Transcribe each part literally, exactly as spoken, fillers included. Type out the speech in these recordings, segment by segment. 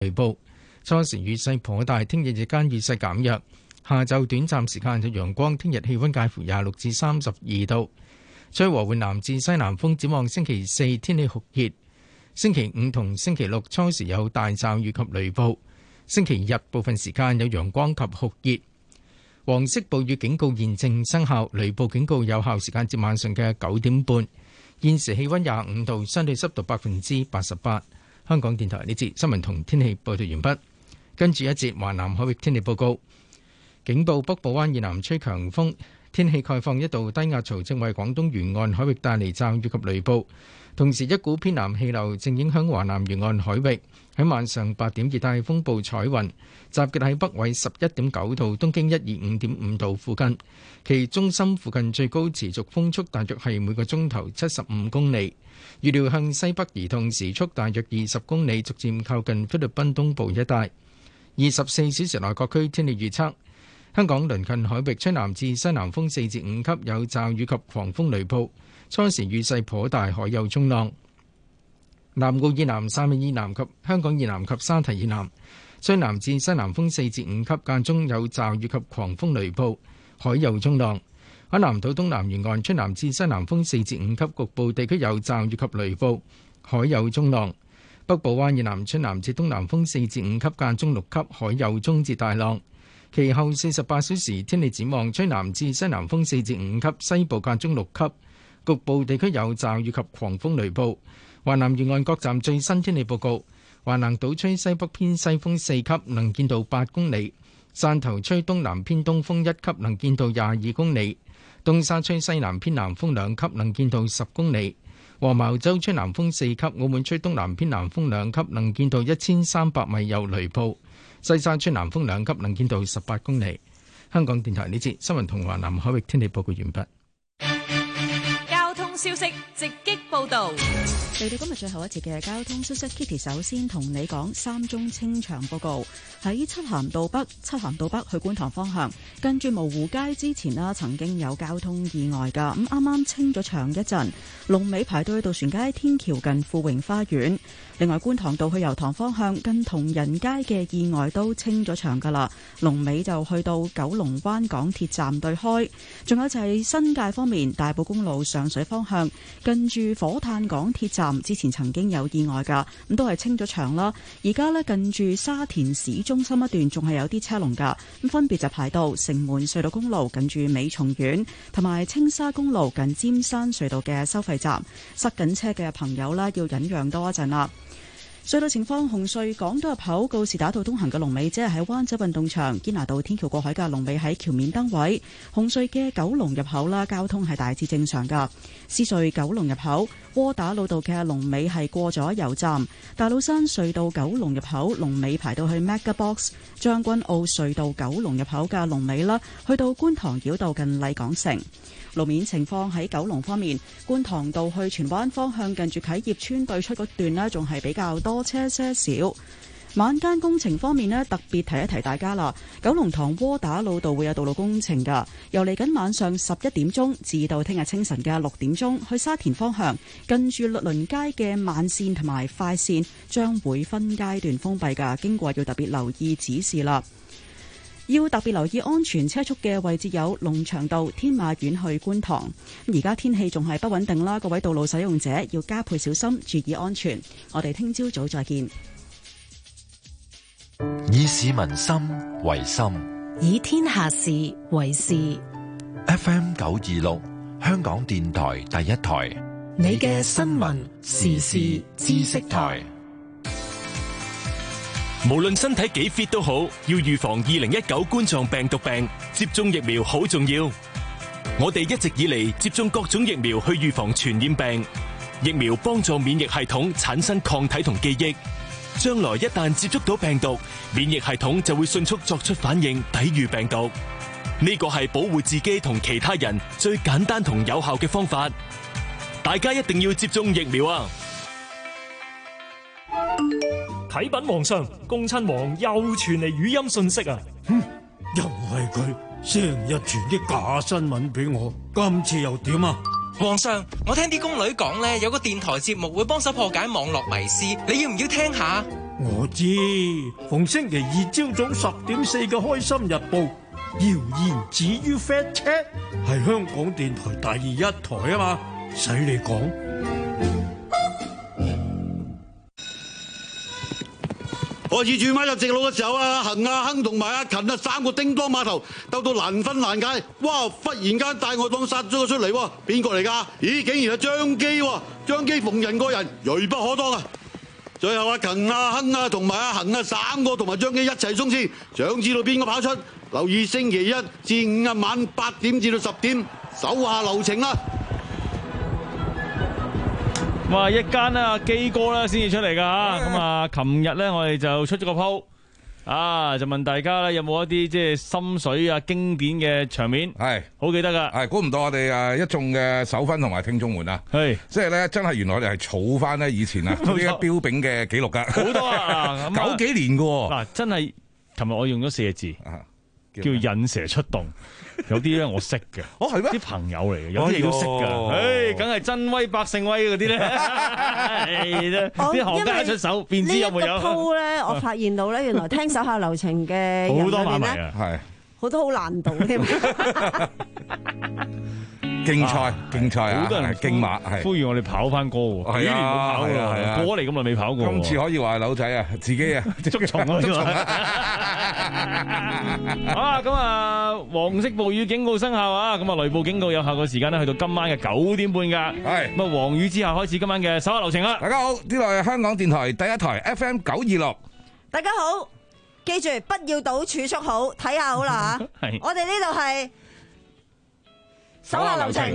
雷暴，初時雨勢頗大，聽日日間雨勢減弱，下晝短暫時間有陽光，聽日氣溫介乎廿六至三十二度，吹和緩南至西南風。展望星期四天氣酷熱，星期五同星期六初時有大驟雨及雷暴，星期日部分時間有陽光及酷熱。黃色暴雨警告現正生效，雷暴警告有效時間至晚上嘅九點半。現時氣溫廿五度，相對濕度百分之八十八。香港電台呢節新聞同天氣報道完畢，跟住一節華南海域天氣報告。警報：北部灣以南吹強風，天氣概況，一道低壓槽正為廣東沿岸海域帶嚟驟雨及雷暴，同時一股偏南氣流正影響華南沿岸海域。喺晚上八點，熱帶風暴彩雲集結喺北緯十一點九度、東經一二五點五度附近，其中心附近最高持續風速大約係每個鐘頭七十五公里，預料向西北移動，時速大約二十公里，逐漸靠近菲律賓東部一帶。二十四小時內各區天氣預測：香港鄰近海域吹南至西南風四至五級，有驟雨及狂風雷暴，初時雨勢頗大，海有中浪。南澳以南、汕尾以南及香港以南及沙堤以南吹南至西南風四至五級，間中有驟雨及狂風雷暴，海有中浪。海南島東南沿岸吹南至西南風四至五級，局部地區有驟雨及雷暴，海有中浪。北部灣以南吹南至東南風四至五級，間中六級，海有中至大浪。其後四十八小時天氣展望，吹南至西南風四至五級，西部間中六級，局部地區有驟雨及狂風雷暴。華南沿岸各站最新天氣報告：華南島吹西北偏西風四級，能見度八公里；汕頭吹東南偏東風一級，能見度廿二公里；東沙吹西南偏南風兩級，能見度十公里；黃茅洲吹南風四級，澳門吹東南偏南風兩級，能見度一千三百米有雷暴；西沙吹南風兩級，能見度十八公里。香港電台呢節新聞同華南海域天氣報告完畢。 消息直擊報道， 嚟到今日最後一節嘅交通消息 ，Kitty 首先同你講三宗清場報告。喺漆咸道北，漆咸道北去觀塘方向，近住蕪湖街之前啦，曾經有交通意外噶，咁啱啱清咗場一陣，龍尾排到去渡船街天橋近富榮花園。另外，觀塘道去油塘方向，近同仁街嘅意外都清咗場噶啦，龍尾就去到九龍灣港鐵站對開。仲有就係新界方面，大埔公路上水方向，近住火炭港鐵站之前曾經有意外噶，咁都係清咗場啦。而家呢，近住沙田市中心一段仲係有啲車龍噶，咁分別就排到城門隧道公路近住美松苑，同埋青沙公路近尖山隧道嘅收費站，塞緊車嘅朋友啦，要忍讓多一陣啦。隧道情況：紅隧港島入口告士打道東行嘅龍尾，即係喺灣仔運動場；堅拿道天橋過海嘅龍尾喺橋面燈位。紅隧嘅九龍入口啦，交通係大致正常噶。獅隧九龍入口，窩打老道嘅龍尾係過咗油站；大老山隧道九龍入口龍尾排到去 MegaBox； 將軍澳隧道九龍入口嘅龍尾啦，去到觀塘繞道近麗港城。路面情況喺九龍方面，觀塘道去荃灣方向近住啟業邨對出嗰段呢，仲係比較多車些少。晚間工程方面呢，特別提一提大家啦，九龍塘窩打老道會有道路工程噶，由嚟緊晚上十一點鐘至到聽日清晨嘅六點鐘，去沙田方向近住律倫街嘅慢線同埋快線將會分階段封閉噶，經過要特別留意指示啦。要特別留意安全車速嘅位置有龍翔道、天馬苑去觀塘。而家天氣仲係不穩定啦，各位道路使用者要加倍小心，注意安全。我哋聽朝早再見。 以市民心為心， 以天下事為事。 F M 九二六，香港電台第一台， 你嘅新聞時事知識台。 無論身體幾 fit 都好，要預防二零一九冠狀病毒病，接種疫苗好重要。我哋一直以嚟接種各種疫苗去預防傳染病，疫苗幫助免疫系統產生抗體同記憶，將來一旦接觸到病毒，免疫系統就會迅速作出反應，抵禦病毒。呢個係保護自己同其他人最簡單同有效嘅方法。大家一定要接種疫苗啊！ 啟稟皇上，恭親王又傳嚟語音信息啊！ 哼，又係佢，成日傳啲假新聞俾我，今次又點啊？ 皇上，我聽啲宮女講咧，有個電台節目會幫手破解網絡迷思，你要唔要聽下？ 我知，逢星期二朝早十點四嘅《開心日報》，謠言止於 Fact Check， 係香港電台第一台啊嘛，使你講。 開始轉彎入直路嘅時候啊，恒啊亨同埋阿勤啊三個叮當碼頭鬥到難分難解，哇！忽然間大外檔殺咗個出嚟喎，邊個嚟㗎？咦，竟然係張基喎！張基逢人過人，銳不可當啊！最後阿勤啊亨啊同埋阿恒啊三個同埋張基一齊衝線，想知道邊個跑出？留意星期一至五啊晚八點至到十點，手下留情啦！ 哇！一間啊基哥咧先至出嚟噶嚇，咁啊，琴日咧我哋就出咗個 po 啊，就問大家咧有冇一啲即係心水啊經典嘅場面，係好記得噶， 係估唔到我哋誒一眾嘅手分同埋聽眾們啊， 係即係咧真係原來我哋係儲翻咧以前啊呢啲標炳嘅記錄噶， 好多啊， 九幾年噶喎， 嗱真係，琴日我用咗四個字，叫引蛇出洞。有啲咧我識嘅，哦係咩？啲朋友嚟嘅，有啲你都識㗎，誒，梗係真威百勝威嗰啲咧，啲行家出手，便知有冇有？ 呢一個鋪咧，我發現到咧，原來聽手下留情嘅人裏面咧， 係好多好難度添。 競賽競賽啊， 好多人競馬係呼籲我哋跑翻歌喎，幾年冇跑喎，過嚟咁耐未跑過。 今次可以話係扭仔啊，自己啊捉蟲啊，捉蟲啊！好啦，咁啊，黃色暴雨警告生效啊，咁啊，雷暴警告有效嘅時間咧，去到今晚嘅九點半㗎。係咁啊，黃雨之下開始今晚嘅手下留情啦。 大家好，呢度係香港電台第一台 F M 九二六。 大家好，記住不要賭，儲蓄好，睇下好啦嚇。係，我哋呢度係。手下留情，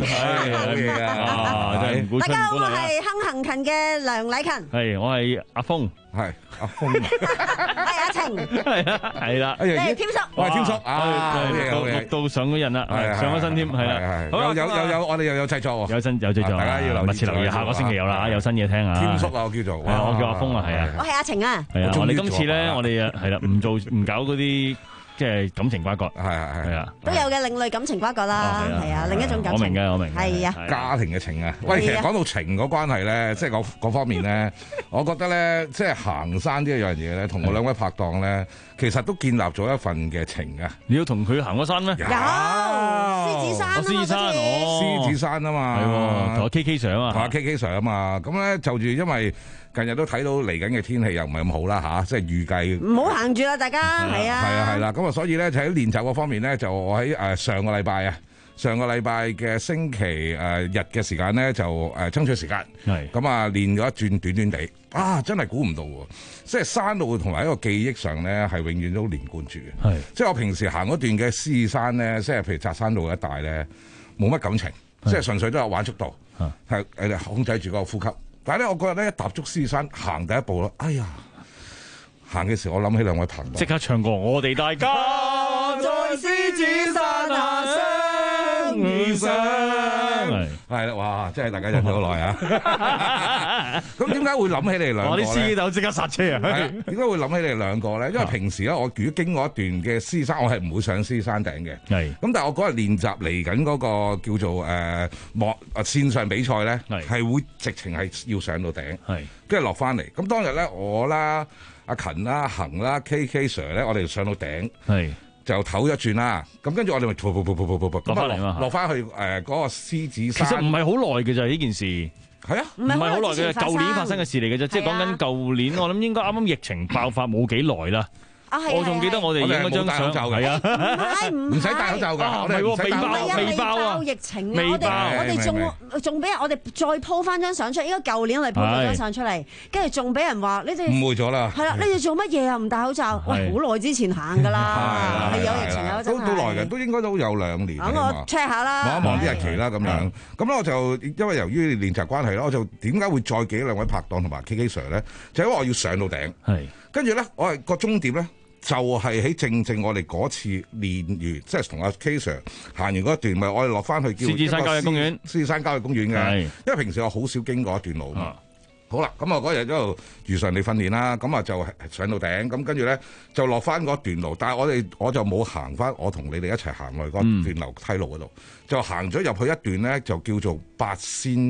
大家好，我係亨行勤嘅梁禮勤， 係我係阿峰， 係阿峰， 係阿晴， 係啦，係啦， 你係添叔， 我係添叔，啊， 錄到上咗人啦，上咗身添，係啦， 有有有有，我哋又有製作， 有新有製作， 大家要密切留意，下個星期有啦，有新嘢聽啊， 添叔啊，我叫做， 我叫阿峰啊，係啊， 我係阿晴啊， 係啊，我哋今次咧，我哋啊係啦，唔做唔搞嗰啲。即係感情瓜葛，係係係啊， 都有嘅另類感情瓜葛啦，係啊，另一種感情。 我明嘅，我明。 係啊， 家庭嘅情啊，喂，其實講到情嗰關係咧，即係嗰嗰方面咧，我覺得咧，即係行山呢一樣嘢咧，同我兩位拍檔咧，其實都建立咗一份嘅情啊。 你要同佢行過山咩？ 有獅子山啊， 獅子山，哦， 獅子山啊嘛， 係喎，同阿 K K Sir 啊嘛， 同阿 K K Sir 啊嘛，咁咧就住因為。近日都睇到嚟緊嘅天氣又唔係咁好啦嚇，即係預計唔好行住啦，大家係啊， 係啊係啦，咁啊所以咧就喺練習嗰方面咧，就我喺誒上個禮拜啊，上個禮拜嘅星期誒日嘅時間咧就誒爭取時間，係咁啊練咗一轉短短地啊，真係估唔到喎！即係山路同埋一個記憶上咧係永遠都連貫住嘅，係即係我平時行嗰段嘅獅子山咧，即係譬如扎山路一帶咧冇乜感情，即係純粹都係玩速度，係誒控制住個呼吸。但係咧，我嗰日咧一踏足獅子山行第一步咯，哎呀！行嘅時候，我諗起兩位朋友， 即刻唱歌，我哋大家在獅子山下相遇上， 係啦，哇！真係大家忍咗好耐啊！咁點解會諗起你哋兩個咧？ 我啲司機就即刻剎車啊！ 點解會諗起你哋兩個咧？因為平時咧，我如果經過一段嘅獅子山，我係唔會上獅子山頂嘅。係咁，但係我嗰日練習嚟緊嗰個叫做誒網啊線上比賽咧，係會直情係要上到頂，係跟住落翻嚟。咁當日咧，我啦、阿勤啦、恒啦、K K Sir 咧，我哋上到頂，係就唞一轉啦。咁跟住我哋咪噗噗噗噗噗噗噗落翻嚟嘛，落翻去誒嗰個獅子山。 其實唔係好耐嘅咋呢件事。係啊，唔係好耐嘅，舊年發生嘅事嚟嘅啫，即係講緊舊年，我諗應該啱啱疫情爆發冇幾耐啦。我仲記得我哋影嗰張相，係啊， 唔使戴口罩㗎， 唔係喎，未爆未爆啊， 疫情啊，我哋我哋仲仲俾人我哋再 po 翻張相出嚟，應該舊年我哋 po 咗張相出嚟，跟住仲俾人話你哋誤會咗啦， 係啦，你哋做乜嘢啊？唔戴口罩，喂，好耐之前行㗎啦，係有疫情啊，真係都都耐嘅，都應該都有兩年。 等我 check 下啦， 望一望啲日期啦，咁樣。咁咧我就因為由於練習關係咧，我就點解會再記兩位拍檔同埋 K K Sir 咧？就因為我要上到頂，係跟住咧，我係個終點咧。就係喺正正我哋嗰次練完，即係同阿 K Sir 行完嗰一段，咪我哋落翻去叫獅子山郊野公園。 獅子山郊野公園嘅，因為平時我好少經過一段路嘛。啊、好啦，咁啊嗰日一路如常地訓練啦，咁啊就上到頂，咁跟住咧就落翻嗰段路，但係我哋我就冇行翻我同你哋一齊行去嗰段樓梯路嗰度，嗯、就行咗入去一段咧，就叫做八仙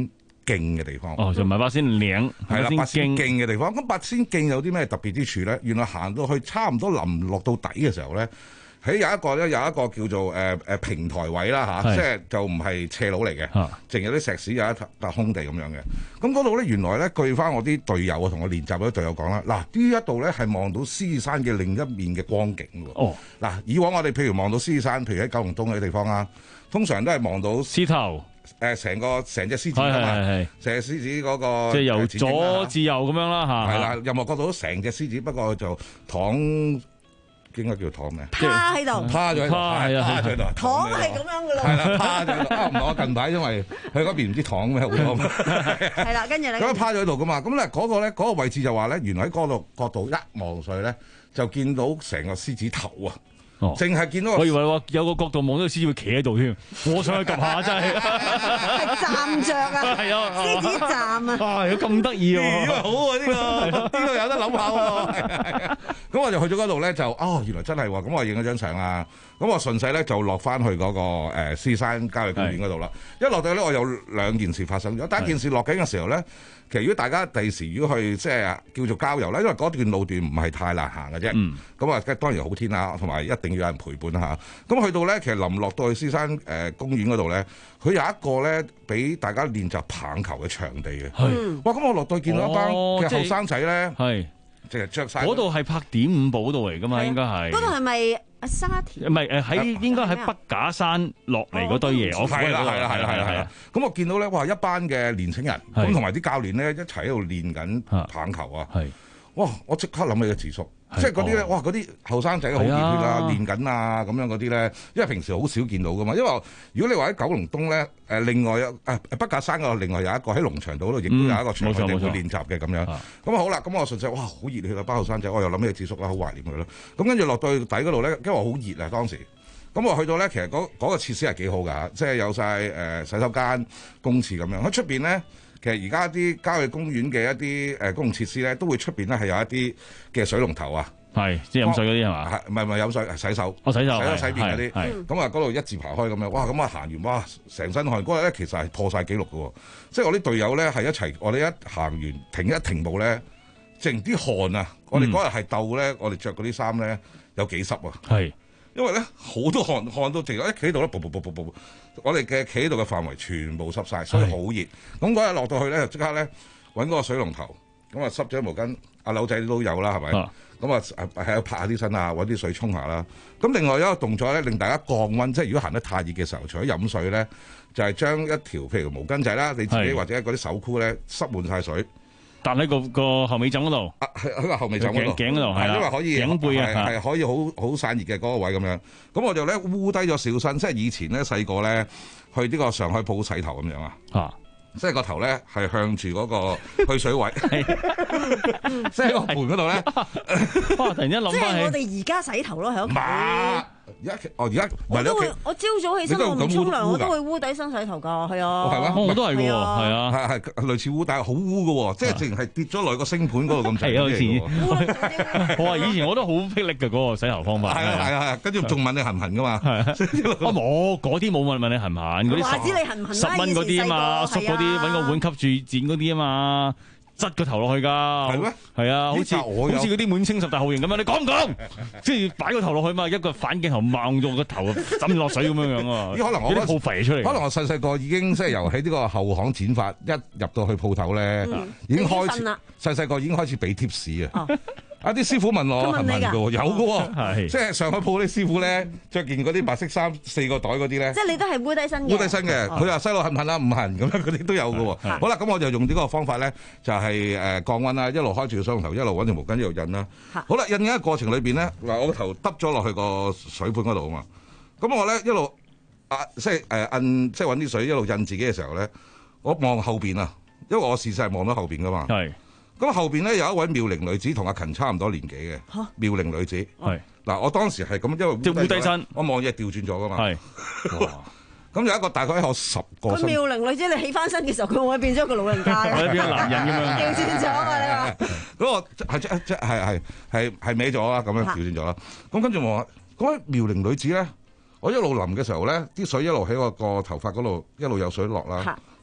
徑嘅地方。 哦，就唔係八仙嶺， 係啦，八仙徑徑嘅地方。咁八仙徑有啲咩特別之處咧？原來行到去差唔多臨落到底嘅時候咧，喺有一個咧有一個叫做誒誒、呃、平台位啦嚇，即係就唔係斜路嚟嘅，淨有啲石屎有一笪空地咁樣嘅。咁嗰度咧原來咧據翻我啲隊友啊同我練習嗰啲隊友講啦，嗱呢一度咧係望到獅子山嘅另一面嘅光景喎。哦，嗱以往我哋譬如望到獅子山，譬如喺九龍東嗰啲地方啊，通常都係望到獅頭。誒成個成隻獅子㗎嘛，成隻獅子嗰個即係由左至右咁樣啦嚇。 係啦，任何角度都成隻獅子，不過就躺應該叫躺咩？ 趴喺度， 趴咗喺度，趴咗喺度， 躺係咁樣㗎咯。 係啦，趴咗喺度。啊唔係，我近排因為去嗰邊唔知躺咩好多。 係啦，跟住咧。 咁趴咗喺度㗎嘛，咁咧嗰個咧嗰個位置就話咧，原來喺嗰度角度一望上去咧，就見到成個獅子頭啊！哦，淨係見到， 我以為話有個角度望到獅子會企喺度添，我上去 𥄫 下真係， 係站着啊，係啊，獅子站啊， 哇，咁得意喎， 好啊呢個，呢個有得諗下喎，咁我就去咗嗰度咧，就哦原來真係喎，咁我影咗張相啊，咁我順勢咧就落翻去嗰個誒獅子山郊野公園嗰度啦，一落到咧我有兩件事發生咗，第一件事落緊嘅時候咧。其實如果大家第時如果去即係叫做郊遊咧，因為嗰段路段唔係太難行嘅啫，咁啊、嗯、當然好天啦，同埋一定要有人陪伴啦嚇。咁去到咧，其實臨落到去獅山誒、呃、公園嗰度咧，佢有一個咧俾大家練習棒球嘅場地嘅。係，哇！咁我落到去見到一班嘅後生仔咧，係淨係着晒。嗰度係拍點五步嗰度嚟㗎嘛，應該係。嗰度係咪？沙田唔係誒喺應該喺筆架山落嚟嗰堆嘢，我係啦係啦係啦係啦係啦。咁我見到咧，哇一班嘅年青人咁同埋啲教練咧一齊喺度練緊棒球啊！係哇！我即刻諗起個智叔，即係嗰啲咧，哇嗰啲後生仔好熱血啊，練緊啊咁樣嗰啲咧，因為平時好少見到噶嘛。因為如果你話喺九龍東咧，誒另外有誒筆架山嗰度另外有一個喺龍翔道嗰度，亦都有一個場地會練習嘅咁樣。咁好啦，咁我順勢哇好熱血啊班後生仔，我又諗起智叔啦，好懷念佢咯。咁跟住落到去底嗰度咧，因為好熱啊當時。咁我去到咧，其實嗰嗰個設施係幾好㗎，即係有晒誒洗手間、公廁咁樣。喺出邊咧，其實而家啲郊野公園嘅一啲誒公共設施咧，都會出邊咧係有一啲嘅水龍頭啊，係即係飲水嗰啲係嘛？唔係唔係飲水，洗手。哦，洗手，洗手洗面嗰啲。咁啊，嗰度一字排開咁樣，哇！咁啊行完，哇！成身汗。嗰日咧其實係破晒紀錄㗎喎，即係我啲隊友咧係一齊，我哋一行完停一停步咧，淨啲汗啊！我哋嗰日係鬥咧，我哋着嗰啲衫咧有幾濕啊？係。因為咧好多汗汗到，淨係一企喺度咧，噗噗噗噗噗，我哋嘅企喺度嘅範圍全部濕晒，所以好熱。咁嗰日落到去咧，就即刻咧揾嗰個水龍頭，咁啊濕咗毛巾，阿柳仔都有啦，係咪？咁啊喺度拍下啲身啊，揾啲水沖下啦。咁另外有一個動作咧，令大家降溫，即係如果行得太熱嘅時候，除咗飲水咧，就係、是、將一條譬如毛巾仔啦，你自己或者嗰啲手箍咧塞滿晒水。但喺個個後尾枕嗰度，喺喺個後尾枕嗰度，頸嗰度係因為可以頸背啊，係可以好好散熱嘅嗰個位咁樣。咁我就咧烏低咗小身，即係以前咧細個咧去呢個上海鋪洗頭咁樣啊，嚇，即係個頭咧係向住嗰個去水位，即係個盤嗰度咧。哇！突然間諗翻起，即係我哋而家洗頭咯，喺屋企。而家哦，而家我都會，我朝早起身我唔沖涼，我都會烏底身洗頭㗎，係啊。係咩？我都係喎，係啊，係係類似烏底，好污㗎喎，即係淨係跌咗落個星盤嗰度咁滯。係啊，以前我話以前我都好霹靂嘅嗰個洗頭方法。係啊係啊，跟住仲問你痕唔痕㗎嘛？係啊，我冇嗰啲冇問問你痕唔痕嗰啲十十蚊嗰啲啊嘛，縮嗰啲揾個碗吸住剪嗰啲啊嘛。側個頭落去㗎，係咩？係啊，好似好似嗰啲滿清十大酷刑咁樣，你講唔講？即係擺個頭落去嘛，一個反鏡頭望咗個頭浸落水咁樣樣啊！可能我啲鋪肥出嚟，可能我細細個已經即係由喺呢個後巷剪髮，一入到去鋪頭咧，已經開始細細個已經開始俾貼士啊！啊！啲師傅問我係咪㗎？有嘅喎，即係上海鋪啲師傅咧，着件嗰啲白色衫，四個袋嗰啲咧。即係你都係烏低身嘅。烏低身嘅，佢話細路痕唔痕啊？唔痕咁樣，嗰啲都有嘅喎。好啦，咁我就用呢個方法咧，就係誒降溫啦，一路開住個水龍頭，一路揾條毛巾一路印啦。好啦，印嘅過程裏邊咧，嗱我個頭耷咗落去個水盤嗰度啊嘛。咁我咧一路啊，即係誒印，即係揾啲水一路印自己嘅時候咧，我望後邊啊，因為我事實係望到後邊噶嘛。係。咁後邊咧有一位妙齡女子，同阿勤差唔多年紀嘅。嚇！妙齡女子係嗱，我當時係咁，因為即係烏低身，我望嘢調轉咗噶嘛。係哇！咁有一個大概喺我十個。佢妙齡女子，你起翻身嘅時候，佢會唔會變咗一個老人家？變咗男人咁樣。調轉咗啊！你話嗰個係即即係係係係歪咗啦，咁樣調轉咗啦。咁跟住我話嗰位妙齡女子咧，我一路淋嘅時候咧，啲水一路喺我個頭髮嗰度一路有水落啦。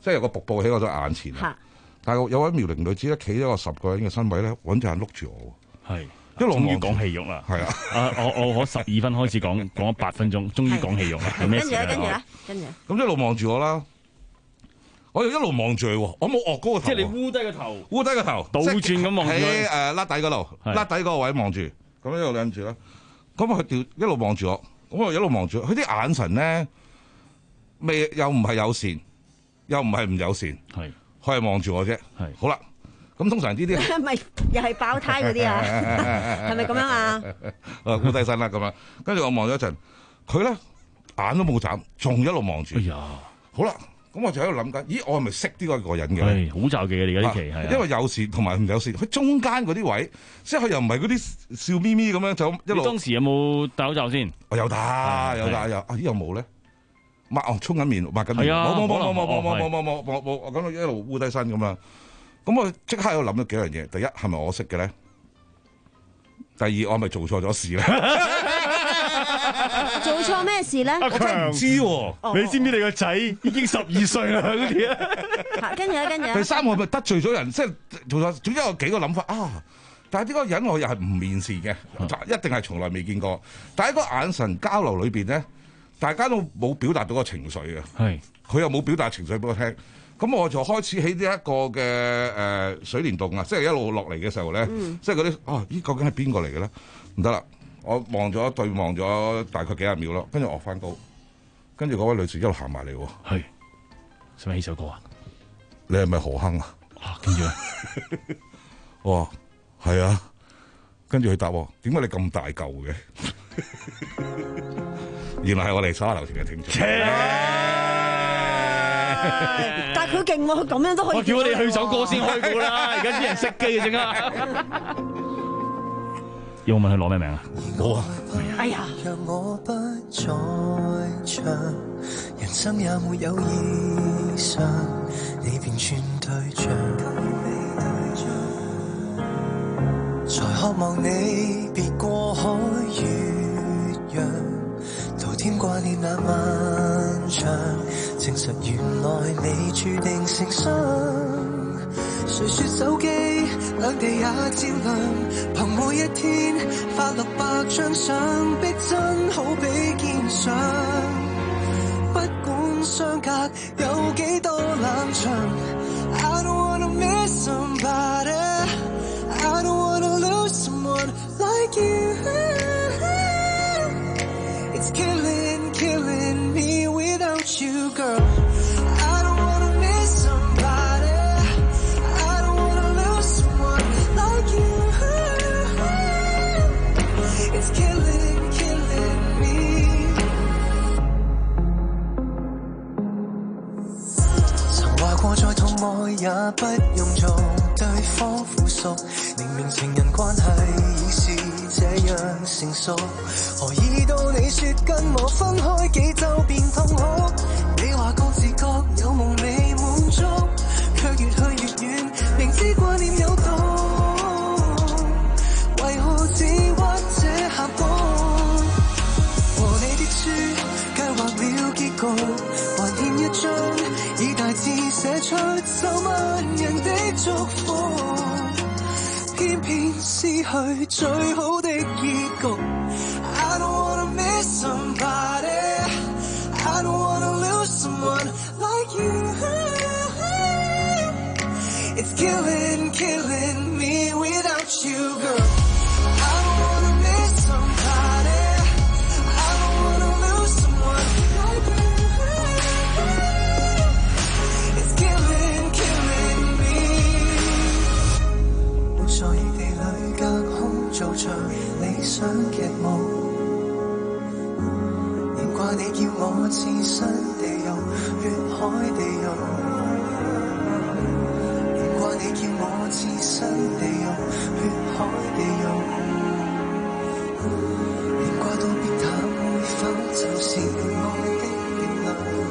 即係有個瀑布喺我隻眼前啊。但係有位妙齡女子咧，企咗個十個人嘅身位咧，揾隻眼碌住我。係。一路終於講戲肉啦， 係啊！ 啊，我我我十二分開始講，講咗八分鐘，終於講戲肉啦，係咩事咧？ 跟住咧，跟住咁一路望住我啦，我又一路望住佢喎，我冇惡高個頭， 即係你烏低個頭， 烏低個頭， 倒轉咁望住佢， 喺誒甩底嗰度，甩底嗰個位望住，咁一路諗住啦。咁佢調一路望住我，咁我一路望住佢，佢啲眼神咧，未又唔係友善，又唔係唔友善，係佢係望住我啫。係好啦。咁通常呢啲咪又係爆胎嗰啲啊？係咪咁樣啊？ 誒，烏低身啦咁樣，跟住我望咗一陣，佢咧眼都冇眨，仲一路望住。哎呀，好啦，咁我就喺度諗緊，咦，我係咪識呢個個人嘅？ 係好罩忌嘅，而家呢期係。因為有時同埋唔有時，佢中間嗰啲位，即係佢又唔係嗰啲笑咪咪咁樣就一路。 你當時有冇戴口罩先？ 我有戴，有戴，有啊？咦，有冇咧？抹哦，沖緊面，抹緊面。係啊，冇冇冇冇冇冇冇冇冇冇冇，我咁一路烏低身咁樣。咁我即刻喺度諗咗幾樣嘢，第一係咪我識嘅咧？第二我係咪做錯咗事咧？ 做錯咩事咧？ 阿強唔知喎，你知唔知你個仔已經十二歲啦？嗰啲啊，跟住咧，跟住。 第三我係咪得罪咗人？即係做錯，總之有幾個諗法啊！但係呢個人我又係唔面善嘅，一定係從來未見過。但係喺個眼神交流裏邊咧，大家都冇表達到個情緒嘅，係佢又冇表達情緒俾我聽。咁我就開始喺呢一個嘅誒、呃、水簾洞啊，即係一路落嚟嘅時候咧，嗯、即係嗰啲啊，咦究竟係邊個嚟嘅咧？唔得啦，我望咗對望咗大概幾十秒咯，跟住我翻高，跟住嗰位女士一路行埋嚟喎。係，使唔使起首歌啊？你係咪何亨啊？跟住咧，我話係啊，跟住佢答我，點解你咁大嚿嘅？原來係我哋手下留情嘅聽眾。 但係佢勁喎，佢咁樣都可以。 我叫我哋去首歌先開估啦，而家啲人熄機嘅啫啊！要我問佢攞咩名啊？冇啊！ 哎呀！ 讓我不再唱，人生也沒有異常，你便轉對象，才渴望你別過海越洋。徒添掛念那漫長，證實原來你注定成雙。誰說手機兩地也照亮，憑每一天發落百張相，逼真好比肩上。不管相隔有幾多冷場 I don't wanna miss somebody I don't wanna lose someone like you It's killing, killing me without you, girl. I don't wanna miss somebody. I don't wanna lose someone like you. It's killing, killing me. 曾話過再痛愛也不用做對方附屬，明明情人關係已是這樣成熟，何以到你說跟我分開幾周便痛哭？你話各自各有夢未滿足，卻越去越遠，明知掛念有毒，為何只屈這峽谷？和你的書計劃了結局，還欠一張以大字寫出十萬人的祝福，偏偏失去最好的結局。I don't wanna miss somebody. I don't wanna lose someone like you. It's killing, killing me without you, girl. I don't wanna miss somebody. I don't wanna lose someone like you. It's killing, killing me. 沒在異地裏隔空做場理想劇目。掛你叫我置身地獄，血海地獄。掛你叫我置身地獄，血海地獄。掛到變淡，會否就是愛的定律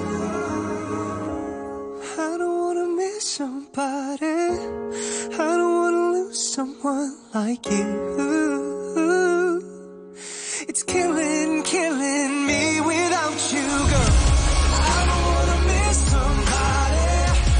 I don't wanna miss somebody. I don't wanna lose someone like you. It's killing, killing me without you, girl. I don't wanna miss somebody.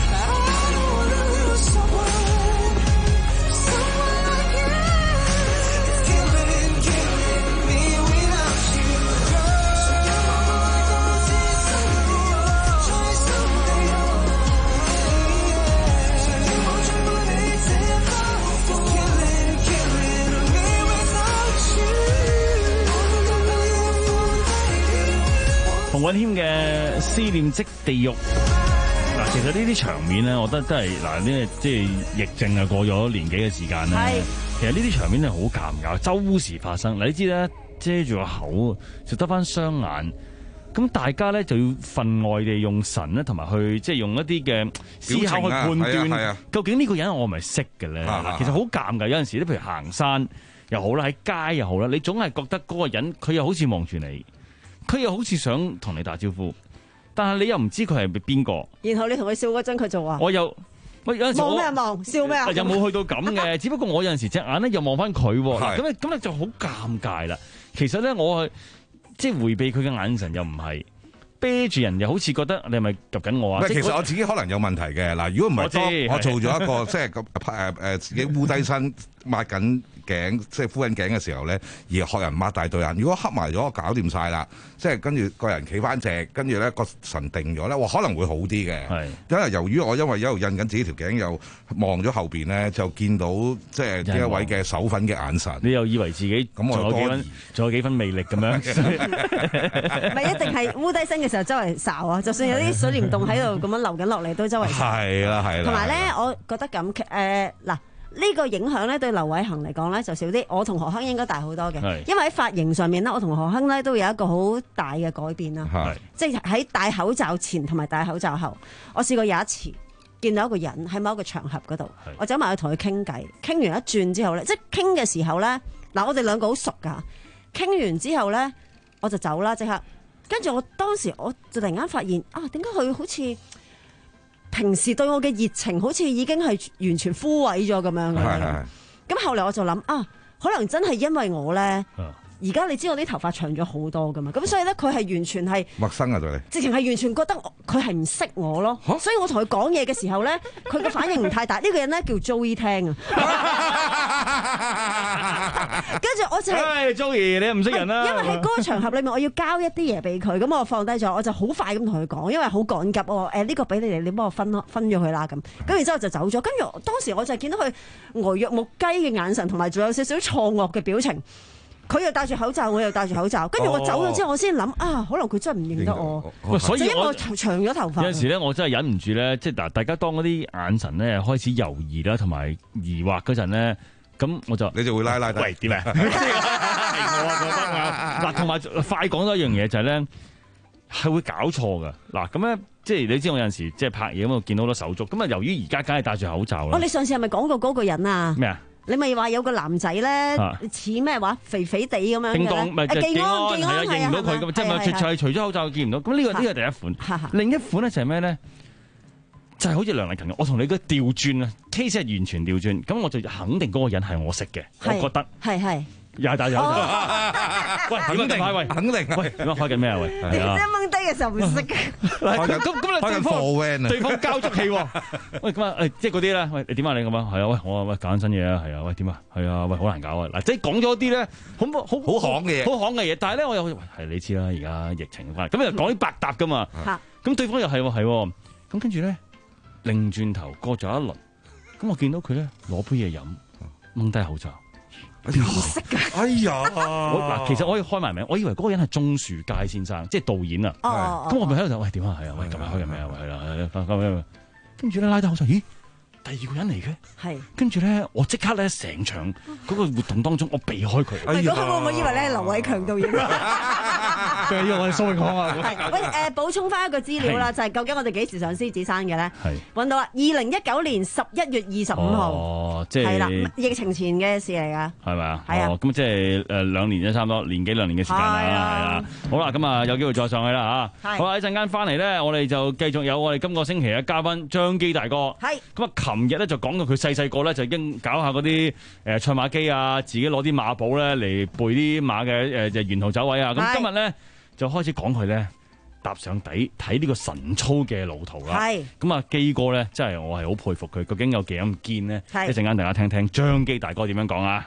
允謙嘅思念即地獄。嗱，其實呢啲場面咧，我覺得真係嗱，呢即係疫症啊，過咗年幾嘅時間咧，其實呢啲場面係好尷尬，周時發生。嗱，你知咧，遮住個口就得翻雙眼。咁大家咧就要分外地用神咧，同埋去即係用一啲嘅思考去判斷，究竟呢個人我係咪識嘅咧？其實好尷尬，有陣時咧，譬如行山又好啦，喺街又好啦，你總係覺得嗰個人佢又好似望住你，佢又好似想同你打招呼，但係你又唔知佢係邊個。然後你同佢笑嗰陣，佢就話：我又我有陣時望咩望笑咩啊？又冇去到咁嘅，只不過我有陣時隻眼咧又望翻佢，咁咧咁咧就好尷尬啦。其實咧，我係。即係迴避佢嘅眼神又唔係，啤住人又好似覺得你係咪及緊我啊？ 其實我自己可能有問題嘅嗱，如果唔係當我做咗一個即係咁誒誒自己烏低身抹緊頸，即係敷緊頸嘅時候咧，而學人擘大對眼，如果黑埋咗，搞掂晒啦，即係跟住個人企翻直，跟住咧個神定咗咧，哇，可能會好啲嘅。係，因為由於我因為一路印緊自己條頸，又望咗後邊咧，就見到即係呢一位嘅手粉嘅眼神。你又以為自己咁我有幾分，仲有幾分魅力咁樣？ 唔係一定係烏低身嘅時候周圍睄啊！就算有啲水簾洞喺度咁樣流緊落嚟，都周圍睄。係啦係啦。同埋咧，我覺得咁誒嗱。呢個影響咧對劉偉恒嚟講咧就少啲，我同何鏗應該大好多嘅，因為喺髮型上面咧，我同何鏗咧都有一個好大嘅改變啦。即係喺戴口罩前同埋戴口罩後，我試過有一次見到一個人喺某一個場合嗰度，我走埋去同佢傾偈，傾完一轉之後咧，即係傾嘅時候咧，嗱我哋兩個好熟噶，傾完之後咧我就走啦，即刻。跟住我當時我就突然間發現啊，點解佢好似平時對我嘅熱情好似已經係完全枯萎咗咁樣嘅，咁後嚟我就諗啊，可能真係因為我咧，而家你知我啲頭髮長咗好多噶嘛，咁所以咧佢係完全係陌生啊對你，直情係完全覺得佢係唔識我咯，所以我同佢講嘢嘅時候咧，佢嘅反應唔太大。呢個人咧叫 Joey 聽啊，跟住我就係 Joey 你唔識人啦， 因為喺嗰個場合裏面我要交一啲嘢俾佢，咁我放低咗，我就好快咁同佢講，因為好趕急，我誒呢個俾你哋，你幫我分咯，分咗佢啦咁，咁然之後就走咗。跟住當時我就見到佢呆若木雞嘅眼神，同埋仲有少少錯愕嘅表情。佢又戴住口罩，我又戴住口罩，跟住我走咗之後，我先諗啊，可能佢真係唔認得我。 喂，所以因為我長咗頭髮。 有陣時咧，我真係忍唔住咧，即係嗱，大家當嗰啲眼神咧開始猶豫啦，同埋疑惑嗰陣咧，咁我就你就會拉拉。 喂，點啊？我啊覺得啊，嗱，同埋快講多一樣嘢就係咧，係會搞錯噶。嗱，咁咧，即係你知我有陣時即係拍嘢咁啊，見到好多手足。咁啊，由於而家梗係戴住口罩啦。 哦，你上次係咪講過嗰個人啊？ 咩啊？ 你咪話有個男仔咧似咩話肥肥地咁樣嘅咧？技安，技安係啊，認唔到佢咁，即係咪就係除咗口罩見唔到？咁呢個呢個第一款，另一款咧就係咩咧？就係好似梁麗琴咁，我同你嘅調轉啊 case 係完全調轉，咁我就肯定嗰個人係我識嘅，我覺得係係。 又係戴住口罩，喂，肯定，喂，肯定，喂，點解開緊咩啊？喂，係啊， 一掹低嘅時候唔識嘅， 咁咁你對方對方交足氣喎，喂，咁啊，誒，即係嗰啲咧，喂，你點啊？你咁啊？係啊，喂，我啊，喂，搞緊新嘢啊，係啊，喂，點啊？係啊，喂，好難搞啊，嗱，即係講咗啲咧，好好好行嘅嘢，好行嘅嘢，但係咧，我又係你知啦，而家疫情關係，咁又講啲百搭噶嘛，咁對方又係喎，係喎，咁跟住咧，擰轉頭過咗一輪，咁我見到佢咧攞杯嘢飲，掹低口罩。 唔識噶， 哎呀！ 嗱，其實我可以開埋名，我以為嗰個人係鍾樹佳先生，即係導演啊。哦，咁我咪喺度就喂點啊？係啊，喂咁啊開緊咩啊？係啦，咁樣，跟住咧拉低口罩，咦？第二個人嚟嘅，係跟住咧，我即刻咧成場嗰個活動當中，我避開佢。 喂，嗰個我以為咧係劉偉強導演。 嘅呢個我哋蘇永康啊。 喂，誒補充翻一個資料啦，就係究竟我哋幾時上獅子山嘅咧？係揾到啦，二零一九年十一月二十五號。哦，即係係啦，疫情前嘅事嚟噶。係咪啊？係啊。咁即係誒兩年啫，差唔多年幾兩年嘅時間啦。係啊。好啦，咁啊有機會再上去啦嚇。係。好啦，一陣間翻嚟咧，我哋就繼續有我哋今個星期嘅嘉賓張基大哥。係。咁啊，琴日咧就講到佢細細個咧就已經搞下嗰啲誒賽馬機啊，自己攞啲馬寶咧嚟背啲馬嘅誒就沿途走位啊。咁今日咧就開始講佢咧踏上底睇呢個神操嘅路途啦。係。咁啊，基哥咧真係我係好佩服佢，究竟有幾咁堅呢？係。一陣間大家聽聽張基大哥點樣講啊！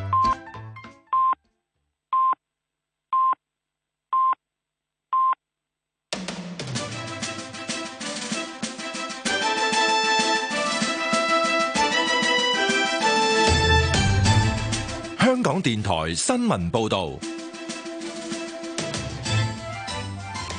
香港電台新聞報道。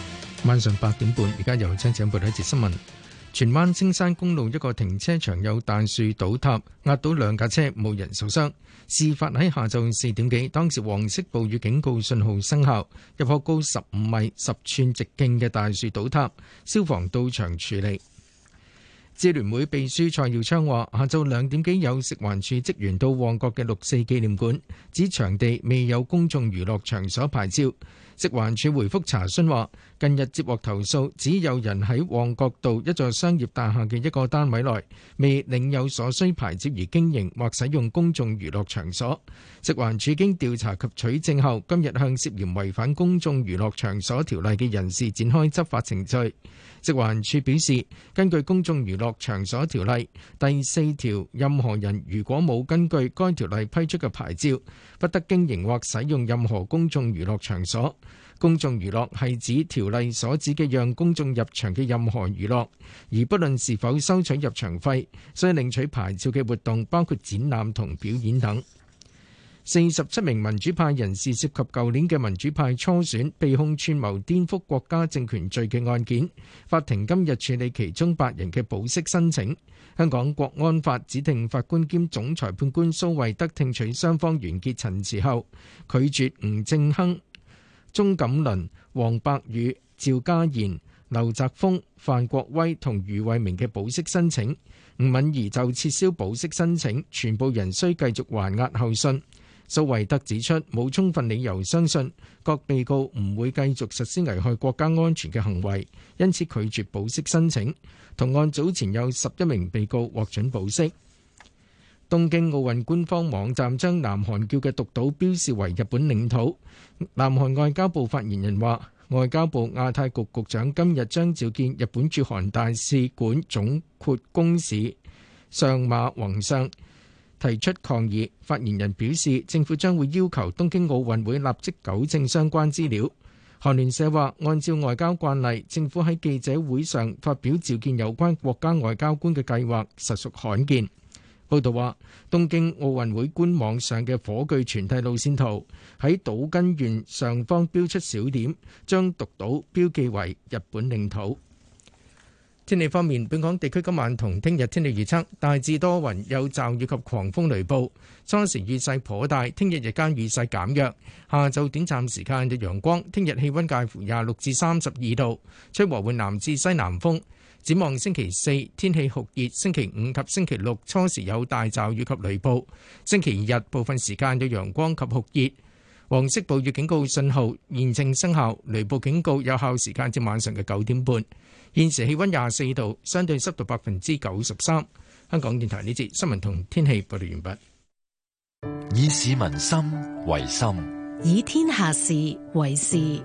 晚上八點半，而家由張展報道一節新聞。荃灣青山公路一個停車場有大樹倒塌，壓到兩架車，冇人受傷。事發喺下晝四點幾，當時黃色暴雨警告信號生效，一棵高十五米、十寸直徑嘅大樹倒塌，消防到場處理。支聯會秘書蔡耀昌話：下晝兩點幾有食環署職員到旺角嘅六四紀念館，指場地未有公眾娛樂場所牌照。食環署回覆查詢話：近日接獲投訴，指有人喺旺角道一座商業大廈嘅一個單位內未領有所需牌照而經營或使用公眾娛樂場所。食環署經調查及取證後，今日向涉嫌違反公眾娛樂場所條例嘅人士展開執法程序。食環署表示，根據公眾娛樂場所條例第四條，任何人如果冇根據該條例批出嘅牌照，不得經營或使用任何公眾娛樂場所。公眾娛樂係指條例所指嘅讓公眾入場嘅任何娛樂，而不論是否收取入場費，所以領取牌照嘅活動包括展覽同表演等。四十七名民主派人士涉及舊年嘅民主派初選，被控串謀顛覆國家政權罪嘅案件，法庭今日處理其中八人嘅保釋申請。香港國安法指定法官兼總裁判官蘇惠德聽取雙方完結陳詞後，拒絕吳正亨、鍾錦麟、黃伯宇、趙家賢、劉澤峰、范國威同余慧明嘅保釋申請。吳敏儀就撤銷保釋申請，全部人需繼續還押候訊。蘇惠德指出，冇充分理由相信各被告唔會繼續實施危害國家安全嘅行為，因此拒絕保釋申請。同案早前有十一名被告獲准保釋。東京奧運官方網站將南韓叫嘅獨島標示為日本領土。南韓外交部發言人話，外交部亞太局局長今日將召見日本駐韓大使館總括公使上馬宏相，提出抗議。發言人表示，政府將會要求東京奧運會立即糾正相關資料。韓聯社話，按照外交慣例，政府喺記者會上發表召見有關國家外交官嘅計劃，實屬罕見。報道話，東京奧運會官網上嘅火炬傳遞路線圖喺島根縣上方標出小點，將獨島標記為日本領土。天氣方面，本港地區今晚同聽日天氣預測大致多雲，有驟雨及狂風雷暴，初時雨勢頗大。聽日日間雨勢減弱，下晝短暫時間有陽光。聽日氣溫介乎廿六至三十二度，吹和緩南至西南風。展望星期四天氣酷熱，星期五及星期六初時有大驟雨及雷暴，星期日部分時間有陽光及酷熱。黃色暴雨警告信號現正生效，雷暴警告有效時間至晚上嘅九點半。現時氣溫廿四度，相對濕度百分之九十三。香港電台呢節新聞同天氣報道完畢。 以市民心為心， 以天下事為事。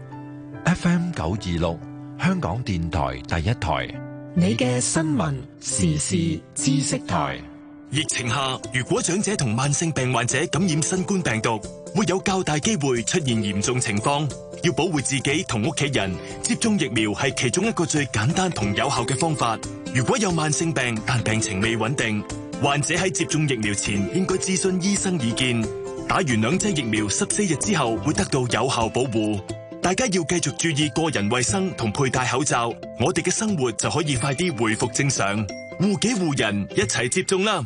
F M 九二六，香港電台第一台。 你嘅新聞時事知識台。 疫情下，如果長者同慢性病患者感染新冠病毒，會有較大機會出現嚴重情況。要保護自己同屋企人，接種疫苗係其中一個最簡單同有效嘅方法。如果有慢性病但病情未穩定，患者喺接種疫苗前應該諮詢醫生意見。打完兩劑疫苗十四日之後會得到有效保護。大家要繼續注意個人衛生同佩戴口罩，我哋嘅生活就可以快啲回復正常。護己護人，一齊接種啦！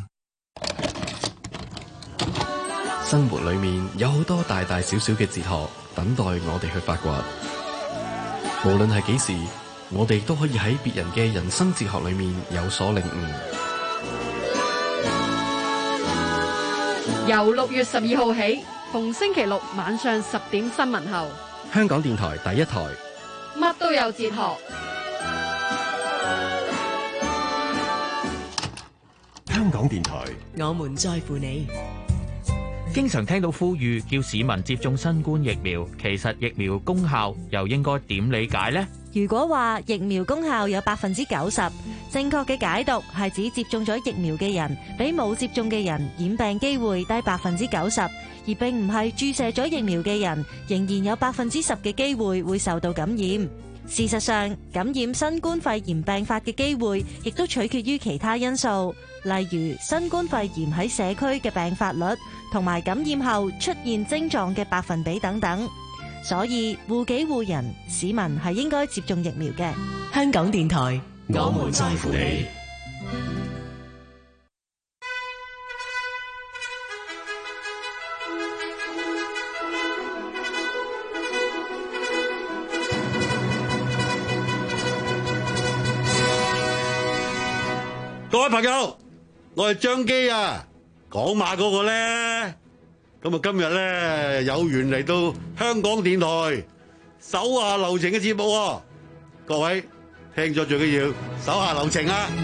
生活裏面有好多大大小小嘅哲學等待我哋去發掘。無論係幾時，我哋都可以喺別人嘅人生哲學裏面有所領悟。 由六月十二號起，逢星期六晚上十點新聞後， 香港電台第一台， 乜都有哲學。 香港電台， 我們在乎你。 經常聽到呼籲叫市民接種新冠疫苗，其實疫苗功效又應該點理解呢？ 如果話疫苗功效有百分之九十，正確嘅解讀係指接種咗疫苗嘅人比冇接種嘅人染病機會低百分之九十，而並唔係注射咗疫苗嘅人仍然有百分之十嘅機會會受到感染。事實上，感染新冠肺炎病發嘅機會亦都取決於其他因素，例如新冠肺炎喺社區嘅病發率同埋感染後出現症狀嘅百分比等等。 所以護己護人，市民係應該接種疫苗嘅。 香港電台，我們在乎你。 各位朋友，我係張基啊，講馬嗰個咧，咁啊今日咧有緣嚟到香港電台手下留情嘅節目喎，各位聽咗最緊要手下留情啊！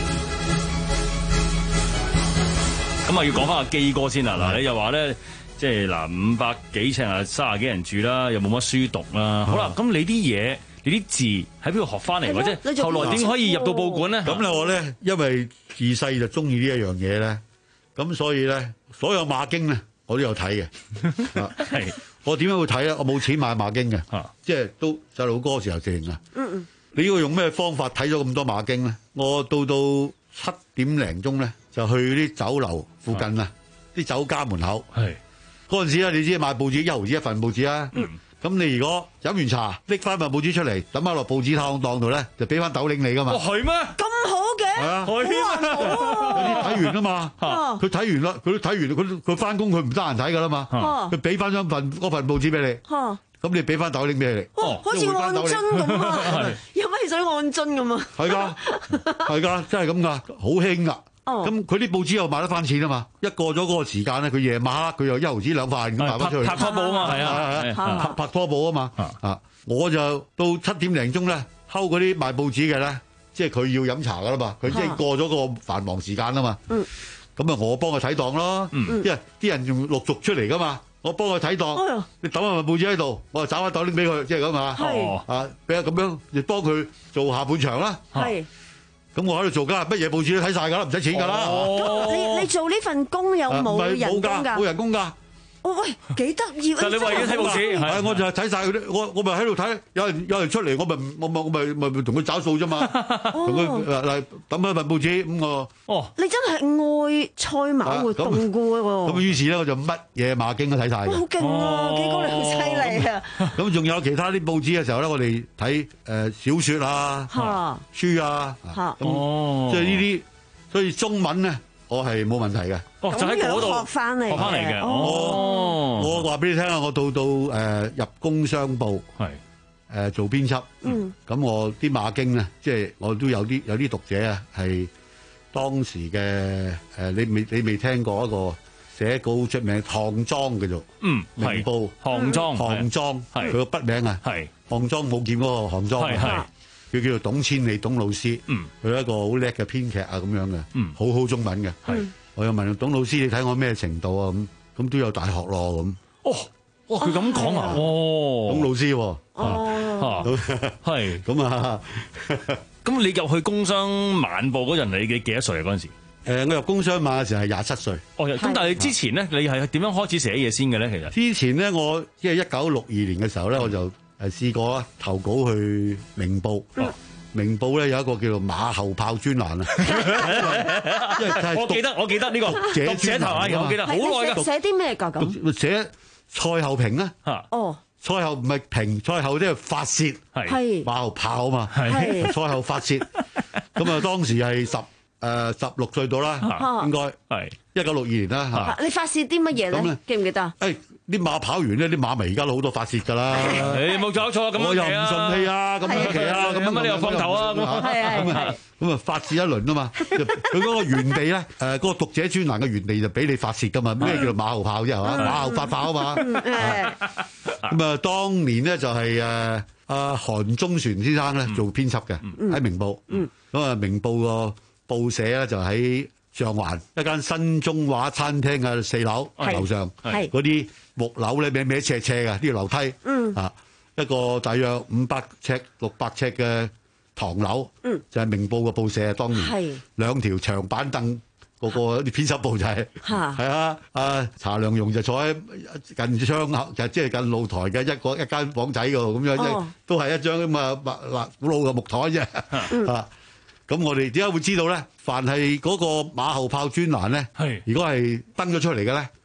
咁啊要講翻阿基哥先啦，嗱你又話咧，即係嗱五百幾尺啊，卅幾人住啦，又冇乜書讀啦，好啦，咁你啲嘢。你啲字喺邊度學翻嚟，或者後來點可以入到報館咧？ 咁咧我咧，因為自細就中意呢一樣嘢咧，咁所以咧，所有馬經咧，我都有睇嘅。係，我點樣會睇咧？我冇錢買馬經嘅，即係都細路哥時候正啊。嗯嗯。你要用咩方法睇咗咁多馬經咧？我到到七點零鐘咧，就去啲酒樓附近啊，啲酒家門口。係。嗰陣時咧，你知買報紙一毫子一份報紙啊。嗯。咁你如果飲完茶拎翻份報紙出嚟，抌翻落報紙檔檔度咧，就俾翻斗領你噶嘛。 哦，係咩？ 咁好嘅？ 係啊， 好啊！ 有啲睇完啊嘛，佢睇完啦，佢都睇完，佢佢翻工佢唔得閒睇噶啦嘛，佢俾翻張份嗰份報紙俾你，咁你俾翻斗領俾你。 哦，好似按樽咁啊！有乜水按樽咁啊？ 係噶，係噶，真係咁噶，好興噶。咁佢啲報紙又賣得翻錢啊嘛！一過咗嗰個時間咧，佢夜晚黑佢又一毫子兩塊咁賣翻出去。 拍拖簿啊嘛，係啊， 拍拍拖簿啊嘛。啊，我就到七點零鐘咧，睺嗰啲賣報紙嘅咧，即係佢要飲茶噶啦嘛，佢即係過咗個繁忙時間啊嘛。咁啊，我幫佢睇檔咯。因為啲人仲陸續出嚟噶嘛，我幫佢睇檔。你抌下份報紙喺度，我就找翻袋拎俾佢，即係咁啊。啊，俾啊咁樣，亦幫佢做下半場啦。係。咁我喺度做㗎，乜嘢報紙都睇晒㗎啦，唔使錢㗎啦。 咁你你做呢份工有冇人工㗎？ 冇人工㗎。 哦喂，幾得意啊！ 就你為咗睇報紙， 係我就係睇晒佢啲，我我咪喺度睇，有人有人出嚟，我咪我咪我咪咪同佢找數啫嘛，同佢嚟抌一份報紙咁我。哦， 你真係愛賽馬活動㗎喎。 咁於是咧，我就乜嘢馬經都睇晒嘅。 好勁啊！基哥你好犀利啊！ 咁仲有其他啲報紙嘅時候咧，我哋睇誒小説啊、書啊，咁即係呢啲，所以中文咧。我係冇問題嘅， 哦，就喺嗰度學翻嚟， 學翻嚟嘅。 哦，我話俾你聽啊，我到到誒入工商部，係誒做編輯，嗯，咁我啲馬經咧，即係我都有啲有啲讀者啊，係當時嘅誒，你未你未聽過一個寫稿出名項莊嘅啫，嗯，明報項莊， 項莊，係佢個筆名啊，係項莊冇劍嗰個項莊，係。佢叫做董千里，董老師，嗯，佢係一個好叻嘅編劇啊，咁樣嘅，嗯，好好中文嘅，係。我又問董老師，你睇我咩程度啊？咁咁都有大學咯，咁。哦，哇，佢咁講啊？哦，董老師，哦，係咁啊。 咁你入去工商晚報嗰陣，你幾幾多歲啊？嗰陣時？ 誒，我入工商晚嘅時候係廿七歲。 哦，咁但係之前咧，你係點樣開始寫嘢先嘅咧？其實之前咧，我即係一九六二年嘅時候咧，我就。誒試過啦，投稿去明報，嗯、明報咧有一個叫做馬後炮專欄啊，因為我記得我記得呢、這個讀者寫頭啊，我記得好耐㗎。 寫啲咩㗎咁？ 寫賽後評啊，哦，賽後唔係評，賽後即係發泄，係馬後炮啊嘛，係賽後發泄。咁啊，當時係十誒十六歲到啦，應該係一九六二年啦嚇。 你發泄啲乜嘢咧？記唔記得啊？ 誒。啲馬跑完咧，啲馬咪而家都好多發泄㗎啦。 誒冇搞錯，咁我又唔順氣啊，咁樣騎啊，咁樣你又放頭啊，咁啊，咁啊發泄一輪啊嘛。佢嗰個原地咧，誒嗰個讀者專欄嘅原地就俾你發泄㗎嘛。咩叫做馬後炮啫係嘛？馬後發炮啊嘛。咁啊，當年咧就係誒阿韓中船先生咧做編輯嘅喺明報。咁啊，明報個報社咧就喺上環一間新中華餐廳嘅四樓樓上，嗰啲木樓咧歪歪斜斜嘅啲樓梯，嗯、啊一個大約五百尺六百尺嘅唐樓，嗯、就係明報嘅報社。當年是兩條長板凳，個個啲編輯部就係、是、係啊，啊查良鏞就坐喺近窗口，就即、是、係近露台嘅一個一間房仔㗎咁樣，哦、都係一張咁啊嗱古老嘅木台啫。嗯、啊，咁我哋點解會知道咧？凡係嗰個馬後炮專欄咧，是如果係登咗出嚟嘅咧，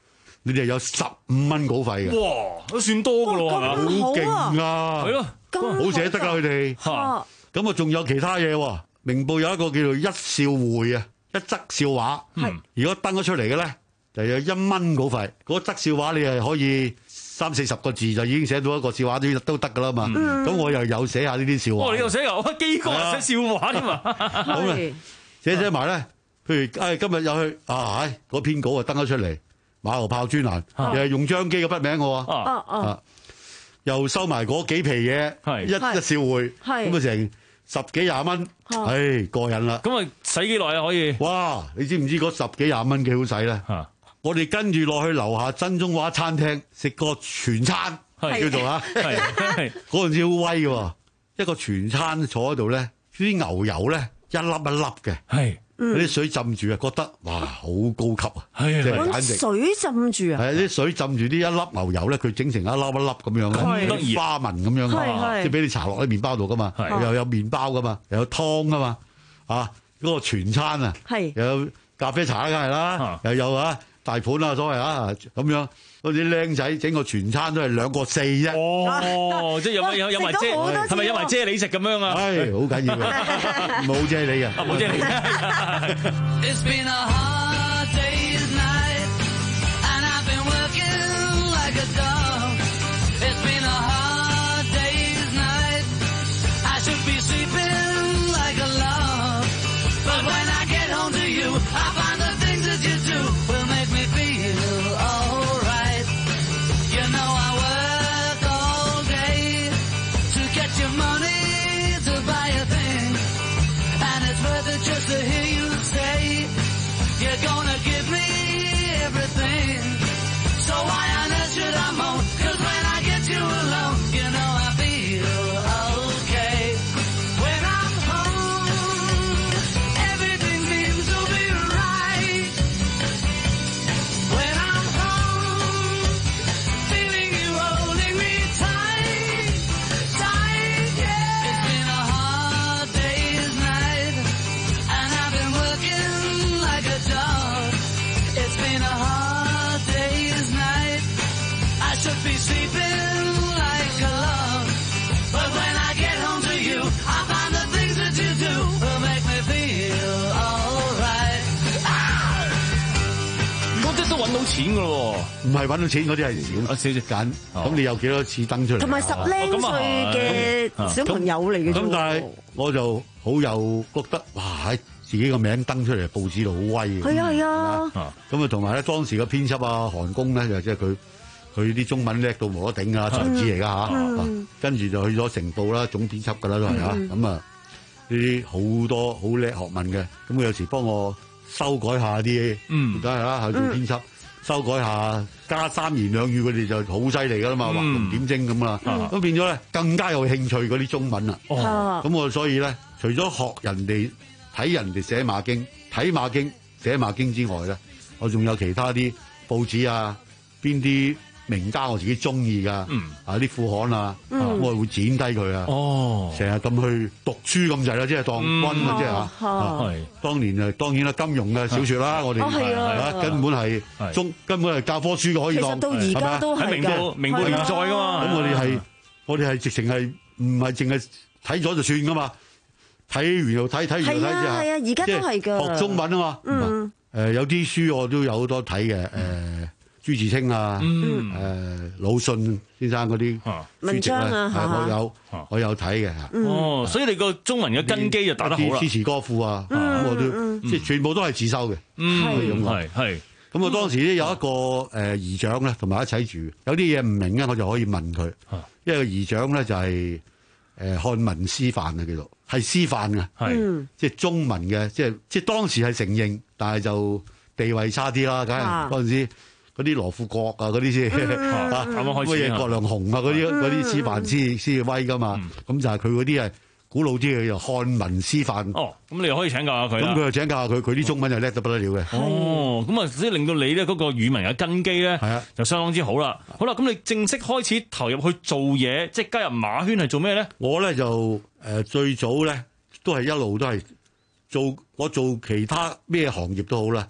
你哋有十五蚊稿費嘅。 哇，都算多噶咯，係嘛？ 好勁啊！ 係咯， 好捨得噶佢哋。咁啊，仲有其他嘢喎。明報有一個叫做一笑會啊，一則笑話。如果登咗出嚟嘅咧，就有一蚊稿費。嗰則笑話你係可以三四十個字就已經寫到一個笑話都都得噶啦嘛。咁我又有寫下呢啲笑話。 哦，你又寫啊？基哥又寫笑話添嘛？ 咁咧寫寫埋咧，譬如誒今日有去啊，唉嗰篇稿啊登咗出嚟，馬後炮專欄又係用張機嘅筆名喎。啊又收埋嗰幾皮嘢，一一笑會，咁啊成十幾廿蚊，唉過癮啦！ 咁啊使幾耐啊可以？ 哇！你知唔知嗰十幾廿蚊幾好使咧？我哋跟住落去樓下真中華餐廳食個全餐，叫做啊，嗰陣時好威嘅喎，一個全餐坐喺度咧，啲牛油咧一粒一粒嘅。係。嗰啲水浸住啊，覺得哇好高級啊！係啊，簡直水浸住啊！ 係啲水浸住啲一粒牛油咧，佢整成一粒一粒咁樣嘅花紋咁樣嘅，即係俾你搽落喺麵包度噶嘛，又有麵包噶嘛，又有湯噶嘛，啊嗰個全餐啊，又有咖啡茶啦，梗係啦，又有啊大盤啊，所謂啊咁樣，嗰啲僆仔整個全餐都係兩個四啫。 哦，即係有冇有有埋啫？係咪有埋啫喱食咁樣啊？ 係好緊要嘅，冇啫喱嘅， 冇啫喱。錢噶咯， 唔係揾到錢嗰啲係少，少少緊。咁你有幾多次登出嚟？ 同埋十零歲嘅小朋友嚟嘅。 咁但係我就好有覺得，哇！喺自己個名登出嚟報紙度好威嘅。 係啊係啊。 咁啊，同埋咧當時嘅編輯啊，韓工咧就即係佢佢啲中文叻到冇得頂噶，才子嚟噶嚇。跟住就去咗成報啦，總編輯噶啦都係嚇。咁啊呢啲好多好叻學問嘅，咁佢有時幫我修改下啲嘢，梗係啦，係做編輯。修改下，加三言兩語，佢哋就好犀利噶啦嘛，畫龍點睛咁啦，咁變咗咧更加有興趣嗰啲中文啦。咁我所以咧，除咗學人哋睇人哋寫馬經、睇馬經、寫馬經之外咧，我仲有其他啲報紙啊，邊啲名家我自己中意噶，啊啲副刊啊，我係會剪低佢啊。哦，成日咁去讀書咁滯啦，即係當軍啊，即係嚇。係當年啊，當然啦，金庸嘅小説啦，我哋係啊，根本係中根本係教科書嘅可以當， 到而家都係喺明報明報連載噶嘛。 咁我哋係我哋係直情係唔係淨係睇咗就算噶嘛？睇完又睇，睇完又睇，即係係啊，而家都係㗎。 學中文啊嘛。嗯。誒有啲書我都有好多睇嘅，誒。朱自清啊，誒魯迅先生嗰啲書籍咧，我有我有睇嘅嚇。 哦，所以你個中文嘅根基就打得好啦。 詩詞歌賦啊，咁我都即係全部都係自修嘅。 係係係。 咁我當時咧有一個誒姨丈咧，同埋一齊住，有啲嘢唔明咧，我就可以問佢。因為個姨丈咧就係誒漢文師範啊，叫做係師範嘅，係即係中文嘅，即係即係當時係承認，但係就地位差啲啦，梗係嗰陣時。嗰啲羅富國啊，嗰啲先啊，乜嘢郭亮雄啊，嗰啲嗰啲師範先先威噶嘛，咁就係佢嗰啲係古老啲嘅，又漢文師範。 哦，咁你又可以請教下佢。 咁佢又請教下佢，佢啲中文就叻得不得了嘅。 哦，咁啊，所以令到你咧嗰個語文嘅根基咧，係啊，就相當之好啦。好啦，咁你正式開始投入去做嘢，即係加入馬圈係做咩咧？ 我咧就誒最早咧都係一路都係做，我做其他咩行業都好啦。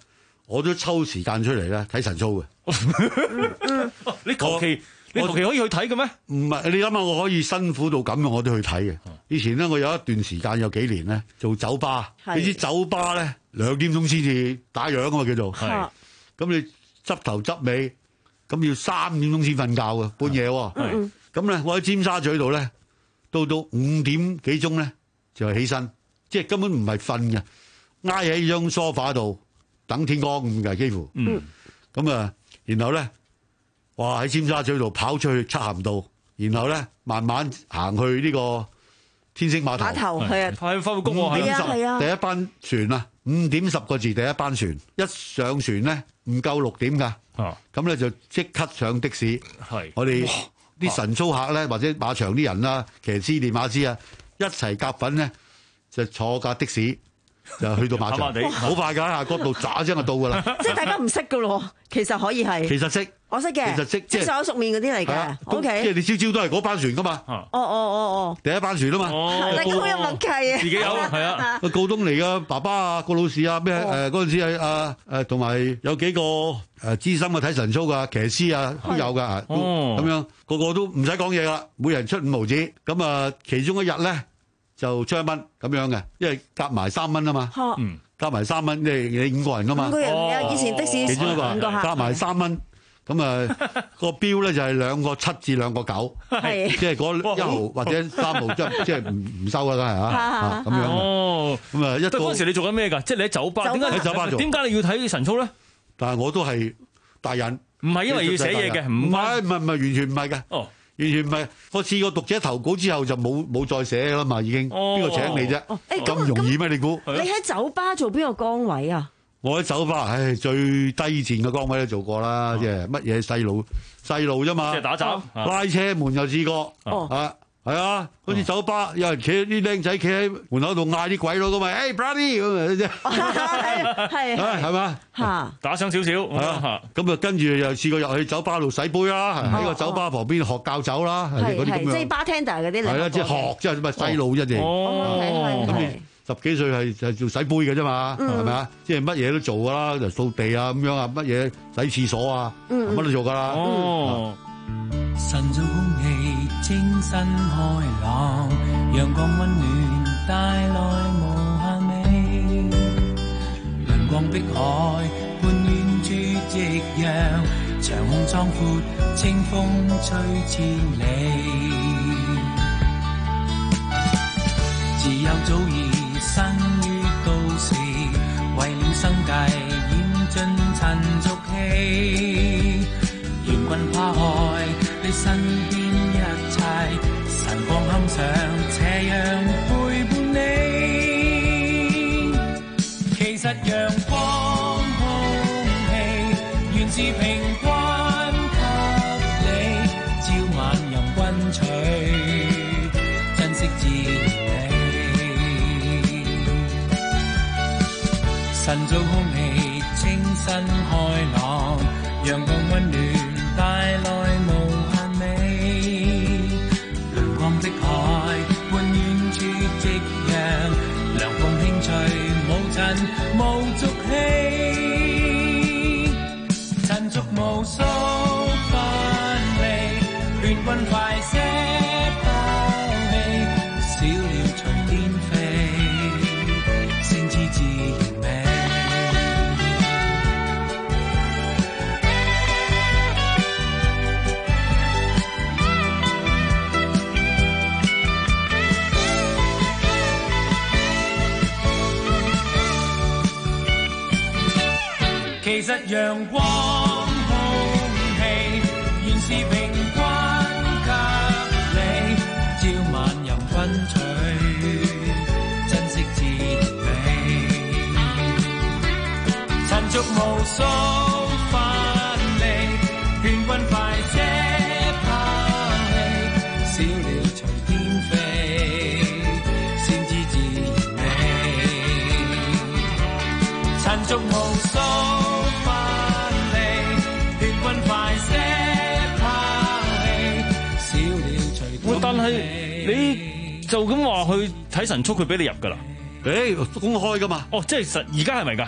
我都抽時間出嚟咧睇晨操嘅。 你求其你求其可以去睇嘅咩？ 唔係，你諗下，我可以辛苦到咁樣，我都去睇嘅。以前咧，我有一段時間有幾年咧做酒吧，你知酒吧咧兩點鐘先至打烊啊嘛，叫做。係。咁你執頭執尾，咁要三點鐘先瞓覺嘅，半夜喎。係。咁咧，我喺尖沙咀度咧，到到五點幾鐘咧就起身，即係根本唔係瞓嘅，挨喺張梳化度等天光咁嘅，幾乎。嗯。咁啊，然後咧。哇！喺尖沙咀度跑出去漆咸道，然後咧慢慢行去呢個天星碼頭。碼頭係啊， 係翻工喎， 係啊係啊。第一班船啊，五點十個字第一班船，一上船咧唔夠六點㗎。哦，咁咧就即刻上的士。係，我哋啲晨操客咧，或者馬場啲人啦，騎師練馬師啊，一齊夾份咧就坐架的士。就去到馬場，好快㗎，下嗰度喳聲就到㗎啦。 即係大家唔識㗎咯，其實可以係。 其實識， 我識嘅。 其實識， 即係熟口熟面嗰啲嚟嘅。O K。 即係你朝朝都係嗰班船㗎嘛。 哦哦哦哦。 第一班船啊嘛。 大家好有默契啊。 自己有係啊。 個告東嚟嘅爸爸啊，個老士啊，咩誒嗰陣時係啊誒，同埋有幾個誒資深嘅睇晨操㗎，騎師啊都有㗎。哦。咁樣個個都唔使講嘢啦，每人出五毫子。咁啊，其中一日咧就出一蚊咁樣嘅，因為夾埋三蚊啊嘛。嗯。加埋三蚊，你你五個人噶嘛？ 五個人有以前的士其中一個五個客， 加埋三蚊，咁啊個標咧就係兩個七至兩個九，係即係嗰一毫或者三毫，即係即係唔唔收噶，梗係啊咁樣。哦，咁啊一個嗰陣時你做緊咩㗎？即係你喺酒吧，點解喺酒吧做？點解你要睇晨操咧？ 但係我都係大人， 唔係因為要寫嘢嘅，唔係唔係唔係完全唔係嘅。哦。完全唔係，我試過讀者投稿之後就冇冇再寫啦嘛，已經邊個請你啫？咁容易咩？你估？ 你喺酒吧做邊個崗位啊？ 我喺酒吧，唉，最低賤嘅崗位都做過啦，即係乜嘢細路細路啫嘛， 即係打雜、 拉車門又試過，啊，係啊，好似酒吧有人企啲僆仔企喺門口度嗌啲鬼佬咁嘛，誒 Brady 咁啊啫，係係係嘛嚇， 打聲少少， 咁啊跟住又試過入去酒吧度洗杯啦，喺個酒吧旁邊學教酒啦， 係係即係 bartender 嗰啲嚟， 係啦，即係學即係咪細路一樣，咁你十幾歲係就做洗杯嘅啫嘛，係咪啊？即係乜嘢都做噶啦，就掃地啊咁樣啊，乜嘢洗廁所啊，乜都做噶啦。 晨早空氣清新開朗，陽光溫暖帶來無限美，陽光碧海伴遠處夕陽，長空壯闊，清風吹千里。自由早已生於都市，為了生計染盡塵俗氣，願君跨海，你身邊一切，晨光堪上，斜陽陪伴你。其實陽光空氣原是平均給你，朝晚任君取，珍惜自然美。晨早空氣清新開朗，陽光溫暖帶來無限美，陽光的海伴遠處夕陽，涼風輕吹，無塵無俗氣，塵俗無數分離，勸君快些拋棄，小鳥隨天飛，先知自然美。其實陽光空氣原是平均給你，朝晚任君取，珍惜自然美。塵俗無數分離，勸君快些拋棄，小鳥隨天飛，先知自然美。塵俗無數但係你就咁話去睇晨操，佢俾你入噶啦？ 誒，公開噶嘛？ 哦，即係實而家係咪噶？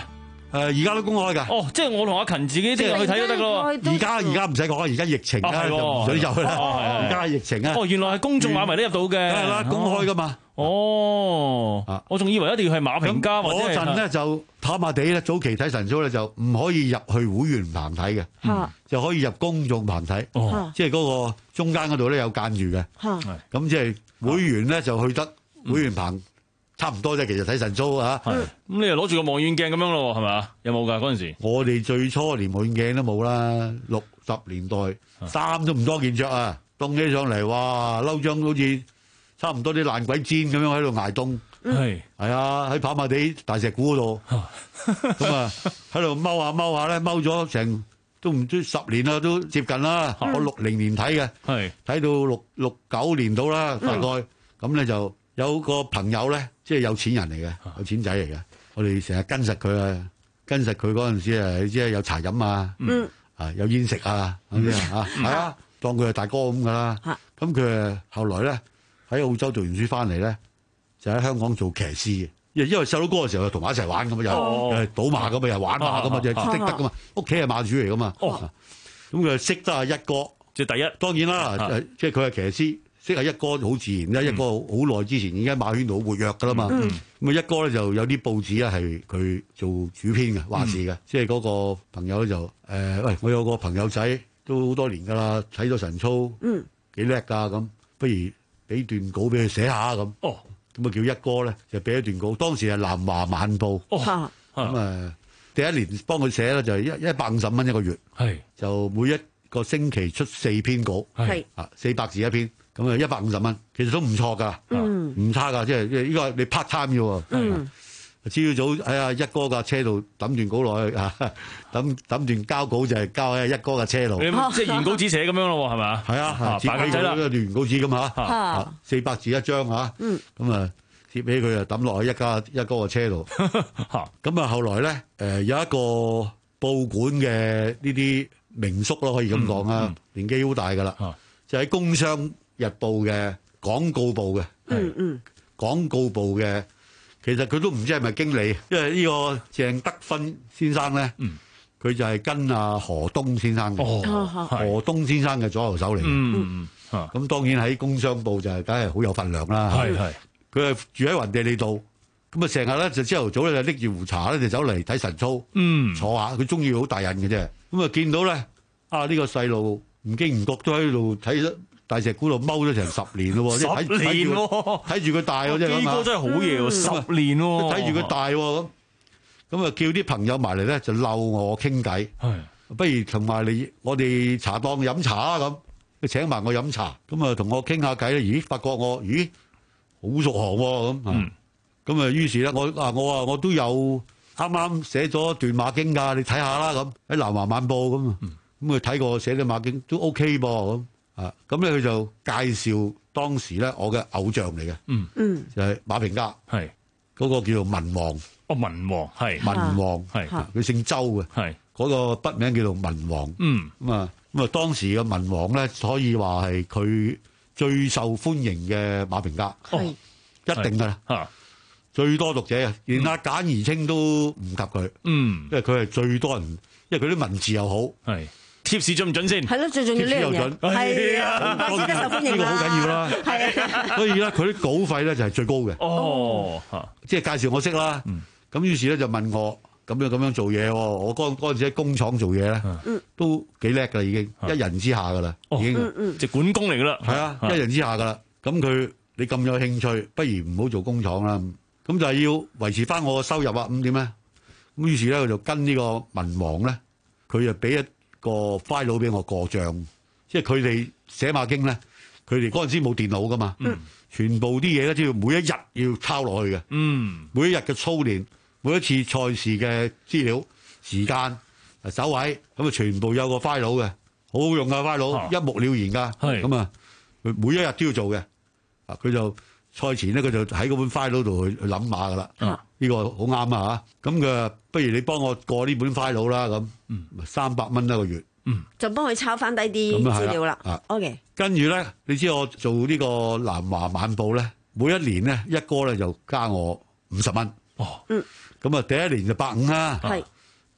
而家都公開㗎。 哦，即係我同阿勤自己即係去睇都得咯。 而家而家唔使講，而家疫情啊，就唔使入去啦。而家疫情啊。 哦，原來係公眾馬迷都入到嘅。 梗係啦，公開㗎嘛。 哦，我仲以為一定要係馬評家或者係。 嗰陣咧就跑馬地咧，早期睇晨操咧就唔可以入去會員棚睇嘅，就可以入公眾棚睇。即係嗰個中間嗰度咧有間住嘅。咁即係會員咧就去得會員棚。差唔多啫，其實睇晨操啊， 咁你又攞住個望遠鏡咁樣咯，係咪啊？有冇㗎嗰陣時？ 我哋最初連望遠鏡都冇啦，六十年代衫都唔多件着啊，凍起上嚟，哇，褸張好似差唔多啲爛鬼氈咁樣喺度捱凍。係係啊，喺跑馬地大石鼓嗰度，咁啊喺度踎下踎下咧，踎咗成都唔知十年啦，都接近啦。我六零年睇嘅，係睇到六六九年到啦，大概咁咧就。有個朋友咧，即係有錢人嚟嘅，有錢仔嚟嘅。我哋成日跟實佢啊，跟實佢嗰陣時啊，即係有茶飲啊，啊有煙食啊咁樣啊，係啊，當佢係大哥咁噶啦。咁佢誒後來咧喺澳洲讀完書翻嚟咧，就喺香港做騎師嘅。因為因為細佬哥嘅時候又同埋一齊玩咁嘛，又誒賭馬咁嘛，又玩馬咁嘛，就識得噶嘛。屋企係馬主嚟噶嘛。咁佢識得阿一哥， 即係第一。當然啦，即係佢係騎師。識係一哥好自然啦，一哥好耐之前已經喺馬圈度好活躍噶啦嘛。咁啊、嗯、一哥咧就有啲報紙咧係佢做主編嘅話事嘅，即係嗰個朋友咧就誒、呃、喂，我有個朋友仔都好多年噶啦，睇咗晨操，幾叻噶咁，不如俾段稿俾佢寫下咁。哦，咁啊叫一哥咧就俾一段稿，當時係南華晚報。哦，咁啊第一年幫佢寫咧就係一一百五十蚊一個月，係就每一個星期出四篇稿，係啊四百字一篇。咁啊，一百五十蚊，其實都唔錯噶，唔、嗯、差噶，即係呢個你 part time 嘅喎。嗯，朝早喺阿一哥架車度抌段稿落去啊，抌抌段交稿就係交喺一哥架車度。 即係原稿紙寫咁樣咯，係咪啊？ 係啊，白紙仔啦，段原稿紙咁嚇，四百字一張嚇。嗯，咁啊貼起佢啊抌落去一家一哥嘅車度。咁啊後來咧，誒有一個報館嘅呢啲名宿咯，可以咁講啊，年紀好大噶啦，就喺工商日報嘅廣告部嘅，嗯嗯，廣告部嘅，其實佢都唔知係咪經理，因為呢個鄭德芬先生咧，嗯，佢就係跟阿何東先生嘅，哦，何東先生嘅左右手嚟嘅，嗯嗯，咁當然喺工商部就係梗係好有份量啦，係係，佢係住喺雲地利道，咁啊成日咧就朝頭早咧就拎住壺茶咧就走嚟睇晨操，嗯，坐下，佢中意好大癮嘅啫，咁啊見到咧啊呢個細路唔經唔覺都喺度睇得。大石鼓度踎咗成十年咯， 十年喎， 睇住佢大喎，即係咁啊！基哥真係好嘢喎，十年喎， 睇住佢大喎，咁咁啊叫啲朋友埋嚟咧就溜我傾偈，不如同埋你我哋茶檔飲茶啊咁，佢請埋我飲茶，咁啊同我傾下偈咧，咦發覺我咦好熟行喎咁啊，咁啊於是咧我啊我啊我都有啱啱寫咗段馬經㗎，你睇下啦咁喺南華晚報咁啊，咁佢睇過我寫嘅馬經都 OK 噃咁。啊，咁咧佢就介紹當時咧我嘅偶像嚟嘅，嗯嗯，就係馬評家，係嗰個叫做文王， 哦文王係文王係，佢姓周嘅，係嗰個筆名叫做文王，嗯咁啊咁啊當時嘅文王咧可以話係佢最受歡迎嘅馬評家，係一定噶啦，嚇最多讀者啊，連阿簡而清都唔及佢，嗯，因為佢係最多人，因為佢啲文字又好，係。 貼士準唔準先？ 係咯，最重要呢樣嘢。係啊，當然受歡迎啦。 呢個好緊要啦。係啊，所以咧佢啲稿費咧就係最高嘅。哦，即係介紹我識啦。咁於是咧就問我咁樣咁樣做嘢喎。我嗰嗰陣時喺工廠做嘢咧，都幾叻㗎啦，已經一人之下㗎啦，已經即係管工嚟㗎啦。 係啊，一人之下㗎啦。咁佢你咁有興趣，不如唔好做工廠啦。咁就係要維持翻我嘅收入啊。咁點咧？咁於是咧佢就跟呢個文王咧，佢就俾一個 file 俾我過帳，即係佢哋寫馬經咧，佢哋嗰陣時冇電腦噶嘛，嗯、全部啲嘢咧都要每一日要抄落去嘅，嗯、每一日嘅操練，每一次賽事嘅資料、時間、走位，咁啊全部有個 file 嘅，好好用噶 file，、啊、一目了然噶，咁啊佢每一日都要做嘅，啊佢就賽前咧佢就喺嗰本 file 度去去諗馬噶啦，呢、啊、個好啱啊嚇，咁佢不如你幫我過呢本 file 啦咁。三百蚊一個月，嗯、就幫佢抄翻低啲資料啦。OK，跟住咧，你知我做呢個南華晚報咧，每一年咧一哥咧就加我五十蚊。哦，嗯，咁啊第一年就百五啦，係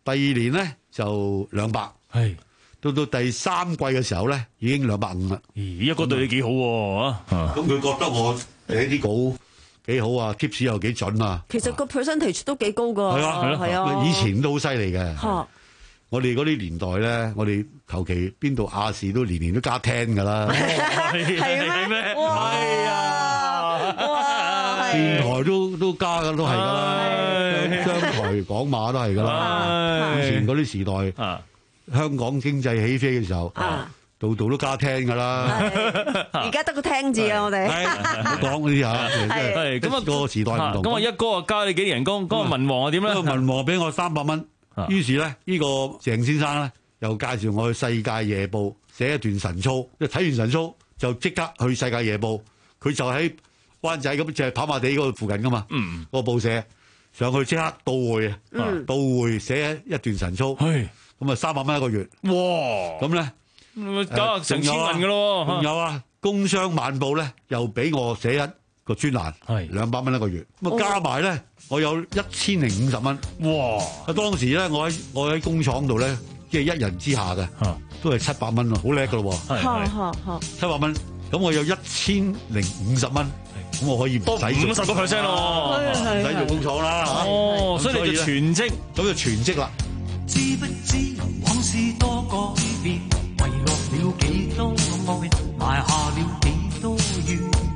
第二年咧就兩百， 係到到第三季嘅時候咧已經兩百五啦。 咦，一個對你幾好喎？ 咁佢覺得我誒啲稿幾好啊 ，tips 又幾準啊。 其實個 percentage 都幾高㗎。 係啊， 係啊， 以前都好犀利嘅。 嚇！ 我哋嗰啲年代咧，我哋求其邊度亞視都年年都加聽㗎啦。 係咩？係啊！哇！ 電台都都加㗎，都係㗎啦。商台講馬都係㗎啦。以前嗰啲時代，香港經濟起飛嘅時候，度度都加聽㗎啦。 而家得個聽字啊！我哋唔講嗰啲嚇， 係咁啊， 個時代唔同。 咁啊，一哥啊，加你幾年人工？嗰個文王啊點咧？ 文王俾我三百蚊。於是咧，呢個鄭先生咧又介紹我去《世界夜報》寫一段晨操，即係睇完晨操就即刻去《世界夜報》。佢就喺灣仔咁，就係跑馬地嗰度附近噶嘛。嗯，個報社上去即刻到會啊，到會寫一段晨操。係咁啊，三百蚊一個月。哇！咁咧， 搞成千蚊噶咯。 仲有啊，《工商晚報》咧又俾我寫一個專欄，係兩百蚊一個月。咁啊，加埋咧。我有一千零五十蚊，哇！啊，當時咧，我喺我喺工廠度咧，即係一人之下嘅，都係七百蚊咯，好叻噶咯喎，七百蚊，咁我有一千零五十蚊，咁我可以唔使五十個 percent 咯， 唔使做工廠啦， 哦，所以你就全職， 咁就全職啦。 知不知往事多改變，遺落了幾多愛，埋下了幾多怨，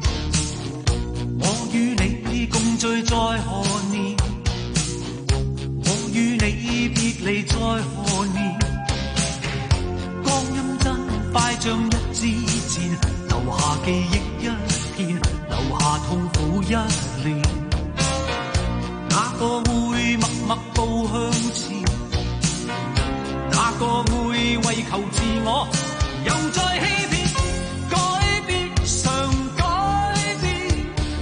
我與你共聚在何年？我與你別離在何年？光陰真快像一支箭，留下記憶一片，留下痛苦一年。哪個會默默步向前？哪個會為求自我又再欺騙？改變常改變。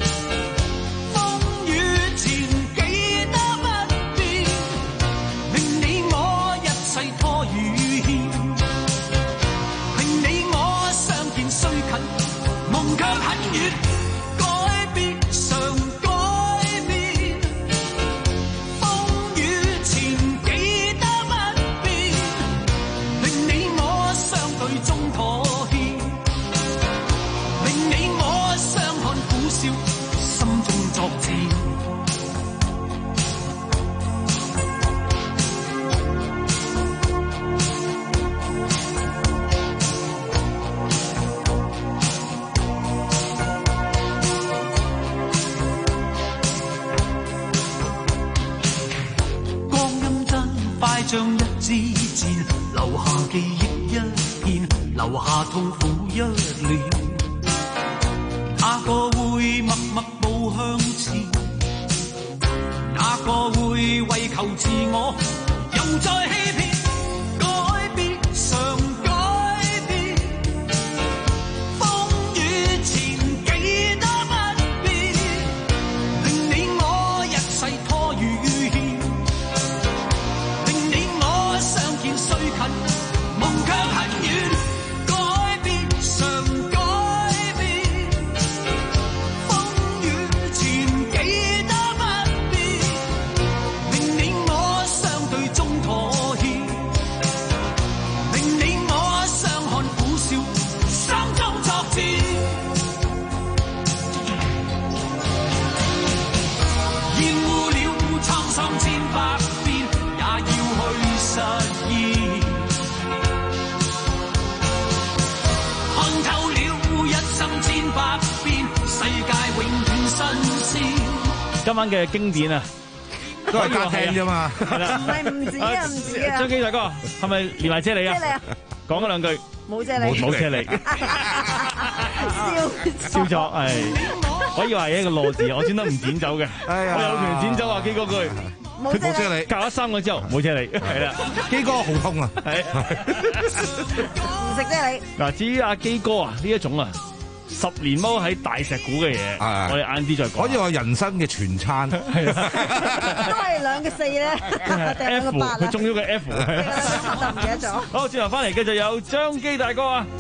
像一支箭，留下記憶一片，留下痛苦一念。哪個會默默步向前？哪個會為求自我又再欺騙？改變常改變，風雨前幾多不變，令你我一世拖與欠，令你我相見雖近，夢卻很遠。改變常改變，風雨前幾多不變，令你我相對中妥協，令你我相看苦笑，心中作戰。厭惡了滄桑千百遍，也要去實現。看透了一生千百變，世界永遠新鮮。 今晚嘅經典啊， 都係加聽啫嘛。 係啦， 唔係唔止啊，唔止啊。 張基大哥係咪連埋遮你啊？ 遮你啊？ 講咗兩句。 冇遮你。 冇遮你。 笑笑作係，可以話係一個樂字，我專登唔剪走嘅。 哎呀我有權剪走啊，基哥句。 冇遮你。 冇遮你。 隔咗三個之後冇遮你，係啦。 基哥好痛啊！ 係。 唔食遮你。 嗱，至於阿基哥啊，呢一種啊，十年踎喺大石鼓嘅嘢，我哋晏啲再講。 可以話人生嘅全餐， 係啊， 都係兩個四咧，定係兩個八啊？ 佢中咗個 F， 就唔記得咗。 好，轉頭翻嚟繼續有張基大哥啊！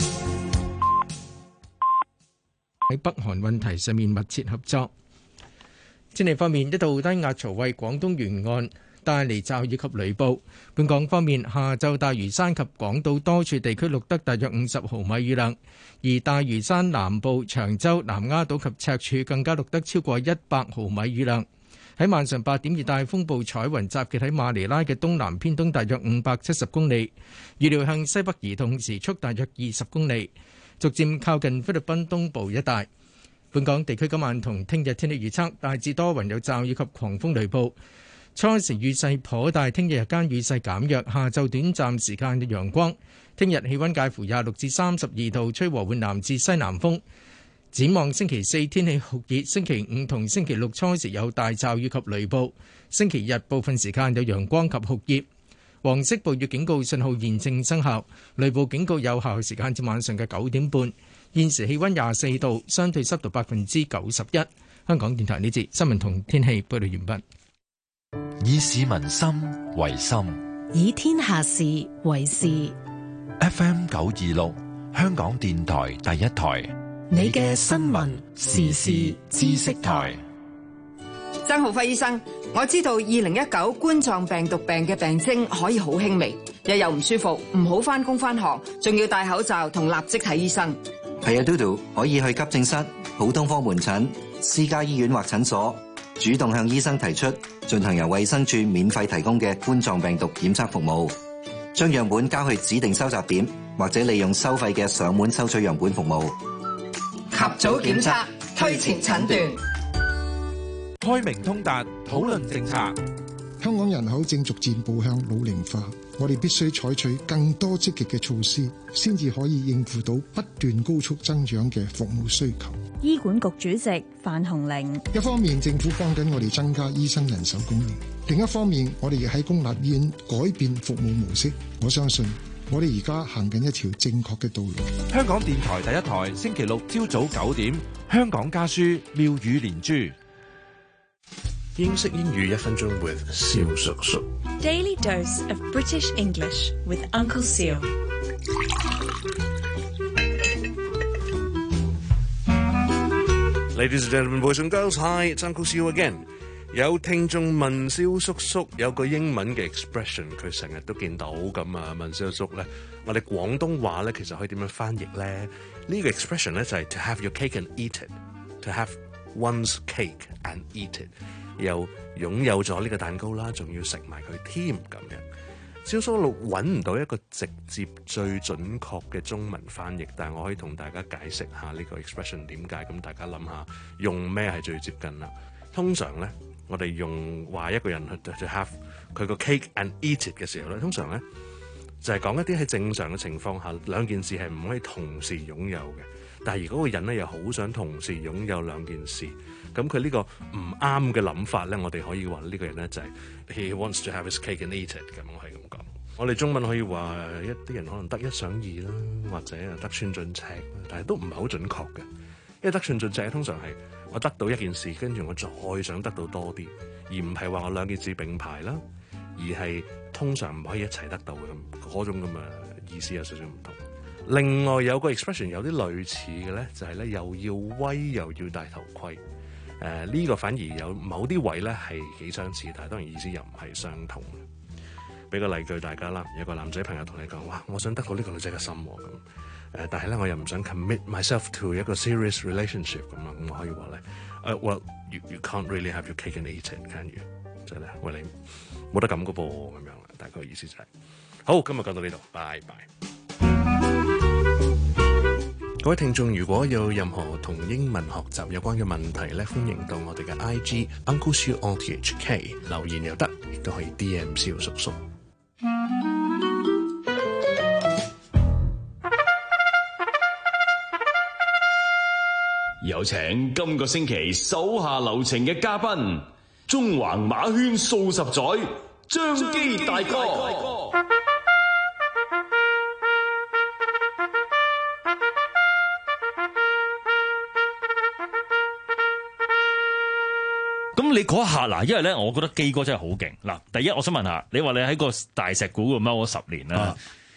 喺北韓問題上面密切合作。天氣方面，一道低壓槽為廣東沿岸帶嚟驟雨及雷暴。本港方面，下晝大嶼山及港島多處地區錄得大約五十毫米雨量，而大嶼山南部、長洲、南丫島及赤柱更加錄得超過一百毫米雨量。喺晚上八點，熱帶風暴彩雲集結喺馬尼拉嘅東南偏東大約五百七十公里，預料向西北移動，時速大約二十公里，逐漸靠近菲律賓東部一帶。本港地區今晚同聽日天氣預測，大致多雲有驟雨及狂風雷暴，初時雨勢頗大，聽日日間雨勢減弱，下晝短暫時間嘅陽光。聽日氣溫介乎廿六至三十二度，吹和緩南至西南風。展望星期四天氣酷熱，星期五同星期六初時有大驟雨及雷暴，星期日部分時間有陽光及酷熱。黃色暴雨警告信號現正生效，雷暴警告有效時間至晚上嘅九點半。現時氣溫廿四度，相對濕度百分之九十一。香港電台呢節新聞同天氣報道完畢。 以市民心為心， 以天下事為事。 F M 九二六，香港電台第一台。 你嘅新聞時事知識台。 曾浩輝醫生，我知道二零一九冠狀病毒病嘅病徵可以好輕微，日又唔舒服，唔好返工返學，仲要戴口罩同立即睇醫生。 係啊，嘟嘟可以去急症室、普通科門診、私家醫院或診所，主動向醫生提出進行由衛生署免費提供嘅冠狀病毒檢測服務，將樣本交去指定收集點，或者利用收費嘅上門收取樣本服務。 及早檢測，推前診斷。 開明通達，討論政策。 香港人口正逐漸步向老齡化，我哋必須採取更多積極嘅措施，先至可以應付到不斷高速增長嘅服務需求。 醫管局主席范鴻齡， 一方面政府幫緊我哋增加醫生人手供應，另一方面我哋亦喺公立醫院改變服務模式。我相信我哋而家行緊一條正確嘅道路。 香港電台第一台，星期六朝早九點，香港家書妙語連珠。 英式英語一分鐘 with 蕭叔叔。 Daily dose of British English with Uncle Seal。 Ladies and gentlemen, boys and girls, hi, it's Uncle Seal again。有聽眾問蕭叔叔有個英文嘅 expression， 佢成日都見到咁啊，問蕭叔咧，我哋廣東話咧其實可以點樣翻譯咧？呢個 expression 咧就係 to have your cake and eat it，to have one's cake and eat it， 又擁有咗呢個蛋糕啦，仲要食埋佢添咁樣。蕭叔叔揾唔到一個直接最準確嘅中文翻譯，但係我可以同大家解釋下呢個 expression 點解，咁大家諗下用咩係最接近啦。通常咧，我哋用話一個人去 to have 佢個 cake and eat it 嘅時候咧，通常咧就係、是、講一啲喺正常嘅情況下，兩件事係唔可以同時擁有嘅。但係如果個人咧又好想同時擁有兩件事，咁佢呢個唔啱嘅諗法咧，我哋可以話呢個人咧就係、是、he wants to have his cake and eat it 咁，我係咁講。我哋中文可以話一啲人可能得一想二啦，或者啊得寸進尺，但係都唔係好準確嘅。因為得寸進尺通常係我得到一件事，跟住我再想得到多啲，而唔係話我兩件事並排啦，而係通常唔可以一齊得到嘅咁嗰種咁嘅意思有少少唔同。另外有個 expression 有啲類似嘅咧，就係、是、咧又要威又要戴頭盔。誒、呃、呢、這個反而有某啲位咧係幾相似，但係當然意思又唔係相同。俾個例句大家啦，有個男仔朋友同你講：哇，我想得到呢個女仔嘅心喎咁。誒，但係咧，我又唔想 commit myself to 一個 serious relationship 咁啊，咁我可以話咧，誒、uh, ，well you you can't really have your cake and eat it，can you？ 即係咧，喂你冇得咁嘅噃咁樣啦，大概意思就係、是。好，今日講到呢度，拜拜。各位聽眾，如果有任何同英文學習有關嘅問題咧，歡迎到我哋嘅 I G Uncle Siu O T H K 留言又得，亦都可以 D M 蕭叔叔。 有請今個星期手下留情嘅嘉賓，中橫馬圈數十載，張基大哥。 咁你嗰下嗱，因為咧，我覺得基哥真係好勁嗱。第一，我想問下你，話你喺個大石鼓度踎咗十年啦。啊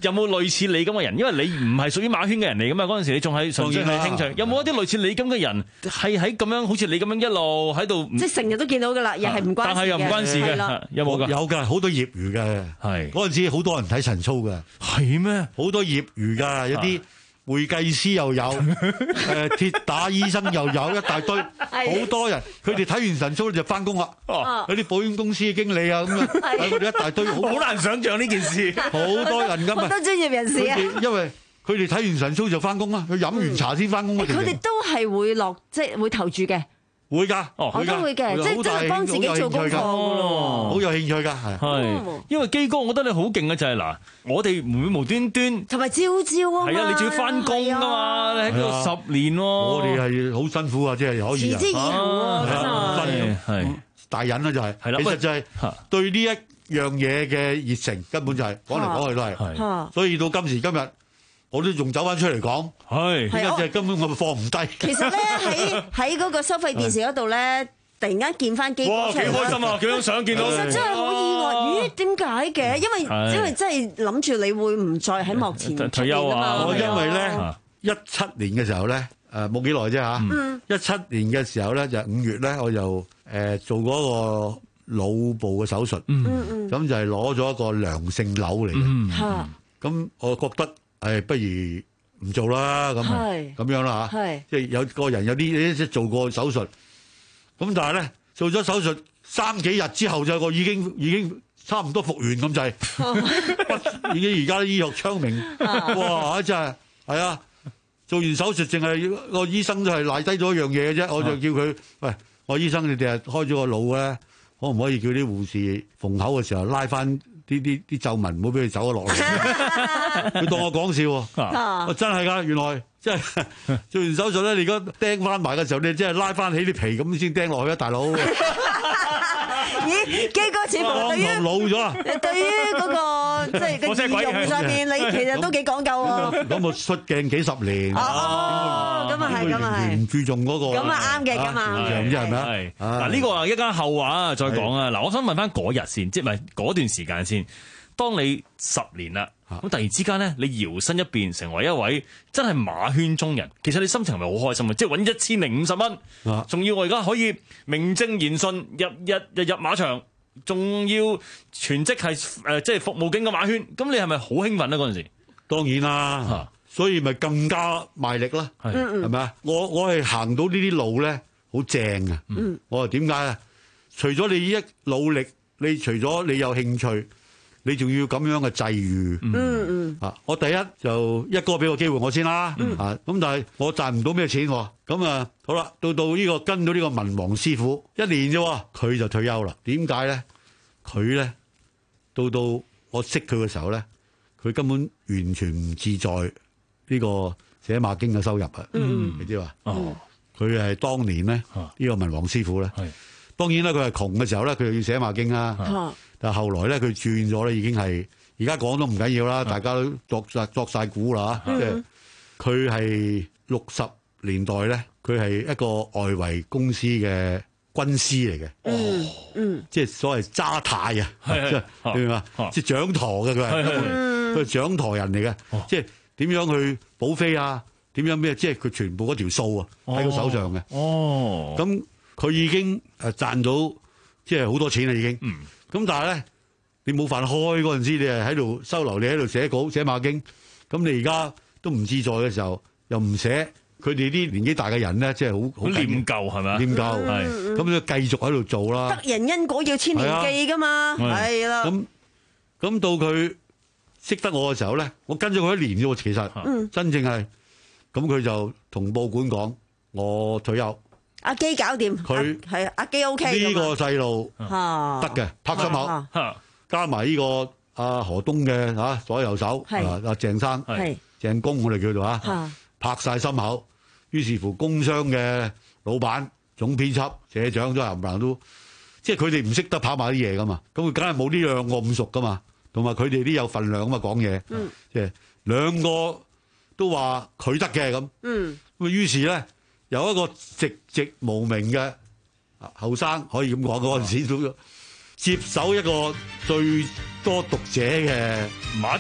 有冇類似你咁嘅人？因為你唔係屬於馬圈嘅人嚟噶嘛，嗰陣時你仲係純粹係興趣。有冇一啲類似你咁嘅人係喺咁樣，好似你咁樣一路喺度？ 即係成日都見到噶啦，又係唔關事嘅。 但係又唔關事嘅，有冇㗎？ 有㗎，好多業餘嘅。係嗰陣時好多人睇晨操㗎。 係咩？ 好多業餘㗎，有啲會計師又有，誒鐵打醫生又有，一大堆，好多人。佢哋睇完晨操就翻工啦。有啲保險公司嘅經理啊咁樣，佢哋一大堆， 好難想像呢件事。 好多人㗎嘛， 好多專業人士啊。 因為佢哋睇完晨操就翻工啦，佢飲完茶先翻工。 佢哋都係會落，即係會投注嘅。 會㗎， 我都會嘅，即係真係幫自己做功課㗎咯， 好有興趣㗎，係。 係，因為基哥，我覺得你好勁嘅就係嗱，我哋唔會無端端同埋朝朝啊嘛， 係啊，你仲要翻工㗎嘛，你喺度十年喎， 我哋係好辛苦啊，即係可以持之以恆啊，真係係大忍啦，就係，其實就係對呢一樣嘢嘅熱誠，根本就係講嚟講去都係，所以到今時今日。我都仲走翻出嚟講，係，而家就係根本我咪放唔低。 其實咧喺喺嗰個收費電視嗰度咧，突然間見翻基哥出嚟， 哇！幾開心啊！幾張相見到， 其實真係好意外。咦？點解嘅？因為因為真係諗住你會唔再喺幕前退休啊！ 我因為咧一七年嘅時候咧，誒冇幾耐啫嚇，一七年嘅時候咧就五月咧，我就誒做嗰個腦部嘅手術，咁就係攞咗一個良性瘤嚟嘅，咁我覺得。誒，不如唔做啦，咁咁樣啦嚇，即係有個人有啲即係做過手術，咁但係咧做咗手術三幾日之後就個已經已經差唔多復原咁滯，已經而家醫學昌明，哇！真係係啊，做完手術淨係個醫生都係賴低咗一樣嘢嘅啫，我就叫佢喂，我醫生你哋係開咗個腦咧，可唔可以叫啲護士縫口嘅時候拉翻？啲啲啲皺紋唔好俾佢走咗落嚟，佢當我講笑喎，啊、真係㗎，原來即係做完手術咧，你而家釘翻埋嘅時候，你即係拉翻起啲皮咁先釘落去啊，大佬！ 咦，基哥似乎對於老咗啊！ 對於嗰個即係個儀容上面，你其實都幾講究喎。 咁我出鏡幾十年， 哦，咁啊係，咁啊係， 唔注重嗰個， 咁啊啱嘅，咁啊唔知係咪啊？ 係嗱，呢個啊一間後話啊，再講啊。嗱，我想問翻嗰日先，即係咪嗰段時間先？當你十年啦，咁突然之間咧，你搖身一變成為一位真係馬圈中人，其實你心情係咪好開心啊？即係揾一千零五十蚊，仲要我而家可以名正言順日日日入馬場，仲要全職係誒即係服務緊個馬圈，咁你係咪好興奮咧嗰陣時？ 當然啦，所以咪更加賣力啦，係咪啊？我我係行到呢啲路咧，好正啊！我話點解啊？除咗你一努力，你除咗你有興趣。你仲要咁樣嘅際遇，嗯嗯啊！我第一就一哥俾個機會我先啦，嗯、啊咁，但係我賺唔到咩錢喎，咁啊好啦，到到呢、這個跟到呢個文王師傅一年啫，佢就退休啦。點解咧？佢咧到到我識佢嘅時候咧，佢根本完全唔自在呢個寫馬經嘅收入啊！嗯、你知嘛？哦，佢係當年咧呢、啊、個文王師傅咧，係當然啦，佢係窮嘅時候咧，佢又要寫馬經啦。啊但係後來咧，佢轉咗咧，已經係而家講都唔緊要啦，大家都作晒作曬估啦嚇。即係佢係六十年代咧，佢係一個外圍公司嘅軍師嚟嘅。嗯嗯，即係所謂揸太啊，即係你明嘛？即係掌舵嘅佢係，佢係掌舵人嚟嘅。即係點樣去補飛啊？點樣咩？即係佢全部嗰條數啊喺佢手上嘅。哦，咁佢已經誒賺到即係好多錢啦，已經。嗯。咁但係咧，你冇飯開嗰陣時，你係喺度收留，你喺度寫稿寫馬經。咁你而家都唔自在嘅時候，又唔寫，佢哋啲年紀大嘅人咧，即係好好念舊係咪？ 念舊係，咁就繼續喺度做啦。 得人因果要千年記㗎嘛，係啦。咁咁到佢識得我嘅時候咧，我跟咗佢一年啫喎，其實真正係咁，佢就同報館講我退休。 阿基搞掂，佢係阿基 O K 呢個細路得嘅，拍心口，加埋呢個阿何東嘅嚇左右手，阿阿鄭生，鄭公我哋叫做嚇，拍晒心口。於是乎，工商嘅老闆、總編輯、社長都冚唪唥都，即係佢哋唔識得跑埋啲嘢噶嘛，咁佢梗係冇呢兩個咁熟噶嘛，同埋佢哋啲有份量啊嘛講嘢，即係兩個都話佢得嘅咁，咁於是咧。有一個籍籍無名嘅後生，可以咁講嗰陣時都接手一個最多讀者嘅馬經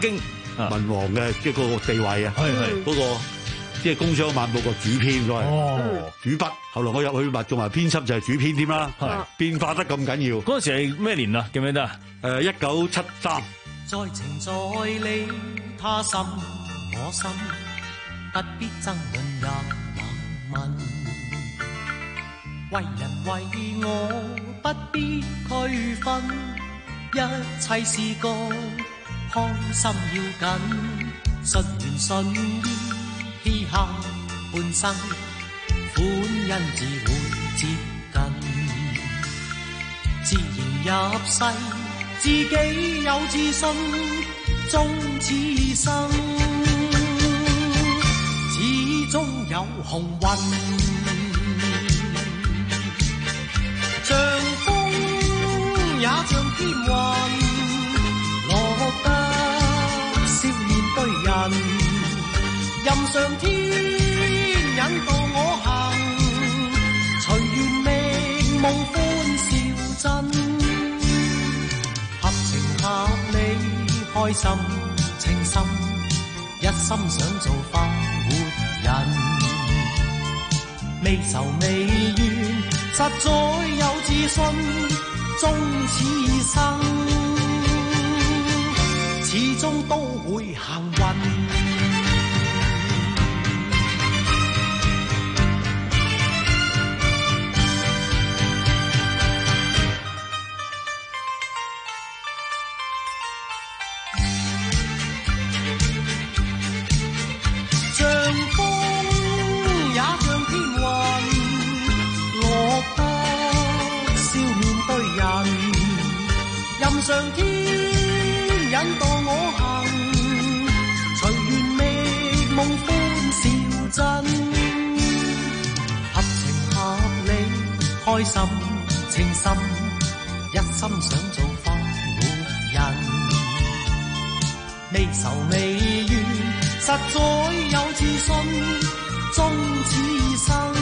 文王嘅即係嗰個地位啊， 係係嗰個即係《工商晚報》個主編所謂， 哦， 主筆。後來我入去咪做埋編輯就係主編添啦，變化得咁緊要。 嗰陣時係咩年啊？記唔記得啊？ 誒，一九七三。 在情在理，他心我心，不必爭論也冷問。為人為我不必區分，一切是個開心要緊。順緣順意，嘻哈半生，歡欣自會接近。自然入世，自己有自信，終此生，始終有幸運。像風也像天雲，落得笑面對人，任上天引導我行，隨緣命夢歡笑真。合理開心情深，一心想做快活人，未愁未怨，實在有自信，終此生，始終都會幸運。上天引導我行，隨緣覓夢歡笑真，合情合理開心情深，一心想做快活人，未愁未怨，實在有自信，終此生，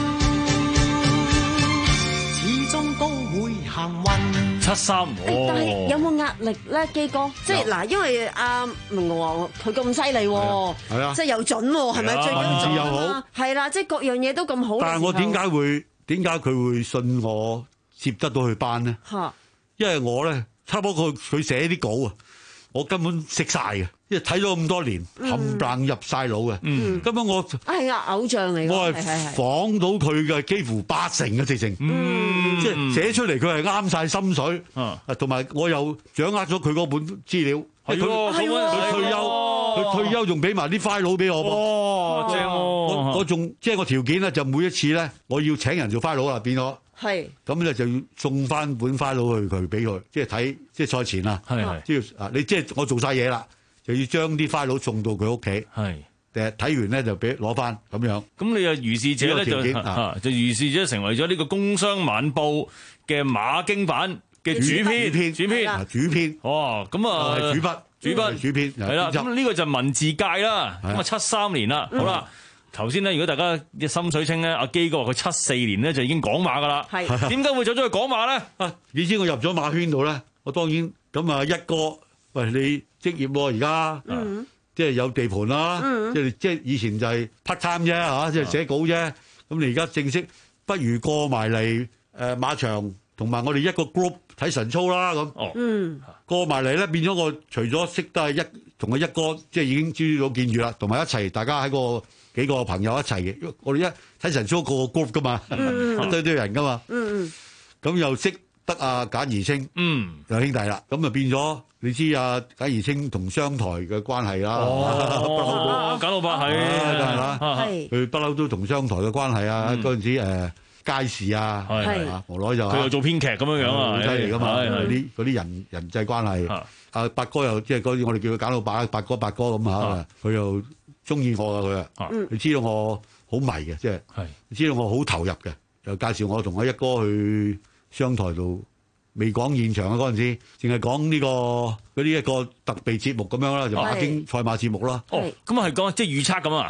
始終都會幸運。 七三， 但係有冇壓力咧，基哥？即係嗱，因為阿明王佢咁犀利，係啊，即係又準，係咪？最緊要又好，係啦，即係各樣嘢都咁好。 但係我點解會點解佢會信我接得到佢班呢？ 嚇， 因為我咧，差唔多佢佢寫啲稿啊，我根本識晒嘅，因為睇咗咁多年，冚唪唥入晒腦嘅。嗯，根本我係啊，偶像嚟嘅， 我係仿到佢嘅幾乎八成嘅直情。嗯。即係寫出嚟，佢係啱晒心水，啊，同埋我又掌握咗佢嗰本資料， 係喎， 佢退休，佢退休仲俾埋啲 file 俾我噃， 哦，正喎， 我我仲即係個條件咧，就每一次咧，我要請人做 file 啦，變咗， 係， 咁咧就要送翻本 file 去佢俾佢，即係睇即係賽前啦， 係， 即係啊，你即係我做晒嘢啦，就要將啲 file 送到佢屋企， 係。 誒睇完咧就俾攞翻咁樣， 咁你又如是者咧就嚇就如是者成為咗呢個《工商晚報》嘅馬經版嘅主編，主編， 主編， 哦，咁啊， 係主筆， 主筆， 主編， 係啦，咁呢個就文字界啦，咁啊七三年啦，好啦，頭先咧如果大家嘅心水清咧，阿基哥話佢七四年咧就已經港馬噶啦，係點解會走咗去港馬咧？ 啊，你知我入咗馬圈度咧，我當然咁啊一哥，喂你職業喎而家。即係有地盤啦，嗯、即係即係以前就係 part time 啫嚇，即係寫稿啫。咁、嗯、你而家正式，不如過埋嚟誒馬場，同埋我哋一個 group 睇晨操啦咁。哦，嗯，過埋嚟咧變咗我除咗識得一同佢一哥，即係已經知道見住啦，同埋一齊大家喺個幾個朋友一齊嘅。我哋一睇晨操個個 group 噶嘛，嗯、一堆堆人噶嘛。嗯，咁又識得阿簡怡清，嗯，兩兄弟啦，咁啊變咗。你知啊，簡怡清同商台嘅關係啦， 哦，簡老伯係， 係嘛，佢不嬲都同商台嘅關係啊。嗰陣時誒街市啊，係嘛，無奈就佢又做編劇咁樣樣啊， 犀利噶嘛，嗰啲嗰啲人人際關係。阿八哥又即係嗰啲我哋叫佢簡老伯，八哥八哥咁嚇，佢又中意我啊佢啊，你知道我好迷嘅，即係，你知道我好投入嘅，又介紹我同我一哥去商台度。未講現場啊嗰陣時，淨係講呢個嗰啲一個特備節目咁樣啦，就馬經賽馬節目啦。 哦，咁啊係講即係預測咁啊？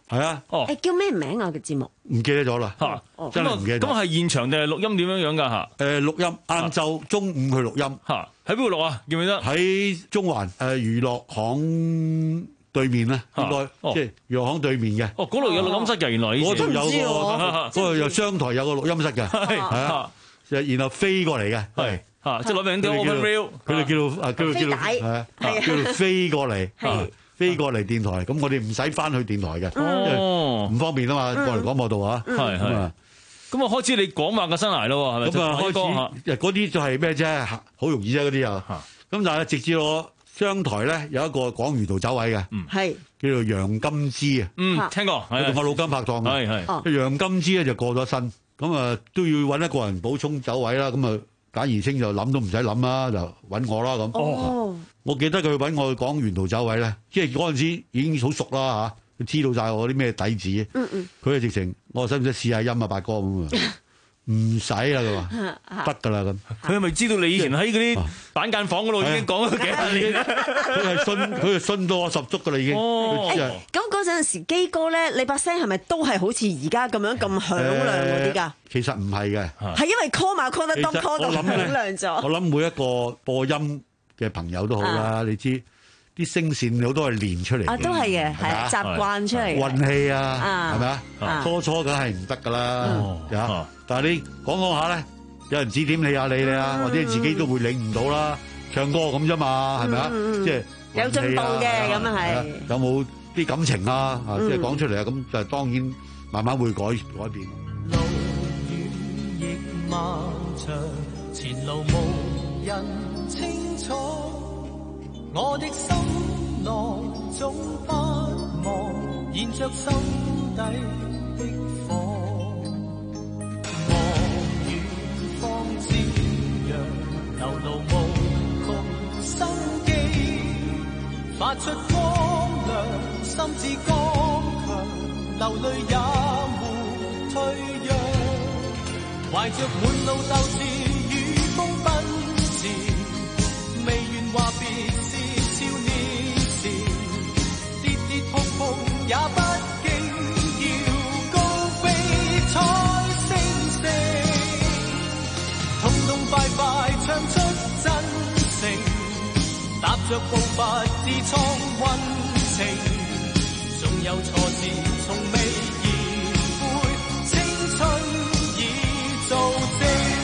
係啊。 哦， 誒叫咩名啊？個節目唔記得咗啦，真係唔記得咗。 咁係現場定係錄音點樣樣㗎嚇？ 誒錄音，晏晝中午去錄音嚇，喺邊度錄啊？記唔記得？ 喺中環誒娛樂行對面咧，應該即係娛樂行對面嘅。 哦，嗰度有錄音室嘅，原來嗰度有個嗰度有商台有個錄音室嘅，係啊，然後飛過嚟嘅，係嚇，即係攞名啲 open reel， 佢哋叫做啊叫做叫做係啊，叫做飛過嚟，飛過嚟電台，咁我哋唔使翻去電台嘅，哦，唔方便啊嘛，過嚟廣播道啊， 係係。咁啊，開始你講話嘅生涯咯，係咪？ 咁啊，開始嗰啲就係咩啫？好容易啫，嗰啲又。咁但係直至我商台咧有一個講魚圖走位嘅， 係叫做楊金枝啊。 嗯，聽過， 佢同我老金拍檔嘅。係係。楊金枝咧就過咗身，咁啊都要揾一個人補充走位啦。咁啊簡而清就諗都唔使諗啦，就揾我啦咁。哦。我記得佢揾我去講魚圖走位咧，即係嗰陣時已經好熟啦嚇。佢知道晒我啲咩底子，嗯嗯，佢係直情，我使唔使試下音啊，八哥咁啊？唔使啦，佢話得㗎啦咁。 佢係咪知道你以前喺嗰啲板間房嗰度已經講咗幾十年？ 佢係信，佢係信到我十足㗎啦已經。 哦，咁嗰陣時基哥咧，你把聲係咪都係好似而家咁樣咁響亮嗰啲㗎？ 其實唔係嘅， 係因為 call 碼 call 得多 call 到響亮咗。 我諗每一個播音嘅朋友都好啦，你知。啲聲線好多係練出嚟嘅， 啊都係嘅，係習慣出嚟嘅運氣啊，係咪啊？初初梗係唔得㗎啦，但係你講講下咧，有人指點你啊，你你啊，或者自己都會領唔到啦。唱歌咁啫嘛，係咪啊？即係有進步嘅咁啊係。 有冇啲感情啊？啊，即係講出嚟啊，咁就當然慢慢會改改變。 路遠亦漫長，前路無人清楚。我的心內總不忘燃着心底的火，望遠方朝陽，流露無窮生機，發出光亮，心志剛強，流淚也沒退讓，懷着滿路鬥志與風奔馳，未願話別。也不經要高飛彩星星，痛痛快快唱出真情，踏着步伐自創溫情，縱有挫折從未言悔，青春已做證。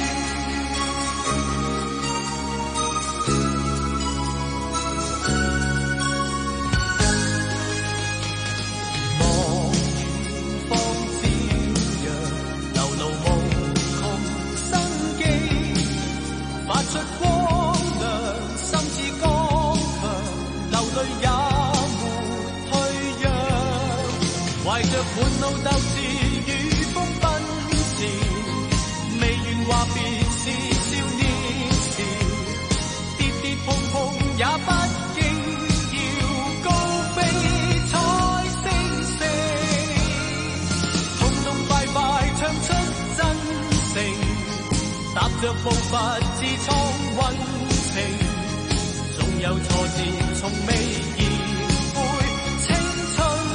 滿路鬥志與風奔馳，未願話別是少年時，跌跌碰碰也不經要高飛彩星星，痛痛快快唱出真情，踏着步伐自創溫情，縱有挫折從未言悔，青春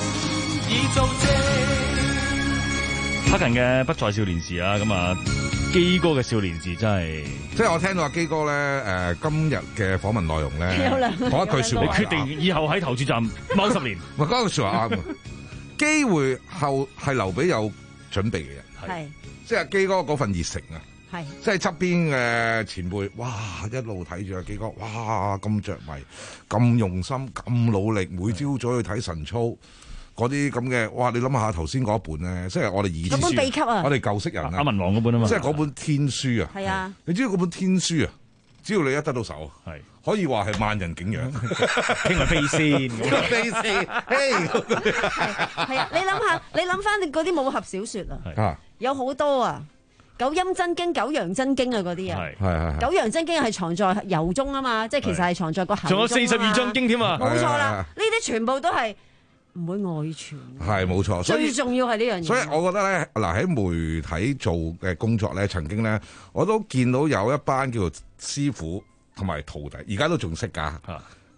黑人嘅不在少年時啊，咁啊基哥嘅少年時真係， 即係我聽到阿基哥咧，誒、呃、今日嘅訪問內容咧，講一句說話， 你決定以後喺投注站踎十年， 唔係嗰句說話啱。機會後係留俾有準備嘅人，係即係阿基哥嗰份熱誠啊，係即係側邊嘅前輩，哇一路睇住阿基哥，哇咁着迷，咁用心，咁努力，每朝早去睇晨操。嗰啲咁嘅，哇！你諗下頭先嗰一本咧，即係我哋以前本秘笈啊， 我哋舊式人啊， 阿文王嗰本啊嘛， 即係嗰本天書啊，係啊，你知道嗰本天書啊，只要你一得到手，係可以話係萬人景仰， 傾下飛仙， 飛仙， 係啊！你諗下，你諗翻你嗰啲武俠小説啊，有好多啊，九陰真經、九陽真經啊嗰啲啊， 係係九陽真經係藏在油中啊嘛，即係其實係藏在個口中啊， 仲有四十二章經添啊， 冇錯啦，呢啲全部都係。唔會外傳， 係冇錯，所以最重要係呢樣嘢。 所以我覺得咧，嗱喺媒體做嘅工作咧，曾經咧我都見到有一班叫做師傅同埋徒弟，而家都仲識㗎。咁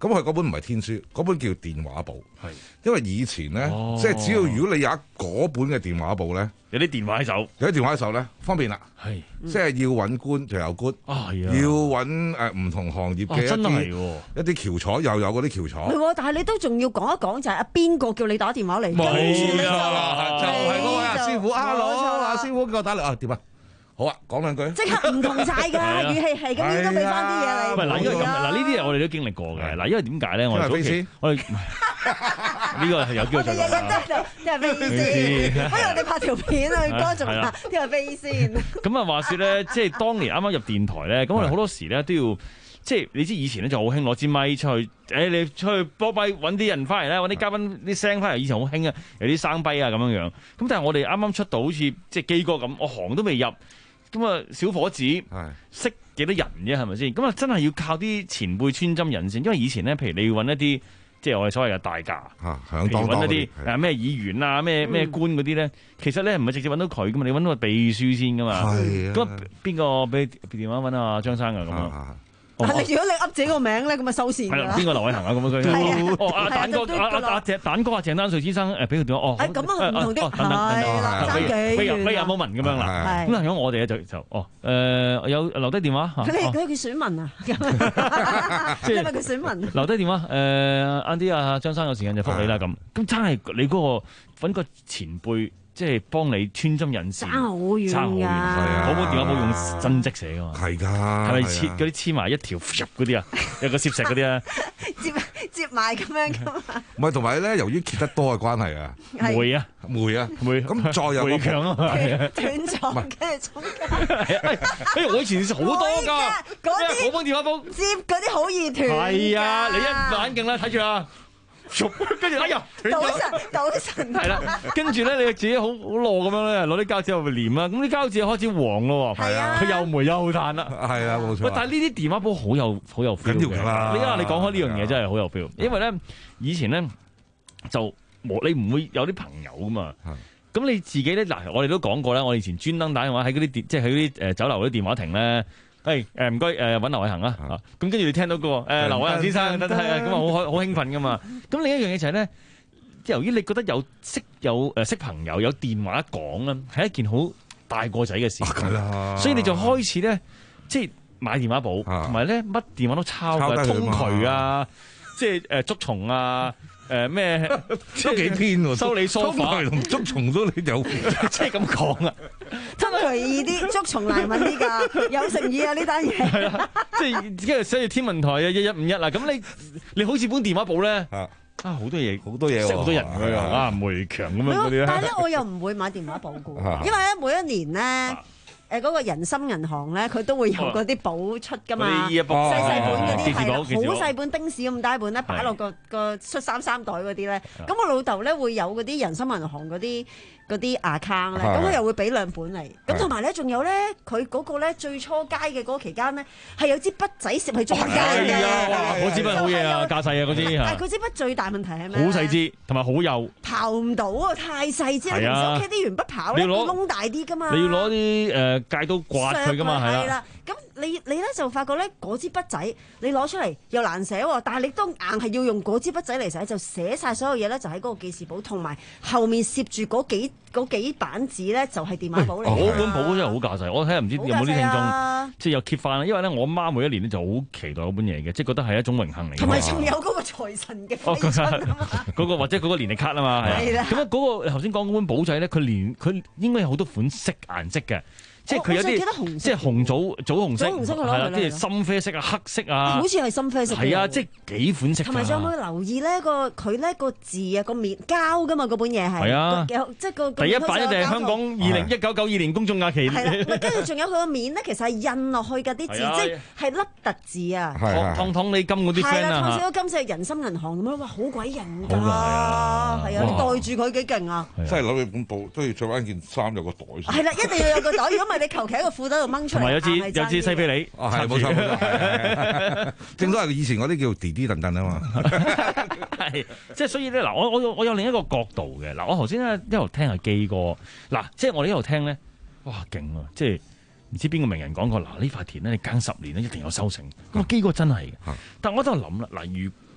咁佢嗰本唔係天書，嗰本叫電話簿。 係， 因為以前咧， 哦、 即係只要如果你有一嗰本嘅電話簿咧， 有啲電話喺手， 有啲電話喺手咧，方便啦。 係， 即係要揾官就有官， 啊係啊， 要揾誒唔同行業嘅一啲一啲翹楚，又有嗰啲翹楚。 係喎，但係你都仲要講一講，就係阿邊個叫你打電話嚟？ 冇啊，就係嗰位阿師傅，hello，阿師傅叫我打嚟啊，點啊？好啊，講兩句。 即刻唔同晒㗎，語氣係咁應該俾翻啲嘢你。 唔係嗱，因為咁嗱，呢啲嘢我哋都經歷過嘅。嗱，因為點解咧？我哋早期我哋呢個係有機會做。 我哋日日都喺度，啲人飛先。不如我哋拍條片去歌頌下啲人飛先。 咁啊，話説咧，即係當年啱啱入電台咧，咁我哋好多時咧都要。即係你知以前咧就好興攞支咪出去，誒、哎、你出去波咪揾啲人翻嚟咧，揾啲嘉賓啲聲翻嚟，以前好興啊，有啲生逼啊咁樣樣。咁但係我哋啱啱出道，好似即係基哥咁，我行都未入，咁啊小伙子識幾多人啫，係咪先？咁啊真係要靠啲前輩穿針引線，因為以前咧，譬如你要揾一啲即係我哋所謂嘅大駕， 啊， 譬如揾一啲誒咩議員啊、咩咩官嗰啲咧，其實咧唔係直接揾到佢噶嘛，你揾到個秘書先噶嘛。咁邊個俾電話揾阿張生啊咁啊？ 但係如果你噏自己個名咧，咁啊收線㗎啦。 邊個劉偉恒啊？咁樣佢哦阿蛋哥阿阿阿鄭蛋哥阿鄭丹瑞先生誒俾佢電話哦。 咁啊唔同啲係啦，爭幾遠。 飛入 moment 咁樣啦。咁如果我哋咧就就哦誒有留低電話。 佢哋佢叫選民啊，因為佢選民。 留低電話誒晏啲啊張生有時間就覆你啦咁。咁真係你嗰個揾個前輩。即係幫你穿針引線， 爭好遠㗎。 嗰本電話簿用真跡寫㗎嘛？ 係㗎， 係咪黐嗰啲黐埋一條嗰啲啊？有個攝石嗰啲啊？ 接接埋咁樣㗎嘛？ 唔係，同埋咧，由於揭得多嘅關係啊， 霉啊霉啊霉， 咁再有霉強啊嘛， 斷咗跟住中間。 哎我以前好多㗎， 嗰啲嗰本電話簿接嗰啲好易斷。 係啊，你一眼鏡啦，睇住啊！跟住哎呀， 賭神賭神係啦，跟住咧你自己好好攞咁樣咧，攞啲膠紙喺度黏啦，咁啲膠紙開始黃咯，係啊，佢又霉又炭啦， 係啊冇錯。 喂，但係呢啲電話簿好有好有 feel 嘅啦。你啊，你講開呢樣嘢真係好有 feel，因為咧以前咧就冇你唔會有啲朋友噶嘛，咁你自己咧嗱，我哋都講過啦，我哋以前專登打電話喺嗰啲電，即係喺嗰啲誒酒樓嗰啲電話亭咧。誒誒唔該誒揾劉偉恒啊，咁跟住你聽到個誒劉偉恒先生，得得咁啊好好興奮噶嘛。咁另一樣嘢就係咧，由於你覺得有識有誒識朋友有電話講啦，係一件好大個仔嘅事，所以你就開始咧即係買電話簿，同埋咧乜電話都抄嘅，通渠啊，即係誒捉蟲啊。誒咩都幾偏喎， 收你梳化同捉蟲都你有， 即係咁講啊！ 真係隨意啲，捉蟲難揾啲㗎，有誠意啊呢單嘢。 係啦，即係即係寫住天文台啊，一一五一啦。咁你你好似本電話簿咧，啊好多嘢好多嘢，識好多人㗎啊，梅強咁樣嗰啲咧。 但係咧，我又唔會買電話簿㗎，因為咧每一年咧。誒嗰個人心銀行咧，佢都會有嗰啲簿出噶嘛，細細本嗰啲係好細本丁士咁大本咧，擺落個個恤衫衫袋嗰啲咧。咁我老豆咧會有嗰啲人心銀行嗰啲嗰啲 account 咧，咁佢又會俾兩本嚟。咁同埋咧，仲有咧，佢嗰個咧最初階嘅嗰個期間咧，係有支筆仔攝喺中間嘅。 嗰支筆好嘢啊，架勢啊嗰支。 但係嗰支筆最大問題係咩？ 好細支，同埋好幼。 刨唔到啊，太細支。係啊。屋企啲鉛筆刨咧，窿大啲噶嘛。 你要攞啲誒。戒刀刮佢噶嘛，係啦。咁你你咧就發覺咧，嗰支筆仔你攞出嚟又難寫喎，但係你都硬係要用嗰支筆仔嚟寫，就寫晒所有嘢咧，就喺嗰個記事簿，同埋後面攝住嗰幾嗰幾版紙咧，就係電話簿嚟。 嗰本簿真係好架勢，我睇下唔知有冇啲聽眾即係有揭翻啦。因為咧，我媽每一年咧就好期待嗰本嘢嘅，即係覺得係一種榮幸嚟。 同埋仲有嗰個財神嘅揮春啊嘛， 嗰個或者嗰個年歷卡啊嘛，係啊。咁啊嗰個頭先講嗰本簿仔咧，佢連佢應該有好多款色顏色嘅。即係佢有啲，即係紅棗棗紅色，係啦，即係深啡色啊、黑色啊， 好似係深啡色。 係啊，即係幾款色。 同埋仲有冇留意咧？個佢咧個字啊，個面膠噶嘛，嗰本嘢係。 係啊， 即係個第一版就係香港二零一九九二年公眾假期。 係啦，跟住仲有佢個面咧，其實係印落去㗎啲字，即係係凹凸字啊。 湯湯你金嗰啲 friend 啊。 係啦，湯少金隻人心銀行咁樣，哇，好鬼型㗎。係啊，係啊，你袋住佢幾勁啊！ 真係攞起本簿都要着翻件衫有個袋。 係啦，一定要有個袋，如果唔係你求其喺個褲度掹出嚟。 同埋有支有支西非梨。 哦，係冇錯冇錯。正所謂以前嗰啲叫滴滴噔噔啊嘛。 係，即係所以咧嗱，我我我有另一個角度嘅嗱，我頭先咧一路聽阿基哥嗱，即係我哋一路聽咧，哇勁啊！即係唔知邊個名人講過嗱，呢塊田咧你耕十年咧一定有收成。咁啊基哥真係嘅，但係我喺度諗啦嗱，如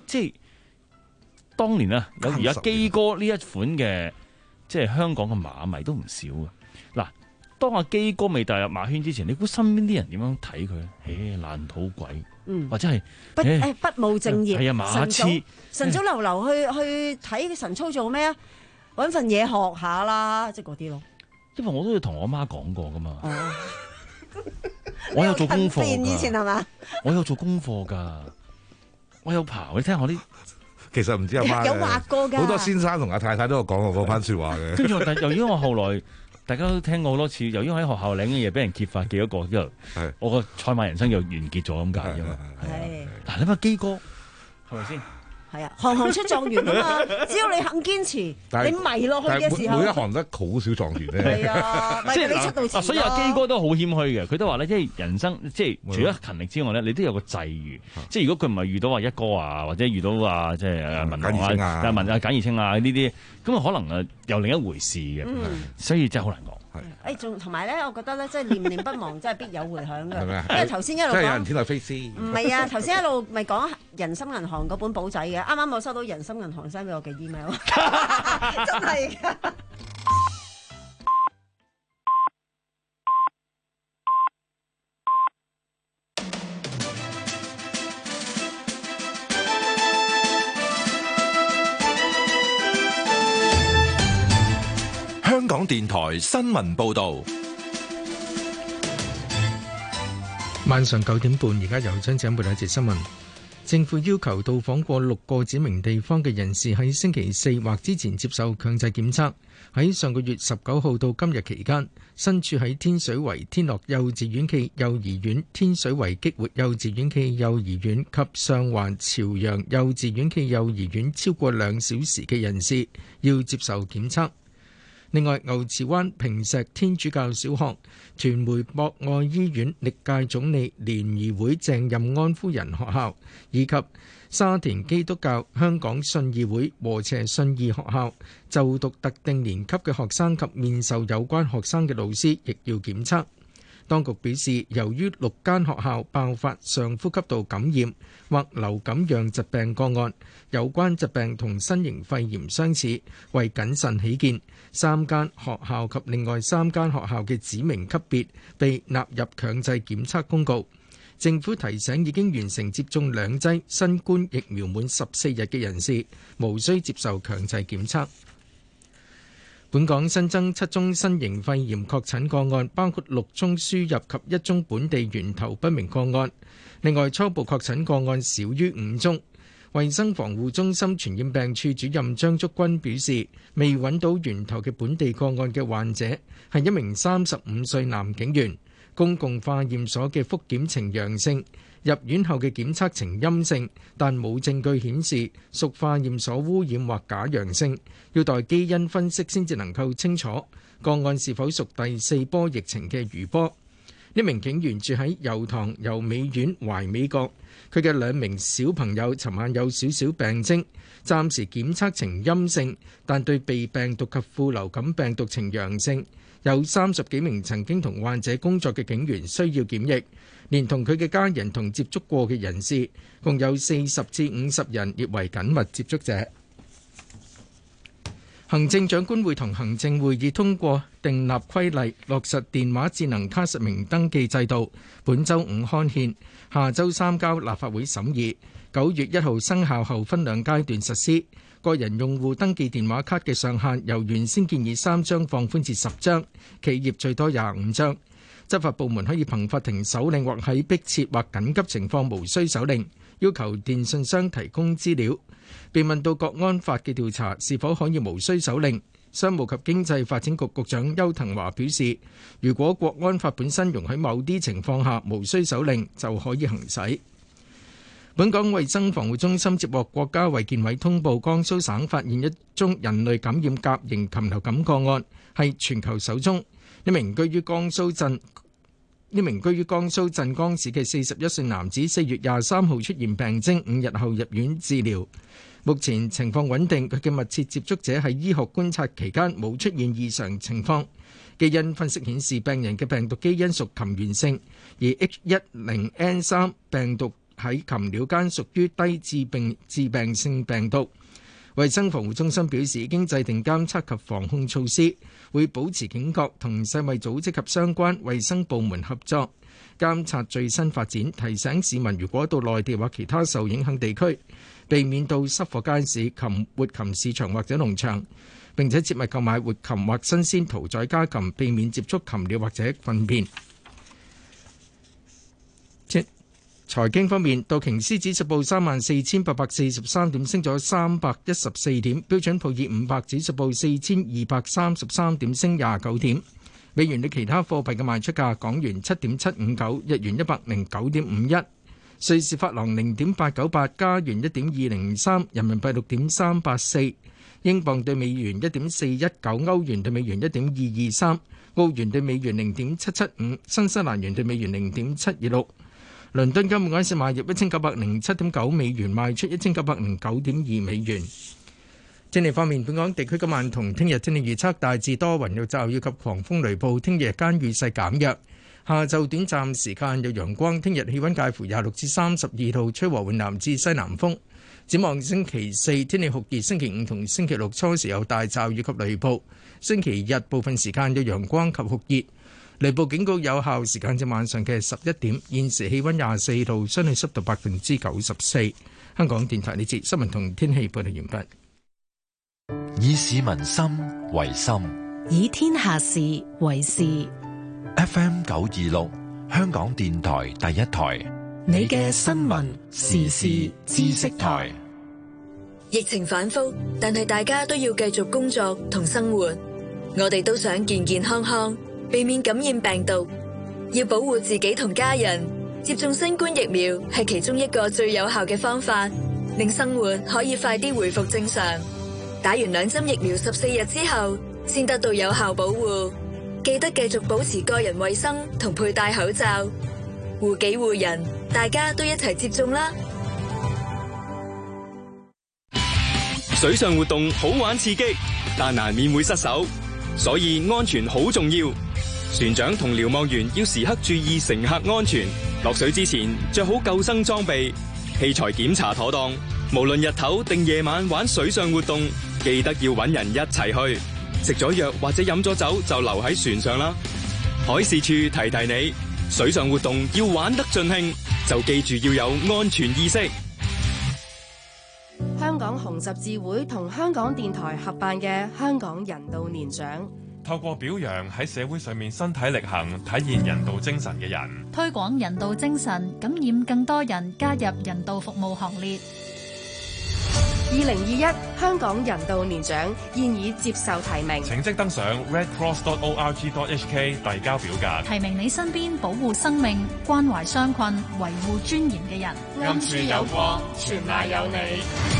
即係當年啊，有而家基哥呢一款嘅，即係香港嘅馬迷都唔少啊。嗱，當阿基哥未踏入馬圈之前，你估身邊啲人點樣睇佢咧？誒，爛土鬼， 嗯， 或者係不誒不務正業， 係啊，馬痴， 晨早流流去去睇晨操做咩啊？揾份嘢學下啦，即係嗰啲咯。因為我都要同我媽講過噶嘛。哦，我有做功課㗎。以前係嘛？我有做功課㗎，我有刨。你聽下我啲。 其實唔知阿媽有畫過㗎， 好多先生同阿太太都有講過嗰番説話嘅。 跟住，但由於我後來大家都聽過好多次，由於我喺學校領嘅嘢俾人揭發幾多個之後，我個賽馬人生就完結咗咁解啫嘛。係嗱，你話基哥係咪先？係啊，行行出狀元啊嘛！只要你肯堅持，你迷落去嘅時候， 每一行得好少狀元咧。係啊，即係你出到前。 所以阿基哥都好謙虛嘅，佢都話咧，即係人生，即係除咗勤力之外咧，你都有個際遇。即係如果佢唔係遇到話一哥啊，或者遇到啊，即係文龍啊、文啊簡義清啊呢啲，咁啊可能啊又另一回事嘅。所以真係好難講。 誒，仲同埋咧，我覺得咧，即係念念不忘，真係必有回響嘅。因為頭先一路講， 即係有人天外飛仙。 唔係啊，頭先一路咪講人心銀行嗰本簿仔嘅，啱啱我收到人心銀行 send 俾我嘅 email， 真係㗎。 香港電台新聞報導， 晚上九點半，而家由張姐報道一節新聞。政府要求到訪過六個指明地方嘅人士喺星期四或之前接受強制檢測。喺上個月十九號到今日期間，身處喺天水圍天樂幼稚園暨幼兒園、天水圍激活幼稚園暨幼兒園及上環朝陽幼稚園暨幼兒園超過兩小時嘅人士，要接受檢測。另外，牛池灣坪石天主教小學、屯門博愛醫院歷屆總理聯誼會鄭任安夫人學校，以及沙田基督教香港信義會和斜信義學校就讀特定年級嘅學生及面授有關學生嘅老師，亦要檢測。當局表示，由於六間學校爆發上呼吸道感染或流感樣疾病個案，有關疾病同新型肺炎相似，為謹慎起見，三間學校及另外三間學校嘅指明級別被納入強制檢測公告。政府提醒已經完成接種兩劑新冠疫苗滿十四日嘅人士，無需接受強制檢測。本港新增七宗新型肺炎確診個案，包括六宗輸入及一宗本地源頭不明個案。另外，初步確診個案少於五宗。衛生防護中心傳染病處主任張竹君表示，未揾到源頭嘅本地個案嘅患者係一名三十五歲男警員，公共化驗所嘅複檢呈陽性，入院後嘅檢測呈陰性，但冇證據顯示屬化驗所污染或假陽性，要待基因分析先至能夠清楚個案是否屬第四波疫情嘅餘波。呢名警員住喺油塘油美苑懷美閣，佢嘅兩名小朋友尋晚有少少病徵，暫時檢測呈陰性，但對鼻病毒及副流感病毒呈陽性。有三十幾名曾經同患者工作嘅警員需要檢疫，連同佢嘅家人同接觸過嘅人士，共有四十至五十人列為緊密接觸者。行政長官會同行政會議通過訂立規例，落實電話智能卡實名登記制度，本週五刊憲，下週三交立法會審議，九月一號生效後分兩階段實施。個人用戶登記電話卡嘅上限由原先建議三張放寬至十張，企業最多廿五張。執法部門可以憑法庭手令或喺迫切或緊急情況無需手令，要求電信商提供資料。被問到國安法嘅調查是否可以無需手令，商務及經濟發展局局長邱騰華表示，如果國安法本身容許某啲情況下無需手令，就可以行使。本港衛生防護中心接獲國家衛健委通報，江蘇省發現一宗人類感染甲型禽流感個案，係全球首宗。呢名居於江蘇鎮呢名居於江蘇鎮江市嘅四十一歲男子，四月廿三號出現病徵，五日後入院治療，目前情況穩定。佢嘅密切接觸者喺醫學觀察期間冇出現異常情況。基因分析顯示病人嘅病毒基因屬禽源性，而 H 一零 N 三病毒喺禽鳥間屬於低致病致病性病毒。衛生防護中心表示，已經制定監測及防控措施，會保持警覺，同世衛組織及相關衛生部門合作，監察最新發展，提醒市民如果到內地或其他受影響地區，避免到濕貨街市、禽活禽市場或者農場，並且切勿購買活禽或新鮮屠宰家禽，避免接觸禽鳥或者糞便。財經方面，道瓊斯指數報三萬四千八百四十三點，升咗三百一十四點；標準普爾五百指數報四千二百三十三點，升廿九點。美元對其他貨幣嘅賣出價：港元七點七五九，日元一百零九點五一，瑞士法郎零點八九八，加元一點二零三，人民幣六點三八四，英鎊對美元一點四一九，歐元對美元一點二二三，澳元對美元零點七七五，新西蘭元對美元零點七二六。倫敦金每盎司買入一千九百零七點九美元，賣出一千九百零九點二美元。天氣方面，本港地區今晚同聽日天氣預測大致多雲有驟雨及狂風雷暴，聽日間雨勢減弱，下晝短暫時間有陽光，聽日氣溫介乎廿六至三十二度，吹和緩南至西南風。展望星期四天氣酷熱，星期五同星期六初時有大驟雨及雷暴，星期日部分時間有陽光及酷熱。雷暴警告有效時間至晚上嘅十一點。現時氣溫廿四度，相對濕度百分之九十四。香港電台呢節新聞同天氣報道完畢。 以市民心為心， 以天下事為事。 F M 九二六，香港電台第一台， 你嘅新聞時事知識台。 疫情反覆，但係大家都要繼續工作同生活。我哋都想健健康康，避免感染病毒，要保護自己同家人。接種新冠疫苗係其中一個最有效嘅方法，令生活可以快啲回復正常。打完兩針疫苗十四日之後，先得到有效保護。記得繼續保持個人衛生同佩戴口罩，護己護人，大家都一齊接種啦！ 水上活動好玩刺激，但難免會失手，所以安全好重要。船長同瞭望員要時刻注意乘客安全，落水之前着好救生裝備，器材檢查妥當。無論日頭定夜晚玩水上活動，記得要搵人一齊去。食咗藥或者飲咗酒就留喺船上啦。海事處提提你，水上活動要玩得盡興，就記住要有安全意識。 香港紅十字會同香港電台合辦嘅香港人道年獎， 透過表揚喺社會上面身體力行體現人道精神嘅人， 推廣人道精神，感染更多人加入人道服務行列。 二零二一香港人道年獎現已接受提名， 請即登上 redcross dot org dot hk 遞交表格， 提名你身邊保護生命、關懷傷困、維護尊嚴嘅人。 暗處有光，全賴有你。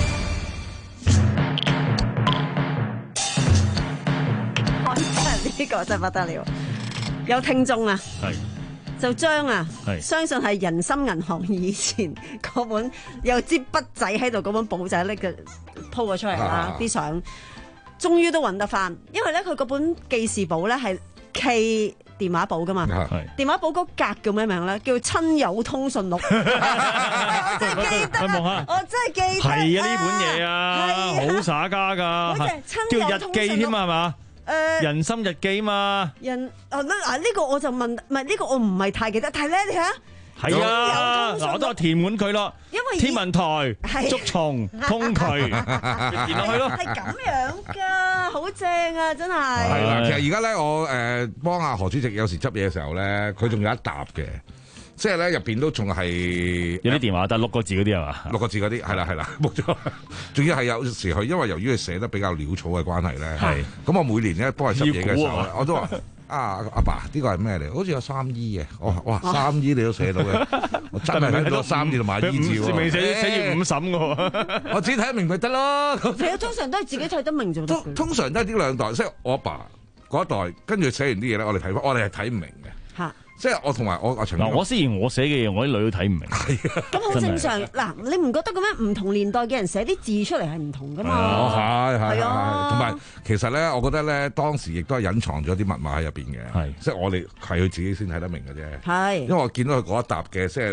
呢個真係不得了，有聽眾啊， 係就將啊， 係相信係人心銀行以前嗰本有支筆仔喺度嗰本簿仔拎嘅鋪咗出嚟啦，啲相終於都揾得翻，因為咧佢嗰本記事簿咧係 K 電話簿噶嘛，電話簿嗰格叫咩名咧？叫親友通訊錄。我真係記得，我真係記得， 係啊呢本嘢啊，好耍家㗎，叫日記添啊係嘛？誒，人心日記嘛， 人啊呢啊呢個我就問，唔係呢個我唔係太記得，但係咧你睇下， 係啊，嗱我都係填滿佢咯，因為天文台、竹蟲、通渠，填落去咯， 係咁樣噶，好正啊，真係。 係啦，其實而家咧我誒幫阿何主席有時執嘢嘅時候咧，佢仲有一沓嘅。即係咧，入邊都仲係有啲電話，但係六個字嗰啲係嘛？ 六個字嗰啲係啦係啦，冇錯。仲要係有時佢，因為由於佢寫得比較潦草嘅關係咧，係咁我每年咧幫佢執嘢嘅時候，我都話啊阿爸呢個係咩嚟？好似有三衣嘅，我話哇三衣你都寫到嘅，我真係睇到三字同埋衣字喎， 明寫寫住五審嘅喎， 我自己睇得明咪得咯。 係啊，通常都係自己睇得明就得。 通常都係呢兩代，即係我阿爸嗰一代，跟住寫完啲嘢咧，我哋睇翻，我哋係睇唔明嘅。嚇！即係我同埋我阿陳。嗱， 我雖然我寫嘅嘢，我啲女都睇唔明。 咁好正常。嗱，你唔覺得咁樣唔同年代嘅人寫啲字出嚟係唔同噶嘛？ 係係係啊。 同埋其實咧，我覺得咧，當時亦都係隱藏咗啲密碼喺入邊嘅。係，即係我哋係佢自己先睇得明嘅啫。係。因為我見到佢嗰一沓嘅，即係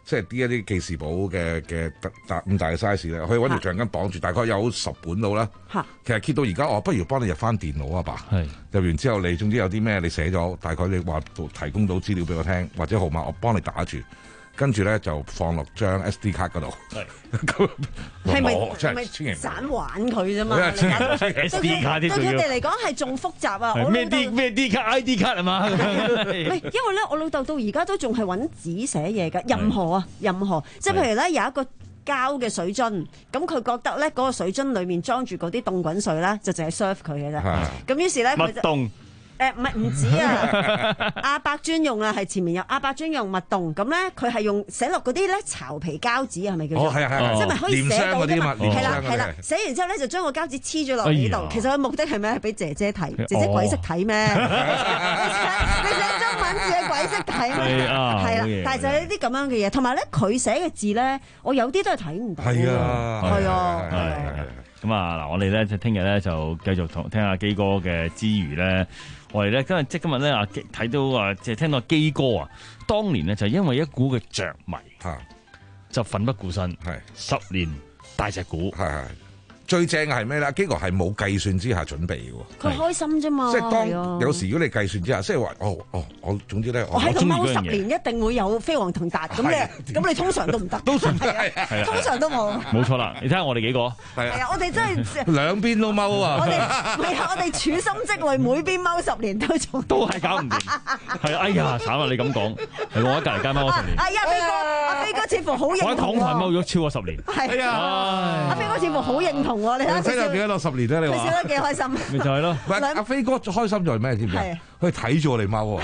即係啲一啲記事簿嘅嘅大咁大嘅 size 咧，可以揾條橡筋綁住，大概有十本到啦。其實 keep 到而家，我不如幫你入翻電腦啊爸。入完之後你總之有啲咩你寫咗，大概你話提供到資料俾我聽，或者號碼我幫你打住。跟住咧就放落張 S D 卡嗰度， 係咪係咪散玩佢啫嘛 ？S D 卡啲對佢哋嚟講係仲複雜啊！ 咩 D 咩 D 卡 I D 卡係嘛？ 唔係，因為咧我老豆到而家都仲係揾紙寫嘢㗎，任何啊任何，即係譬如咧有一個膠嘅水樽，咁佢覺得咧嗰個水樽裡面裝住嗰啲凍滾水咧，就淨係 serve 佢嘅啫。咁於是咧佢就。誒唔係唔止啊！阿伯專用啊，係前面有阿伯專用脈動，咁咧佢係用寫落嗰啲咧巢皮膠紙係咪叫做？ 哦係係， 即係咪可以寫到㗎嘛？係啦係啦，寫完之後咧就將個膠紙黐咗落呢度。其實佢目的係咩？係俾姐姐睇，姐姐鬼識睇咩？你寫中文字嘅鬼識睇咩？係啦，但係就係呢啲咁樣嘅嘢，同埋咧佢寫嘅字咧，我有啲都係睇唔到。 係啊， 係啊， 咁啊嗱，我哋咧即係聽日咧就繼續同聽下基哥嘅之餘咧。我哋咧今日即係今日咧啊睇到啊即係聽到基哥啊，當年咧就因為一股嘅着迷，就奮不顧身，十年大隻股。 最正嘅係咩咧？基哥係冇計算之下準備嘅喎。 佢開心啫嘛。即係當有時如果你計算之下，即係話哦哦，我總之咧， 我喺度踎十年一定會有飛黃騰達。咁你咁你通常都唔得。 都唔得， 通常都冇。 冇錯啦，你睇下我哋幾個。 係啊，我哋真係兩邊都踎啊！ 我哋係啊，我哋處心積慮，每邊踎十年都做。 都係搞唔掂。係哎呀，慘啊！你咁講，係我喺隔離街踎十年。 哎呀，飛哥，阿飛哥似乎好認同。 我喺港台踎咗超過十年。 係啊，阿飛哥似乎好認同。你睇睇有幾多落十年咧？你話佢笑得幾開心， 咪就係咯。 阿飛哥開心在咩？知唔知？佢睇住我哋踎喎。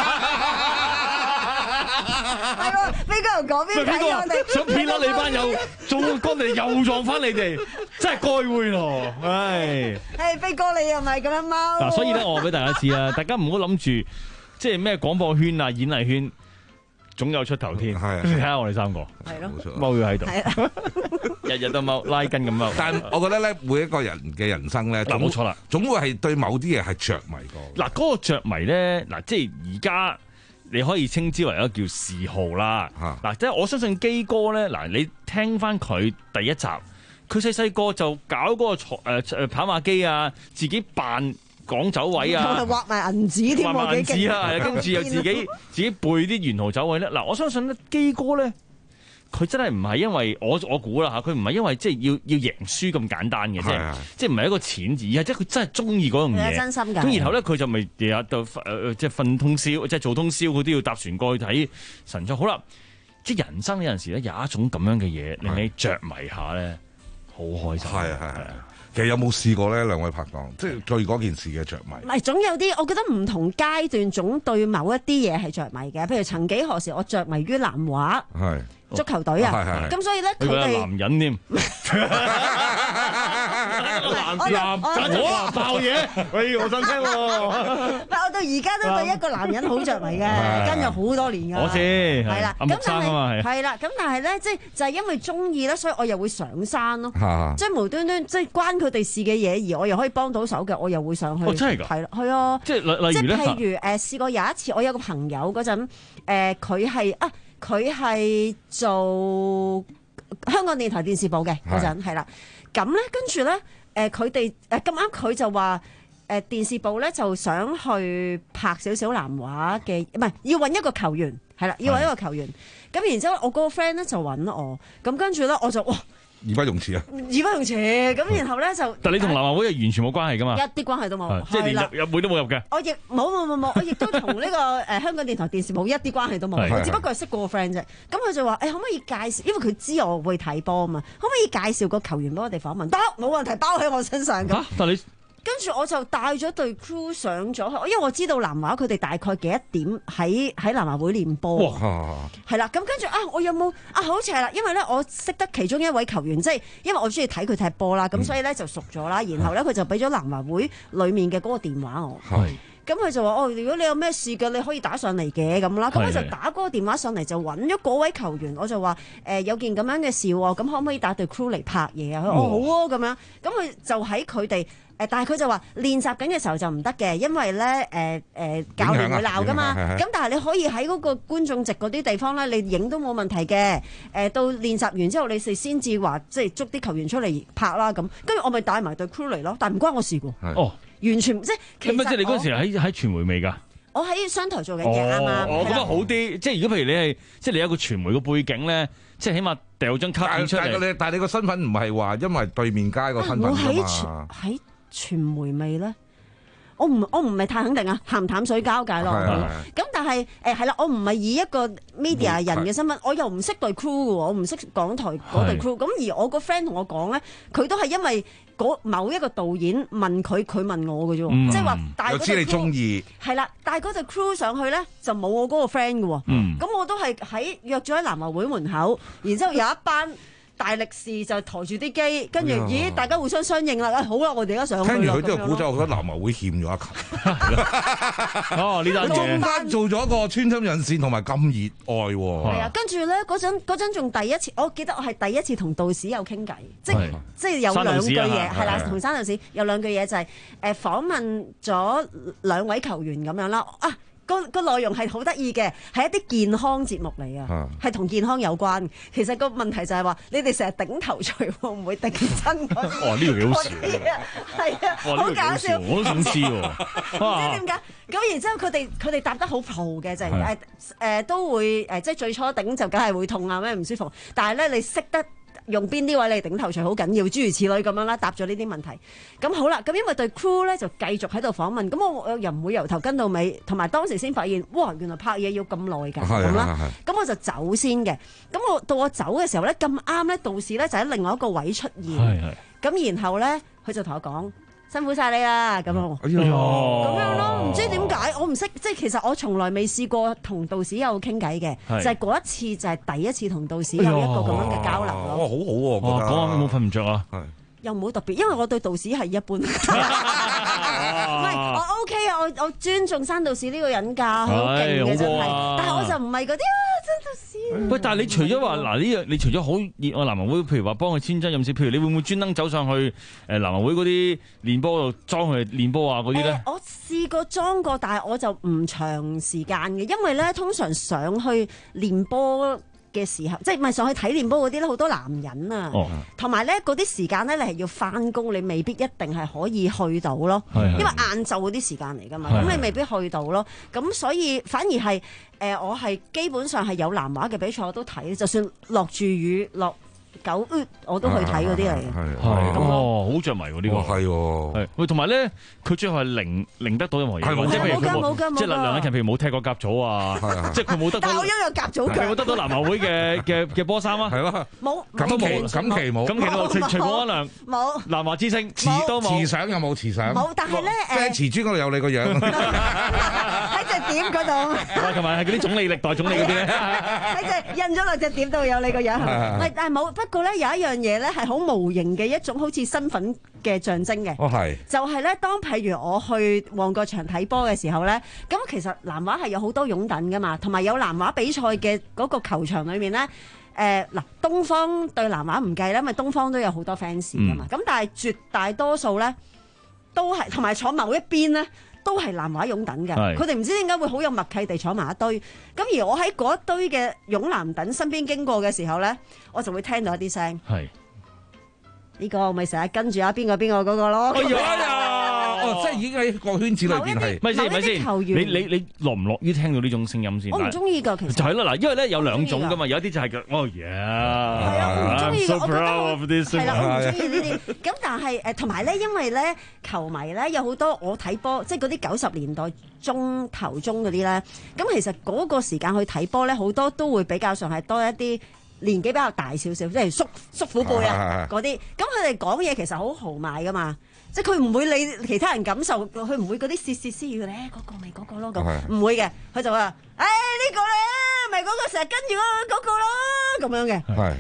係喎，飛哥又講邊睇我哋？ 想騙甩你班友，做乾地又撞翻你哋，真係該會咯。唉， 誒飛哥你又唔係咁樣踎。 嗱，所以咧，我話俾大家知啊，大家唔好諗住即係咩廣播圈啊、演藝圈。總有出頭天， 係你睇下我哋三個， 係咯， 踎咗喺度，日日都踎，拉筋咁踎。 但係我覺得咧，每一個人嘅人生咧， 嗱冇錯啦， 總會係對某啲嘢係着迷過。 嗱，嗰個着迷咧，嗱，即係而家你可以稱之為一個叫嗜好啦。嗱，即係我相信基哥咧，嗱，你聽翻佢第一集，佢細細個就搞嗰個誒誒跑馬機啊，自己扮。講走位啊， 畫埋銀紙添， 畫埋銀紙啊，跟住又自己自己背啲元號走位咧。嗱，我相信咧，基哥咧，佢真係唔係因為我我估啦嚇，佢唔係因為即係要要贏輸咁簡單嘅，即係即係唔係一個錢字，而係即係佢真係中意嗰樣嘢， 真心㗎。 咁然後咧，佢就咪日日就誒即係瞓通宵，即係做通宵，佢都要搭船過去睇神操。好啦，即係人生有陣時咧，有一種咁樣嘅嘢令你着迷下咧，好開心。 係啊係啊。其實有冇試過咧？兩位拍檔，即係對嗰件事嘅着迷。 唔係，總有啲，我覺得唔同階段總對某一啲嘢係着迷嘅。譬如曾幾何時，我着迷於南華足球隊啊，咁所以咧佢哋男人添，男男我爆嘢，喂，我想聽喎。 我到而家都對一個男人好着迷嘅，跟咗好多年㗎。 我知， 係啦， 咁但係係啦，咁但係咧，即係就係因為中意咧，所以我又會上山咯。即係無端端即係關佢哋事嘅嘢，而我又可以幫到手嘅，我又會上去。 哦，真係㗎， 係啦，係啊。 即係例例如咧， 即係譬如誒試過有一次，我有個朋友嗰陣，誒佢係啊。佢係做香港電台電視部嘅嗰陣，係啦。咁咧，跟住咧，誒佢哋誒咁啱，佢就話誒電視部咧就想去拍少少南華嘅，唔係要揾一個球員，係啦，要揾一個球員。咁然之後，我嗰個 friend 咧就揾我，咁跟住咧我就哇！ 義不容辭啊！ 義不容辭，咁然後咧就， 但你同南華會係完全冇關係噶嘛？ 一啲關係都冇， 即係連入入會都冇入嘅。 我亦冇冇冇冇，我亦都同呢個誒香港電台電視冇一啲關係都冇，我只不過係識過個 friend 啫。咁佢就話：誒可唔可以介紹？因為佢知我會睇波啊嘛，可唔可以介紹個球員俾我哋訪問？得，冇問題，包喺我身上咁。 但你跟住我就帶咗隊 crew 上咗去，因為我知道南華佢哋大概幾多點喺喺南華會練波，係啦。咁跟住啊，我有冇啊？好似係啦，因為咧我識得其中一位球員，即係因為我中意睇佢踢波啦，咁、嗯、所以咧就熟咗啦。然後咧佢就俾咗南華會裡面嘅嗰個電話我。係。 咁佢就話哦，如果你有咩事嘅，你可以打上嚟嘅咁啦。咁佢就打嗰個電話上嚟，就揾咗嗰位球員。我就話誒、呃、有件咁樣嘅事喎，咁可唔可以打隊 crew 嚟拍嘢啊？佢話哦好啊咁樣。咁佢就喺佢哋誒，但係佢就話練習緊嘅時候就唔得嘅，因為咧誒誒教練會鬧噶嘛。咁但係你可以喺嗰個觀眾席嗰啲地方咧，你影都冇問題嘅。誒、呃、到練習完之後，你哋先至話即係捉啲球員出嚟拍啦咁。跟住我咪帶埋隊 crew 嚟咯，但係唔關我事喎。 哦。完全即係，其實即係你嗰陣時喺喺傳媒未㗎？ 我喺商台做緊嘢啱啱。 我覺得好啲，即係如果譬如你係，即係你有個傳媒嘅背景咧，即係起碼掉張卡片出嚟。 但係你但係你個身份唔係話因為對面街個身份㗎嘛？ 喺傳媒未咧？我唔我唔係太肯定啊，鹹淡水交界咯。咁但係誒係啦，我唔係以一個 media 人嘅身份，我又唔識對 crew 嘅喎，我唔識港台嗰對 crew。咁而我個 friend 同我講咧，佢都係因為嗰某一個導演問佢，佢問我嘅啫。嗯、即係話帶嗰隊 crew 知你中意係啦，帶嗰隊 crew 上去咧就冇我嗰個 friend 嘅喎。咁、嗯、我都係喺約咗喺南華會門口，然之後有一班大力士就抬住啲機，跟住咦大家互相相應啦，啊好啦，我哋而家上去啦。 聽完佢呢個古仔，我覺得南華會欠咗一球。 哦，呢單嘢中間做咗一個穿針引線同埋咁熱愛喎。 係啊，跟住咧嗰陣嗰陣仲第一次，我記得我係第一次同導史有傾偈，即係即係有兩句嘢係啦，同山導史有兩句嘢就係誒訪問咗兩位球員咁樣啦啊。個個內容係好得意嘅，係一啲健康節目嚟啊，係同健康有關。其實個問題就係話，你哋成日頂頭錘會唔會頂親嗰啲？ 哦，呢個幾好笑啊！係啊，好搞笑， 我都想知喎。唔知點解？咁然之後佢哋佢哋答得好蒲嘅，就係誒誒都會誒，即係最初頂就梗係會痛啊，咩唔舒服。但係咧，你識得用邊啲位嚟頂頭錘好緊要，諸如此類咁樣啦，答咗呢啲問題。咁好啦，咁因為對 crew 咧就繼續喺度訪問，咁我我又唔會由頭跟到尾，同埋當時先發現，哇，原來拍嘢要咁耐㗎，咁啦。咁我就走先嘅。咁我到我走嘅時候咧，咁啱咧，導師咧就喺另外一個位出現。咁然後咧，佢就同我講：辛苦晒你啦，咁樣。哎呀，咁樣咯，唔知點解，我唔識，即係其實我從來未試過同導師有傾偈嘅，就係嗰一次就係第一次同導師有一個咁樣嘅交流咯。 哇，好好喎， 我覺得。講有冇瞓唔着啊？ 又冇特別，因為我對導師係一般。唔係，我 OK 啊，我我尊重山導師呢個人㗎，佢好勁嘅真係。但係我就唔係嗰啲啊，山導師。 喂，但係你除咗話嗱呢樣，你除咗好熱愛南華會，譬如話幫佢簽真任事，譬如你會唔會專登走上去誒南華會嗰啲練波度裝佢練波啊嗰啲咧？ 我試過裝過，但係我就唔長時間嘅，因為咧通常上去練波嘅時候，即係唔係上去睇練波嗰啲咧，好多男人啊，同埋咧嗰啲時間咧，你係要翻工，你未必一定係可以去到咯，因為晏晝嗰啲時間嚟㗎嘛，咁你未必去到咯，咁所以反而係誒、呃，我係基本上係有南華嘅比賽我都睇，就算落住雨落九我都去睇嗰啲嚟嘅， 係哦，好着迷喎呢個， 係喎， 係喂，同埋咧，佢最後係零零得到任何嘢，即係譬如佢冇，即係梁禮勤譬如冇踢過甲組啊，即係佢冇得到， 但係我擁有甲組腳， 佢冇得到南華會嘅嘅嘅波衫啊， 係咯， 冇， 咁期咁期冇， 咁期都冇，徐徐安良冇， 南華之星慈都冇， 慈相有冇慈相？ 冇，但係咧誒，慈專嗰度有你個樣， 喺隻點嗰度， 同埋係嗰啲總理歷代總理嗰啲咧， 喺隻印咗落隻點度有你個樣，唔係，但係冇，不過咧有一樣嘢咧係好無形嘅一種好似身份嘅象徵嘅， 哦係， 就係咧當譬如我去旺角場睇波嘅時候咧，咁其實南華係有好多擁躉噶嘛，同埋有南華比賽嘅嗰個球場裏面咧，誒嗱東方對南華唔計咧，因為東方都有好多 fans 噶嘛，咁、嗯、但係絕大多數咧都係同埋坐某一邊咧都係南華擁躉嘅，佢哋唔知點解會好有默契地坐埋一堆，咁而我喺嗰一堆嘅擁南躉身邊經過嘅時候咧，我就會聽到一啲聲。呢個咪成日跟住啊邊個邊個嗰個咯， 哎呀，哦，即係已經喺個圈子裏邊係， 咪先咪先，你你你樂唔樂於聽到呢種聲音先？ 我唔中意㗎，其實就係啦嗱，因為咧有兩種㗎嘛，有一啲就係嘅，哦耶，係啊，我唔中意，我覺得係啦，我唔中意呢啲。咁但係誒，同埋咧，因為咧球迷咧有好多，我睇波即係嗰啲九十年代中頭中嗰啲咧，咁其實嗰個時間去睇波咧，好多都會比較上係多一啲年紀比較大少少，即係叔叔父輩啊嗰啲，咁佢哋講嘢其實好豪邁噶嘛，即係佢唔會理其他人感受，佢唔會嗰啲竊竊私語咧，嗰個咪嗰個咯咁，唔會嘅，佢就話：誒呢個咧咪嗰個成日跟住嗰嗰個咯咁樣嘅。係，咁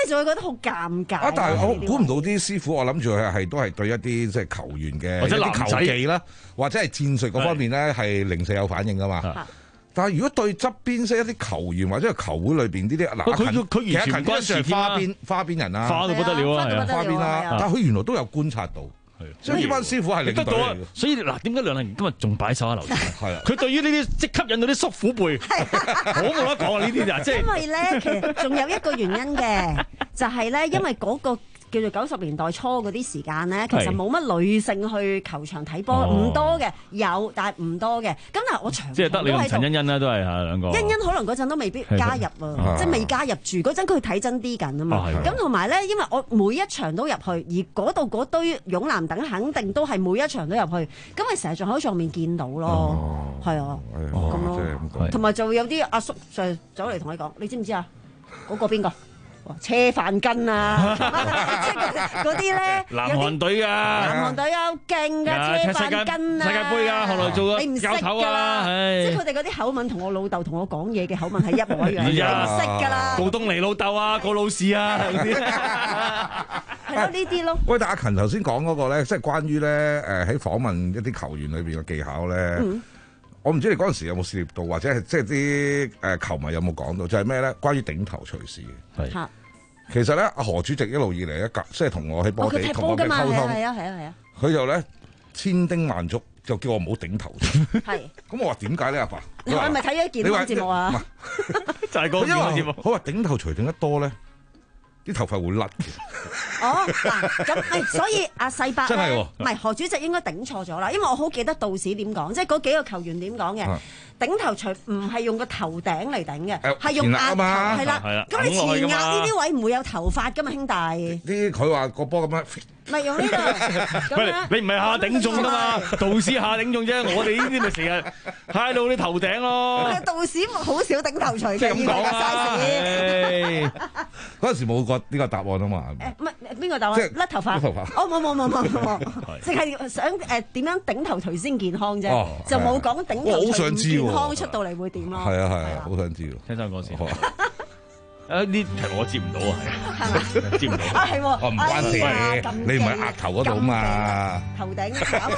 你就會覺得好尷尬。 啊！但係我估唔到啲師傅，我諗住係係都係對一啲即係球員嘅或者男仔球技啦，或者係戰術嗰方面咧係零舍有反應噶嘛。但係如果對側邊識一啲球員或者係球會裏邊呢啲嗱， 佢佢完全唔關事添啦。 花邊花邊人啊， 花到不得了啊，係啊， 花邊啦。但係佢原來都有觀察到。所以呢班師傅係領隊嚟嘅， 所以嗱，點解梁麗妍今日仲擺手喺樓上？ 係啊， 佢對於呢啲即吸引到啲叔父輩，好冇得講啊！呢啲就即係因為咧，其實仲有一個原因嘅，就係咧，因為嗰個叫做九十年代初嗰啲時間咧，其實冇乜女性去球場睇波，唔多嘅，有但係唔多嘅。咁但係我長即係得你同陳欣欣啦，都係嚇兩個。 欣欣可能嗰陣都未必加入啊，即係未加入住嗰陣，佢睇真啲緊啊嘛。咁同埋咧，因為我每一場都入去，而嗰度嗰堆勇男等肯定都係每一場都入去，咁咪成日仲喺上面見到咯，係啊，咁咯。同埋就會有啲阿叔就走嚟同你講，你知唔知啊？嗰個邊個？車飯根啊，嗰啲咧， 南韓隊噶， 南韓隊啊，好勁噶，車飯根啊， 世界盃啊，後來做你唔識教頭啊， 即係佢哋嗰啲口吻同我老豆同我講嘢嘅口吻係一模一樣，你唔識㗎啦。 告東尼老豆啊，告老士啊，嗰啲係咯，呢啲咯。 喂，但阿勤頭先講嗰個咧，即係關於咧誒喺訪問一啲球員裏邊嘅技巧咧。嗯我唔知你嗰陣時有冇涉獵到，或者係即係啲誒球迷有冇講到，就係咩咧？關於頂頭隨事嘅。係。其實咧，阿何主席一路以嚟咧，即係同我喺波地同我嘅溝通， 係啊係啊係啊。 佢就咧千叮萬囑，就叫我唔好頂頭。係。咁我話點解咧，阿爸？ 你係咪睇咗健康節目啊？ 就係嗰個健康節目。 佢話頂頭隨頂得多咧，啲頭髮會甩嘅。 哦，嗱，咁誒，所以阿世伯真係喎， 唔係何主席應該頂錯咗啦，因為我好記得道士點講，即係嗰幾個球員點講嘅。頂頭鎚唔係用個頭頂嚟頂嘅，係用額頭，係啦。咁你前額呢啲位唔會有頭髮噶嘛，兄弟？ 呢佢話個波咁樣。 咪用呢度， 你唔係下頂中噶嘛？道士下頂中啫，我哋呢啲咪成日揩到啲頭頂咯。 道士好少頂頭鎚嘅， 咁講啊！ 嗰陣時冇個呢個答案啊嘛。 誒唔係邊個答案？甩頭髮。甩頭髮。哦冇冇冇冇冇，淨係想誒點樣頂頭鎚先健康啫，就冇講頂頭鎚唔健康出到嚟會點咯。係啊係啊，好想知喎。 聽首歌先。誒呢題我接唔到啊，係接唔到啊，係喎， 我唔關事，你唔係額頭嗰度嘛？ 頭頂。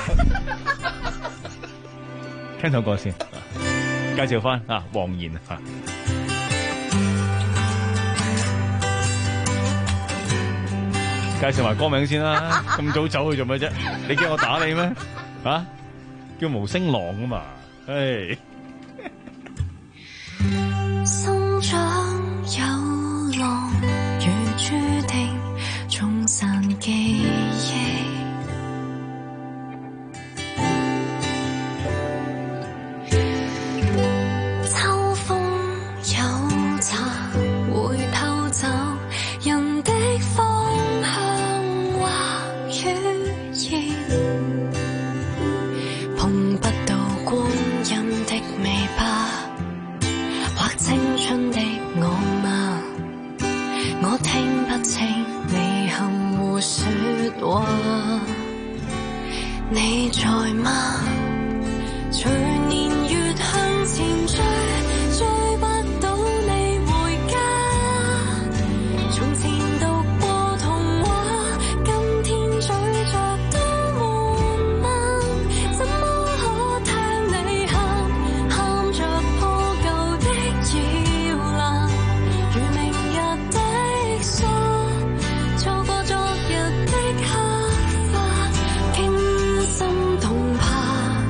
聽首歌先，介紹翻啊，黃妍啊，介紹埋歌名先啦。咁早走去做咩啫？你驚我打你咩？啊，叫無聲浪啊嘛，唉。 生長有浪，如注定沖散記憶。秋風有茶，會偷走人的方向或語言，碰不到光陰的尾巴。青春的我嗎？我聽不清你含糊說話，你在嗎？隨年月向前追，追不到你回家。從前讀過童話，今天咀嚼都悶嗎？怎麼可聽你喊，喊着破舊的搖籃，如明日的沙，錯過昨日的黑髮，驚心動魄。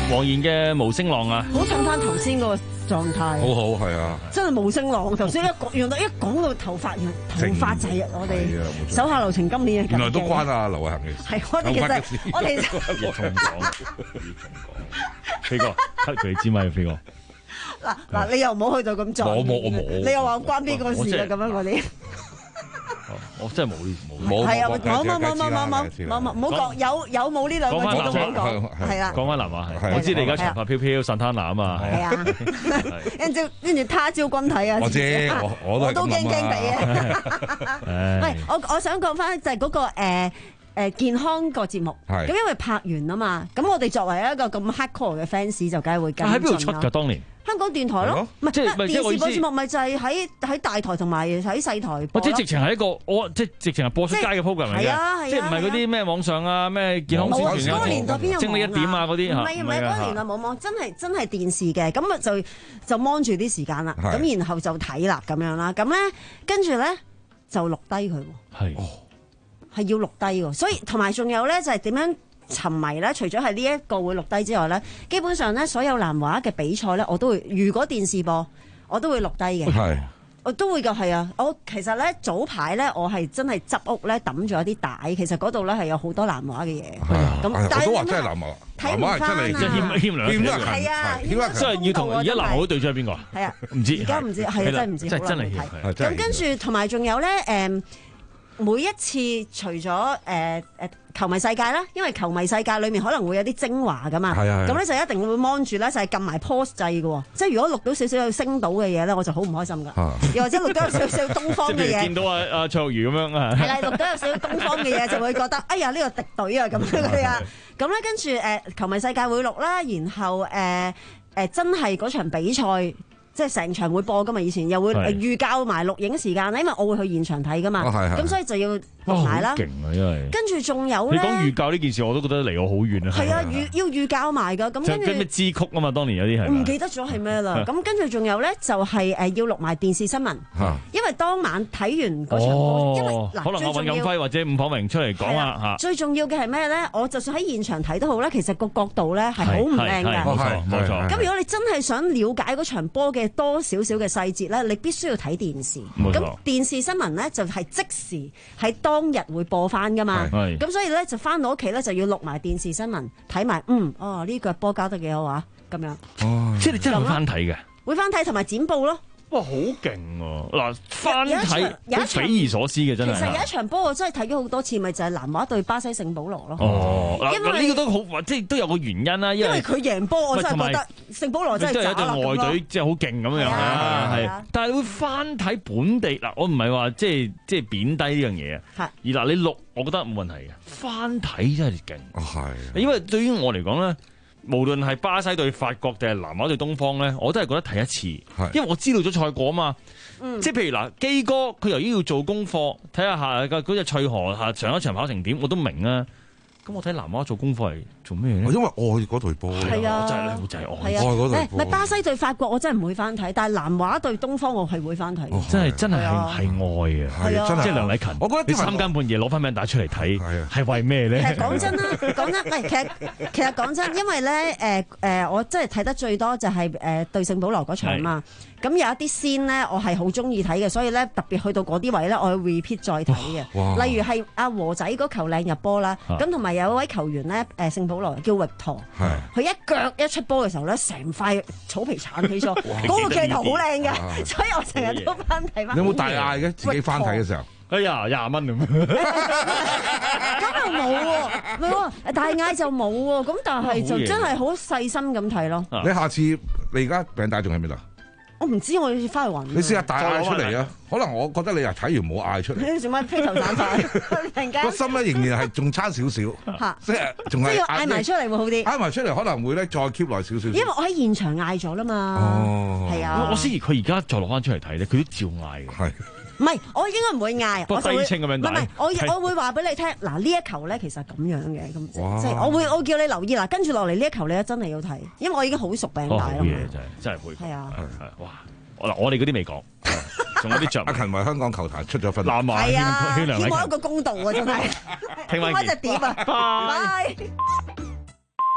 黃妍嘅無聲浪啊， 好襯翻頭先嗰個狀態。 好好係啊， 真係無聲浪。頭先一講，原來一講到頭髮，頭髮就係我哋手下留情今年嘅。 原來都關啊劉慧恒嘅事。 係我哋其實我哋要重講，飛哥 cut 佢支咪，飛哥。 嗱嗱，你又唔好去到咁盡。 我冇我冇。 你又話關邊個事啊？咁樣嗰啲。 我真係冇呢冇。 冇係啊！冇冇冇冇冇冇冇冇，唔好講有有冇呢兩個字都唔好講。係啦， 講翻南華係。我知你而家長髮飄飄散灘南啊嘛。係啊。跟住跟住他朝君體啊！ 我知，我我都我都驚驚地啊！喂，我我想講翻就係嗰個誒。誒健康個節目，咁因為拍完啊嘛，咁我哋作為一個咁 hardcore 嘅 fans 就梗係會跟進啦。喺邊度出㗎？當年香港電台咯，唔係即係電視個節目，咪就係喺喺大台同埋喺細台播。 即係直情係一個我即係直情係播出街嘅 program 嚟嘅，即係唔係嗰啲咩網上啊咩健康宣傳啊？ 嗰個年代邊有網啊？ 精靈一點啊嗰啲嚇。 唔係唔係嗰個年代冇網，真係真係電視嘅，咁啊就就 mon 住啲時間啦，咁然後就睇啦咁樣啦，咁咧跟住咧就錄低佢喎。 係。 係要錄低喎，所以同埋仲有咧就係點樣沉迷咧？除咗係呢一個會錄低之外咧，基本上咧所有南華嘅比賽咧，我都會如果電視播，我都會錄低嘅。係，我都會㗎，係啊！我其實咧早排咧，我係真係執屋咧抌咗一啲帶，其實嗰度咧係有好多南華嘅嘢。咁但係都話真係南華，南華係真係欠欠兩欠兩係啊！ 即係要同而家南華對象係邊個啊？ 係啊， 唔知而家唔知係啊，真係唔知。 真真係欠。 咁跟住同埋仲有咧誒。每一次除咗誒誒球迷世界啦，因為球迷世界裏面可能會有啲精華噶嘛，咁咧就一定會 mon 住咧，就係撳埋 pause 掣嘅喎。即係如果錄到少少有星島嘅嘢咧，我就好唔開心噶。又或者錄到有少少東方嘅嘢， 見到阿阿卓如咁樣啊， 係啦，錄到有少少東方嘅嘢就會覺得哎呀呢個敵隊啊咁樣嗰啲啊。咁咧跟住誒球迷世界會錄啦，然後誒誒真係嗰場比賽。即係成場會播噶嘛，以前又會預交埋錄影時間，因為我會去現場睇噶嘛，咁所以就要錄埋啦。 勁啊，因為跟住仲有咧， 你講預教呢件事，我都覺得離我好遠啊。係啊，預要預交埋噶，咁跟住咩支曲啊嘛，當年有啲係唔記得咗係咩啦。咁跟住仲有咧，就係誒要錄埋電視新聞，因為當晚睇完嗰場波，因為嗱， 可能阿尹錦輝或者伍頗榮出嚟講啦嚇。 最重要嘅係咩咧？我就算喺現場睇都好咧，其實個角度咧係好唔靚嘅。 冇錯冇錯。 咁如果你真係想了解嗰場波嘅多少少嘅細節咧，你必須要睇電視。咁電視新聞咧就係即時喺當日會播翻噶嘛。咁所以咧就翻到屋企咧就要錄埋電視新聞，睇埋嗯哦呢腳波交得幾好啊咁樣。 哦，即係你真係會翻睇嘅。 會翻睇同埋剪報咯。 哇，好勁喎！嗱，翻睇好匪夷所思嘅真係。 其實有一場波我真係睇咗好多次，咪就係南華對巴西聖保羅咯。 哦，嗱，呢個都好，即係都有個原因啦。因為佢贏波，我真係覺得聖保羅真係渣啦咁咯。 即係一隊外隊，即係好勁咁樣啊，係。但係你會翻睇本地嗱，我唔係話即係即係貶低呢樣嘢啊。係。而嗱，你錄，我覺得冇問題嘅。翻睇真係勁。係。因為對於我嚟講咧。無論係巴西對法國定係南華對東方咧，我都係覺得睇一次，因為我知道咗賽果啊嘛。嗯、即係譬如嗱，基哥佢由於要做功課，睇下下嗰隻翠河下上一場跑成點，我都明啊。咁我睇南華做功課係做咩咧？ 因為愛嗰隊波， 係啊， 真係就係愛愛嗰隊波。唔係巴西對法國，我真係唔會翻睇，但係南華對東方，我係會翻睇。 真係真係係係愛啊！係啊，即係梁禮勤，我覺得你三更半夜攞翻名帶出嚟睇，係為咩咧？ 其實講真啦，講真，唔係其實其實講真，因為咧誒誒，我真係睇得最多就係誒對聖保羅嗰場嘛。咁有一啲先咧，我係好中意睇嘅，所以咧特別去到嗰啲位咧，我會 repeat 再睇嘅。例如係阿和仔嗰球靚入波啦，咁同埋有一位球員咧，誒聖保羅叫域陀，佢一腳一出波嘅時候咧，成塊草皮鏟起咗，嗰個鏡頭好靚嘅，所以我成日都翻睇翻。 你有冇大嗌嘅？自己翻睇嘅時候， 哎呀廿蚊咁， 咁又冇喎，唔係喎，大嗌就冇喎，咁但係就真係好細心咁睇咯。 你下次你而家餅帶仲喺邊度？ 我唔知，我要翻去揾。 你試下大嗌出嚟啊！可能我覺得你又睇完冇嗌出嚟。 你做乜披頭散髮？ 個心咧仍然係仲差少少，即係仲係。 即係要嗌埋出嚟會好啲。 嗌埋出嚟可能會咧再 keep 耐少少。因為我喺現場嗌咗啦嘛。哦，係啊。 我思疑佢而家再落翻出嚟睇咧，佢都照嗌嘅。係。 唔係，我應該唔會嗌，我就會唔係唔係，我我會話俾你聽，嗱呢一球咧其實咁樣嘅，咁即係我會我叫你留意嗱，跟住落嚟呢一球你真係要睇，因為我已經好熟餅帶啦。 好嘢真係真係會。係啊，係哇！嗱，我哋嗰啲未講，仲有啲着。 阿勤為香港球壇出咗分， 南華係啊，希望一個公道啊，真係。 聽晚見。 隻碟啊，拜。